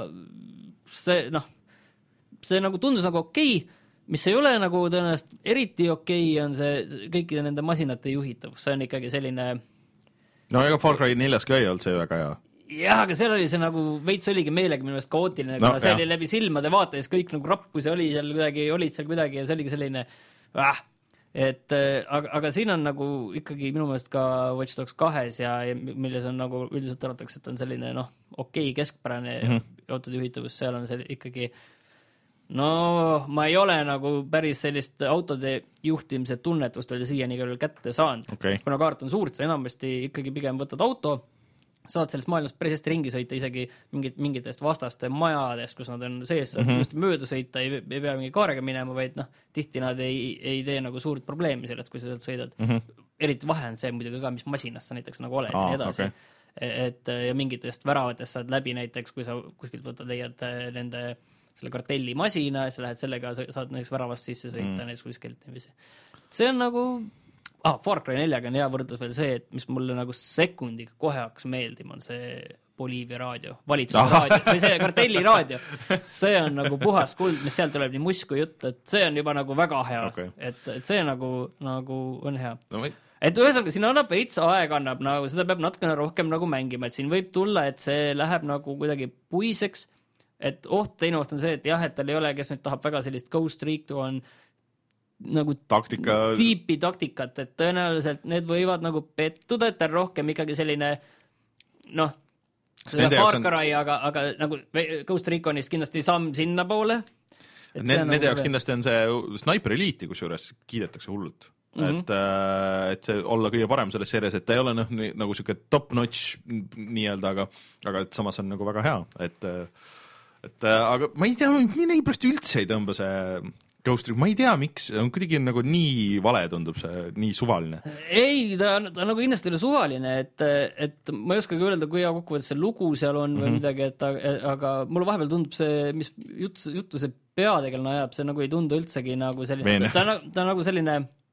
see, noh, see nagu tundus nagu okei, mis ei ole nagu tõenäoliselt eriti okei, on see kõikide nende masinate juhitavus, see on ikkagi selline no ega Far Cry neljas ka ei olnud see väga hea. Jah, aga seal oli see nagu veits oligi meelega minu meelest kaootiline, no, see oli läbi silmade vaata ja siis kõik nagu rappus ja oli seal kuidagi, olid seal kuidagi ja see oligi selline ah, et aga, aga siin on nagu ikkagi minu meelest ka Watch Dogs kahes ja, ja milles on nagu üldiselt arvatakse, et on selline noh, okei keskpärane mm-hmm. autode juhitavus, seal on see ikkagi no ma ei ole nagu päris sellist autode juhtimise tunnetust oli siiani küll kätte saanud. Okay. Kuna kaart on suurt, sa enamasti ikkagi pigem võtad auto, saad sellest maailmast päris hästi ringi sõita isegi mingit, mingitest vastaste majadest, kus nad on sees, saad mm-hmm. just mööda sõita, ei, ei pea mingi kaarega minema, vaid noh, tihti nad ei, ei tee nagu suurt probleemi sellest, kui sa sealt sõidad. Mm-hmm. Eriti vahe on see muidugi ka, mis masinas sa näiteks nagu oled ah, ja edasi. Okay. Et ja mingitest väravatest saad läbi näiteks, kui sa kuskilt võtad, leiad nende selle kartelli masina ja sa lähed sellega, saad näiteks väravast sisse sõita mm. näiteks kuskilt niiviisi. See on nagu, ah, Far Cry neljaga on hea võrdlus veel see, et mis mulle nagu sekundiga kohe hakkas meeldima, on see Boliivia raadio, valitsusraadio, või see kartelli raadio. See on nagu puhas kuld, mis sealt tuleb nii musku jutt, et see on juba nagu väga hea. Okay. Et, et see nagu, nagu on hea. No, või... Et ühesõnaga, siin annab veits aeg, annab nagu, seda peab natukene rohkem nagu mängima, et siin võib tulla, et see läheb nagu kuidagi puiseks, et oht teine oht on see, et jah, et tal ei ole, kes nüüd tahab väga sellist Ghost Recon on nagu Taktika... tiipi taktikat, et tõenäoliselt need võivad nagu pettuda, et ta on rohkem ikkagi selline noh, seda Far Cry, on... aga, aga nagu Ghost Reconist kindlasti samm sinna poole. Need, nende jaoks kindlasti on see Sniper Elite'i, kus juures kiidetakse hullult. mm-hmm. et, et see olla kõige parem selles seerias, et ta ei ole noh, nagu siuke top-notch nii-öelda, aga, aga et samas on nagu väga hea, et et aga ma ei tea, mille pärast üldse ei tõmba see Ghost Trick, ma ei tea, miks, on kuidagi nagu nii vale tundub see, nii suvaline. Ei, ta, ta nagu kindlasti oli suvaline, et, et ma ei oskagi öelda, kui hea kokkuvõttes see lugu seal on või mm-hmm. midagi, et aga mulle vahepeal tundub see, mis jutt, juttu see peategelane ajab, see nagu ei tundu üldsegi nagu selline, ta, ta on nagu selline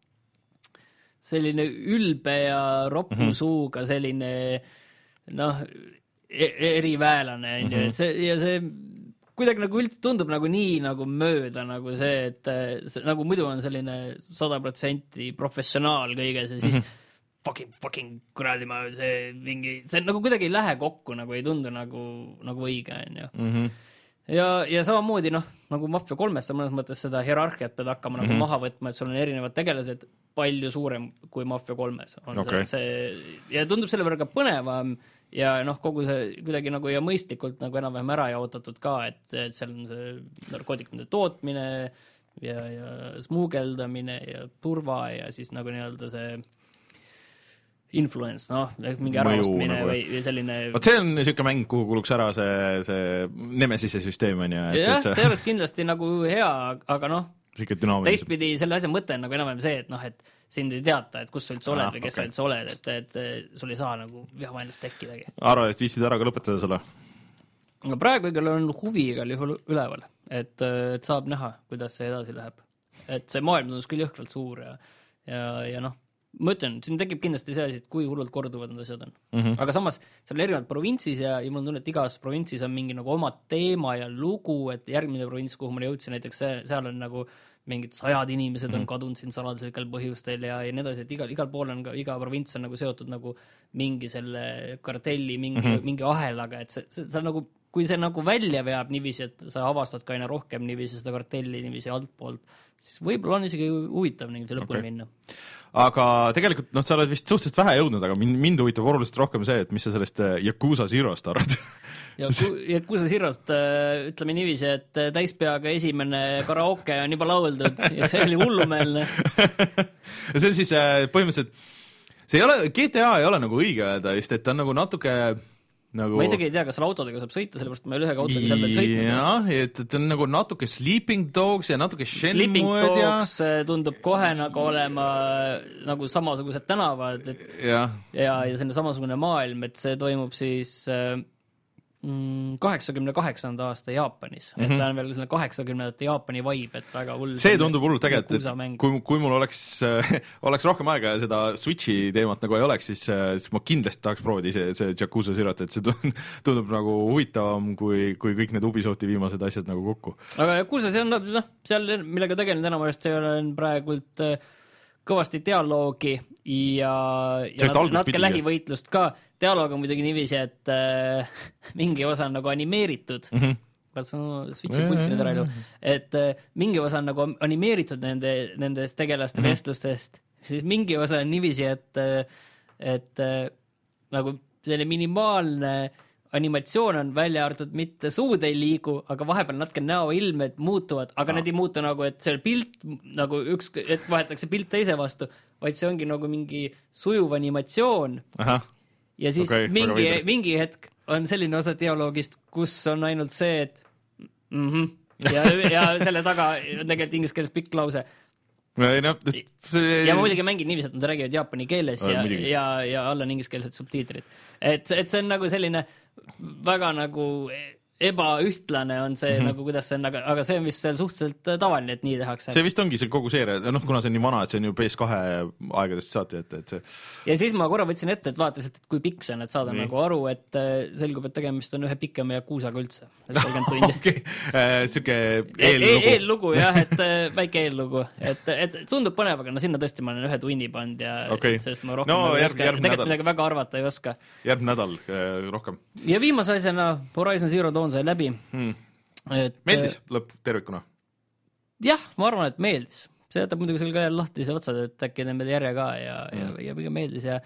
selline ülbe ja ropusuuga mm-hmm. selline noh, eriväelane mm-hmm. ja see, ja see kuidagi nagu üldse tundub nagu nii nagu mööda nagu see, et see, nagu muidu on selline sada protsenti professionaal kõiges ja siis mm-hmm. fucking, fucking kuradi ma see mingi, see nagu kuidagi ei lähe kokku, nagu ei tundu nagu, nagu õige, on ju. Mm-hmm. Ja, ja samamoodi noh, nagu Mafia kolmes sa mõnes mõttes seda hierarhiat pead hakkama mm-hmm. nagu maha võtma, et sul on erinevad tegelased palju suurem kui Mafia kolmes. On okay. see, see, ja tundub selle võrra ka põnevam ja noh, kogu see kuidagi nagu ja mõistlikult nagu enam-vähem ära jaotatud ka, et, et seal on see narkootikumide tootmine ja, ja smuugeldamine ja turva ja siis nagu nii-öelda see influence, noh, mingi äraostmine nagu, või selline Vaat see on niisugune mäng, kuhu kuluks ära see, see Nemesise süsteem on ja, et, jah, et see... see oleks kindlasti nagu hea, aga noh teistpidi selle asja mõte on nagu enam-vähem see, et noh, et sind ei teata, et kus sa üldse oled ah, või kes okay. sa üldse oled, et, et, et sul ei saa nagu vihavainlast tekkidagi. Arva, et viisid ära ka lõpetada selle? Aga praegu igal on huvi igal juhul üleval, et, et saab näha, kuidas see edasi läheb. Et see maailm tundus küll jõhkralt suur ja, ja, ja noh, ma ütlen, siin tekib kindlasti see asi, et kui hullult korduvad need asjad on. Mm-hmm. Aga samas, seal on erinevad provintsis ja, ja mul on tunne, et igas provintsis on mingi nagu oma teema ja lugu, et järgmine provints, kuhu ma jõudsin, näiteks see, seal on nagu mingid sajad inimesed on kadunud siin saladuslikel põhjustel ja, ja nii edasi, et igal, igal pool on ka, iga provints on nagu seotud nagu mingi selle kartelli, mingi, mm-hmm. mingi ahelaga, et see, see, see nagu, kui see nagu välja veab niiviisi, et sa avastad ka aina rohkem niiviisi seda kartelli niiviisi altpoolt, siis võib-olla on isegi huvitav niiviisi lõpuni okay. minna. Aga tegelikult, noh, sa oled vist suhteliselt vähe jõudnud, aga mind, mind huvitab oluliselt rohkem see, et mis sa sellest Yakuza Zerost arvad? Yakuza Zerost ütleme niiviisi, et täispeaga esimene karaoke on juba lauldud ja see oli hullumeelne. See on siis põhimõtteliselt, see ei ole, G T A ei ole nagu õige öelda, just, et ta on nagu natuke nagu... Ma isegi ei tea, kas selle autodega saab sõita, sellepärast ma ei ole ühega autoga seal veel sõitnud. Jah, et ta on nagu natuke Sleeping Dogs ja natuke Shenmue Sleeping Dogs ja... tundub kohe nagu olema nagu samasugused tänavad et... ja. Ja, ja selline samasugune maailm, et see toimub siis kaheksakümne kaheksanda aasta Jaapanis. Mm-hmm. Et ta on veel selle kaheksakümnendate Jaapani vibe, et väga hull. See tundub hullu tegelikult, et kui, kui mul oleks, oleks rohkem aega ja seda Switchi teemat nagu ei oleks, siis, siis ma kindlasti tahaks proovida ise see Yakuza Zerot, et see tundub nagu huvitavam kui, kui kõik need Ubisofti viimased asjad nagu kokku. Aga Yakuza, see on, noh, seal millega tegelen enamasti on praegult kõvasti dialoogi ja, ja natuke lähivõitlust ka. Dialoog on muidugi niiviisi, et äh, mingi osa on nagu animeeritud. Mm-hmm. Katsu Switchi pulti nüüd ära elu. Et äh, mingi osa on nagu animeeritud nende, nendest tegelaste mm-hmm. vestlustest. Siis mingi osa on niiviisi, et, et äh, nagu selline minimaalne animatsioon on välja arvatud, mitte suud ei liigu, aga vahepeal natuke näoilmed muutuvad, aga no. Need ei muutu nagu, et see pilt, nagu üks, et vahetakse pilt teise vastu, vaid see ongi nagu mingi sujuv animatsioon. Aha. Ja siis okay, mingi, mingi hetk on selline osa dialoogist, kus on ainult see, et mm-hmm, ja, ja selle taga on tegelikult inglise keeles pikk lause. Ei, no, see... Ja ma muidugi mängin niiviisi, et nad räägivad jaapani keeles ja, ja, ja alla on ingliskeelsed subtiitrid. Et, et see on nagu selline väga nagu ebaühtlane on see mm-hmm. nagu kuidas see on, aga, aga see on vist seal suhteliselt tavaline, et nii tehakse. See vist ongi see kogu seeria, noh, kuna see on nii vana, et see on ju P S kahe aegadest saati, et, et see... Ja siis ma korra võtsin ette, et vaatasin, et kui pikk see on, et saada nii. Nagu aru, et selgub, et tegemist on ühe pikema ja kuusaga üldse. Okei, siuke eellugu. Eellugu, jah, et väike eellugu. Et, et tundub põnev, aga no sinna tõesti ma olen ühe tunni pand ja okay. Sest ma rohkem no, järg, oska, tegelikult midagi väga arvata ei oska. Järgmine nädal eh, rohkem. Ja viimase asjana Horizon Zero Dawn sai läbi. Hmm. Et, meeldis lõpp tervikuna? Jah, ma arvan, et meeldis. See jätab muidugi seal ka lahti see otsad, et äkki teeme järje ka ja, mm. ja, ja pigem meeldis ja,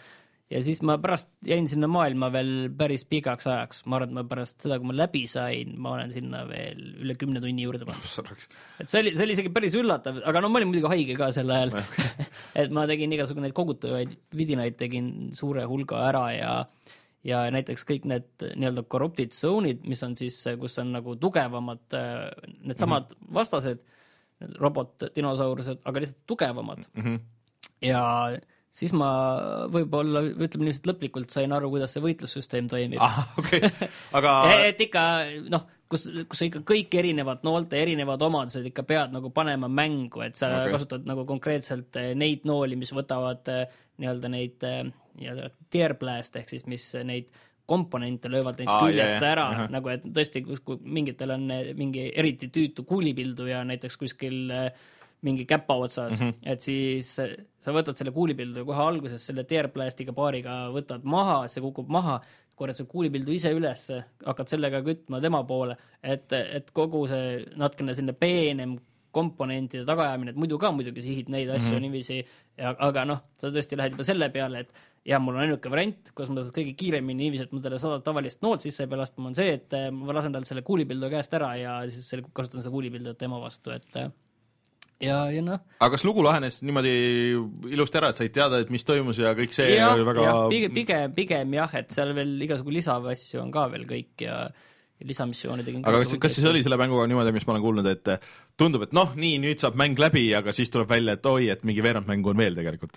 ja siis ma pärast jäin sinna maailma veel päris pikaks ajaks. Ma arvan, et ma pärast seda, kui ma läbi sain, ma olen sinna veel üle kümne tunni juurde pannud. Et see oli, see oli isegi päris üllatav, aga no ma olin muidugi haige ka sel ajal. et ma tegin igasugu neid kogutavaid vidinaid, tegin suure hulga ära ja ja näiteks kõik need nii-öelda corrupted zone'id, mis on siis, kus on nagu tugevamad need samad mm-hmm. vastased, robot-dinosaurused, aga lihtsalt tugevamad. Mm-hmm. Ja siis ma võib-olla, ütleme niiviselt lõplikult sain aru, kuidas see võitlussüsteem toimib. Ah, okay. aga... et ikka, noh, kus, kus sa ikka kõik erinevad noolte, erinevad omadused ikka pead nagu panema mängu, et sa okay. kasutad nagu konkreetselt neid nooli, mis võtavad nii-öelda neid nii-öelda tier blast, ehk siis mis neid komponente löövad neid ah, küljest jah, ära, jah. Nagu et tõesti, kui mingitel on mingi eriti tüütu kuulipildu ja näiteks kuskil mingi käpa otsas, mm -hmm. et siis sa võtad selle kuulipildu ja kohe alguses selle tier blastiga paariga võtad maha, see kukub maha, korrad see kuulipildu ise üles, hakkad sellega kütma tema poole, et, et kogu see natkene selline peenem komponentide tagajamine, et muidu ka muidugi sihid neid asju mm -hmm. niiviisi, ja, aga noh, sa tõesti lähed juba selle peale, et ja mul on ainuke variant, kus ma kõige kiiremini niiviisi, et ma talle sada tavalist noolt sisse ei pea lastma, on see, et ma lasen tal selle kuulipildu käest ära ja siis selle, kasutan seda kuulipildu tema vastu, et ja, ja noh. Aga kas lugu lahenes niimoodi ilusti ära, et said teada, et mis toimus ja kõik see ja, oli väga... Ja, pigem, pigem, pigem jah, et seal veel igasugu lisavasju on ka veel kõik ja lisamissiooni tegin. Aga kas, kas siis oli selle mänguga niimoodi, mis ma olen kuulnud, et tundub, et noh, nii, nüüd saab mäng läbi, aga siis tuleb välja, et oi, et mingi veerand mängu on veel tegelikult?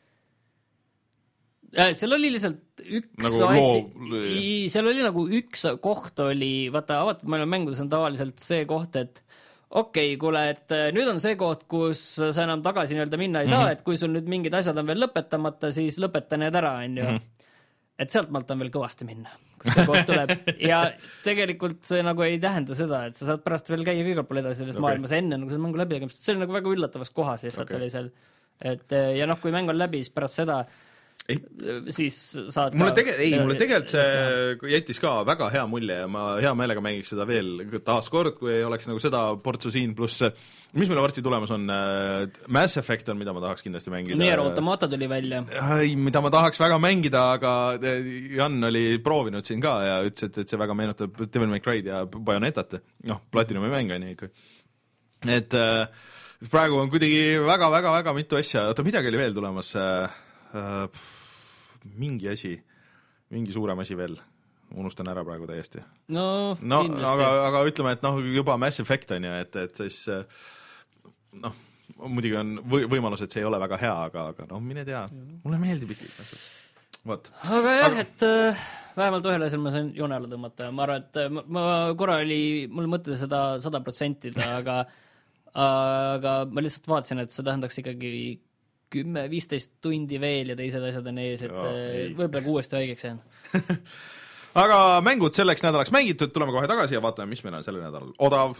Seal oli lihtsalt üks nagu asi, seal oli nagu üks koht oli, vaata, avatud maailma mängudes on tavaliselt see koht, et okei, okay, kuule, et nüüd on see koht, kus sa enam tagasi nii-öelda minna ei saa, mm-hmm. et kui sul nüüd mingid asjad on veel lõpetamata, siis lõpeta need ära, on ju. Mm-hmm. Et sealt maalt on veel kõvasti minna, kus see koht tuleb. Ja tegelikult see nagu ei tähenda seda, et sa saad pärast veel käia kõigepealt pool edasi selles okay. maailmas enne, nagu see mängu läbi tegemist. See oli nagu väga üllatavas kohas, lihtsalt okay. oli seal. Et, ja noh, kui mäng on läbi, siis pärast seda ei, siis saad mulle tege- ei, mulle tegelikult see jättis ka väga hea mulje ja ma hea meelega mängiks seda veel taas kord, kui ei oleks nagu seda portsu siin, pluss mis meil varsti tulemas on, Mass Effect on, mida ma tahaks kindlasti mängida. Nier Automata tuli välja. Ei, mida ma tahaks väga mängida, aga Jan oli proovinud siin ka ja ütles, et, et see väga meenutab Devil May Cry'd ja Bayonetat, noh, Platinumi mäng on ikka. Et praegu on kuidagi väga-väga-väga mitu asja, oota, midagi oli veel tulemas Uh, mingi asi, mingi suurem asi veel, unustan ära praegu täiesti. No, no aga, aga ütleme, et noh, juba Mass Effect on ju, et, et siis noh, muidugi on või, võimalus, et see ei ole väga hea, aga, aga noh, mine tea, mulle meeldib ikka. Võt. Aga jah, aga... et äh, vähemalt ühel asjal ma sain joone alla tõmmata, ma arvan, et ma, ma korra oli, mul mõte seda sada protsentida, aga, aga ma lihtsalt vaatasin, et see tähendaks ikkagi kümme viisteist tundi veel ja teised asjad on ees, et ja, võib-olla uuesti haigeks jään. Aga mängud selleks nädalaks mängitud, tuleme kohe tagasi ja vaatame, mis meil on selle nädalal odav.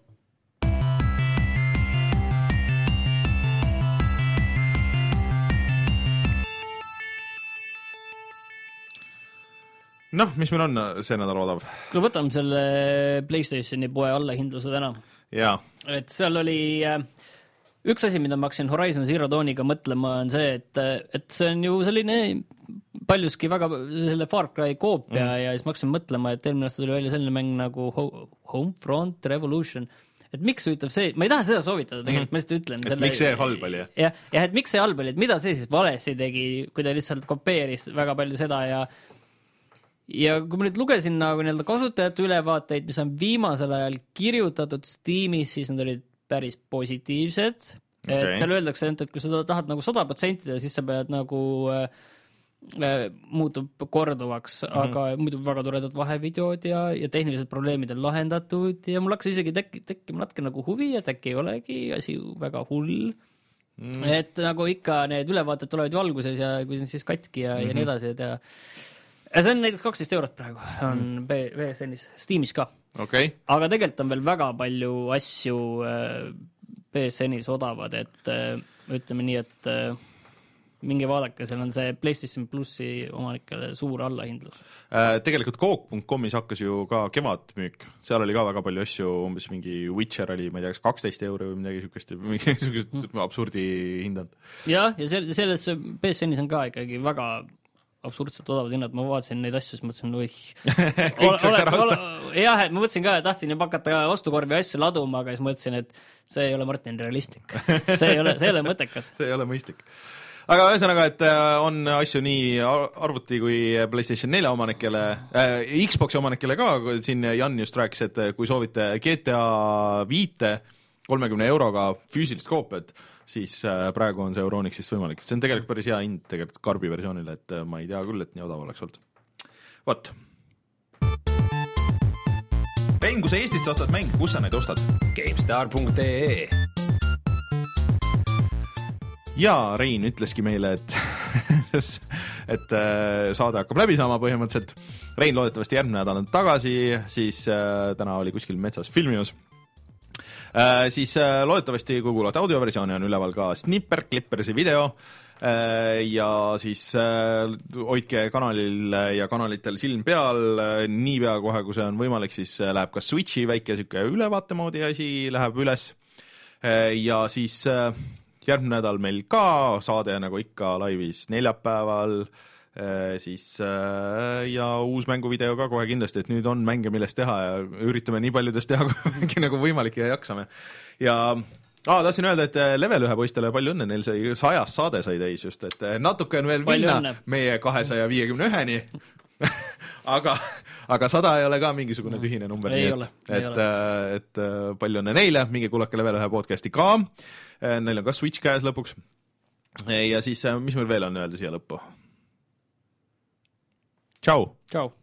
Noh, mis meil on see nädal odav? Kui võtame selle PlayStationi poe allahindluse täna. Jaa. Et seal oli... Üks asi, mida ma hakkasin Horizon Zero Dawniga mõtlema, on see, et, et see on ju selline paljuski väga selle Far Cry koopia mm. ja siis ma hakkasin mõtlema, et eelmine aasta tuli välja selline mäng nagu Homefront Revolution. Et miks huvitav see, ma ei taha seda soovitada tegelikult, mm. ma lihtsalt ütlen. Et selle, miks see halb oli? Ja, ja et miks see halb oli, et mida see siis valesti tegi, kui ta lihtsalt kopeeris väga palju seda ja ja kui ma nüüd lugesin nagu nii-öelda kasutajate ülevaateid, mis on viimasel ajal kirjutatud Steamis, siis nad olid päris positiivsed, okay. Et seal öeldakse, et kui sa tahad nagu sada protsenti, siis sa pead nagu äh, muutub korduvaks, mm-hmm. aga muidu väga toredad vahevideod ja, ja tehnilised probleemid on lahendatud ja mul hakkas isegi tekki, tekkima natuke nagu huvi, et äkki ei olegi asi väga hull. Mm. Et nagu ikka need ülevaated tulevad ju alguses ja kui see on siis katki ja, mm-hmm. ja nii edasi, et ja ja see on näiteks kaksteist eurot praegu, on mm. B S N-is, Steamis ka. Okay. Aga tegelikult on veel väga palju asju B S N-is odavad, et ütleme nii, et mingi vaadake, seal on see PlayStation Plussi omanikele suur allahindlus. Äh, tegelikult Coop punkt comis hakkas ju ka kevadmüük, seal oli ka väga palju asju, umbes mingi Witcher oli, ma ei tea, kas kaksteist euro või midagi sükest, mingi sükest absurdi hindanud. Jah, ja selles B S N-is on ka ikkagi väga absurdselt odavad hinnad, ma vaatasin neid asju, siis mõtlesin, oih. kõik saaks ära osta. Jah, et ma mõtlesin ka, et tahtsin juba hakata ostukorvi asju laduma, aga siis mõtlesin, et see ei ole Martin realistlik. See ei ole, see ei ole mõttekas. See ei ole mõistlik. Aga ühesõnaga, et on asju nii arvuti kui PlayStation neli omanikele, äh, Xboxi omanikele ka, siin Jan just rääkis, et kui soovite G T A viite kolmekümne euroga füüsilist koopiat, siis praegu on see Euronixist võimalik. See on tegelikult päris hea hind tegelikult karbi versioonile, et ma ei tea küll, et nii odav oleks olnud. Vot. Rein, kui sa Eestist ostad mäng, kus sa neid ostad? GameStar punkt ee Ja Rein ütleski meile, et, et saade hakkab läbi saama põhimõtteliselt. Rein loodetavasti järgmine nädal on tagasi, siis täna oli kuskil metsas filmimas. Äh, siis äh, loodetavasti, kui kuulate audioversiooni, on üleval ka Snipper, Clippersi video äh, ja siis äh, hoidke kanalil ja kanalitel silm peal, äh, niipea kohe, kui see on võimalik, siis äh, läheb ka Switchi väike siuke ülevaatemoodi asi läheb üles äh, ja siis äh, järgmine nädal meil ka saade nagu ikka laivis neljapäeval siis ja uus mänguvideo ka kohe kindlasti, et nüüd on mänge, millest teha ja üritame nii paljudest teha kui nagu võimalik ja jaksame. Ja aa, tahtsin öelda, et Level ühe poistele palju õnne, neil sai sajas saade sai täis just, et natuke on veel palju minna õnne. Meie kahesaja viiekümne üheni aga, aga sada ei ole ka mingisugune tühine number, ei nii ole, et, et, et, et palju õnne neile, minge kuulake Level ühe podcasti ka, neil on ka Switch käes lõpuks ja siis mis meil veel on öelda siia lõppu? Ciao. Ciao.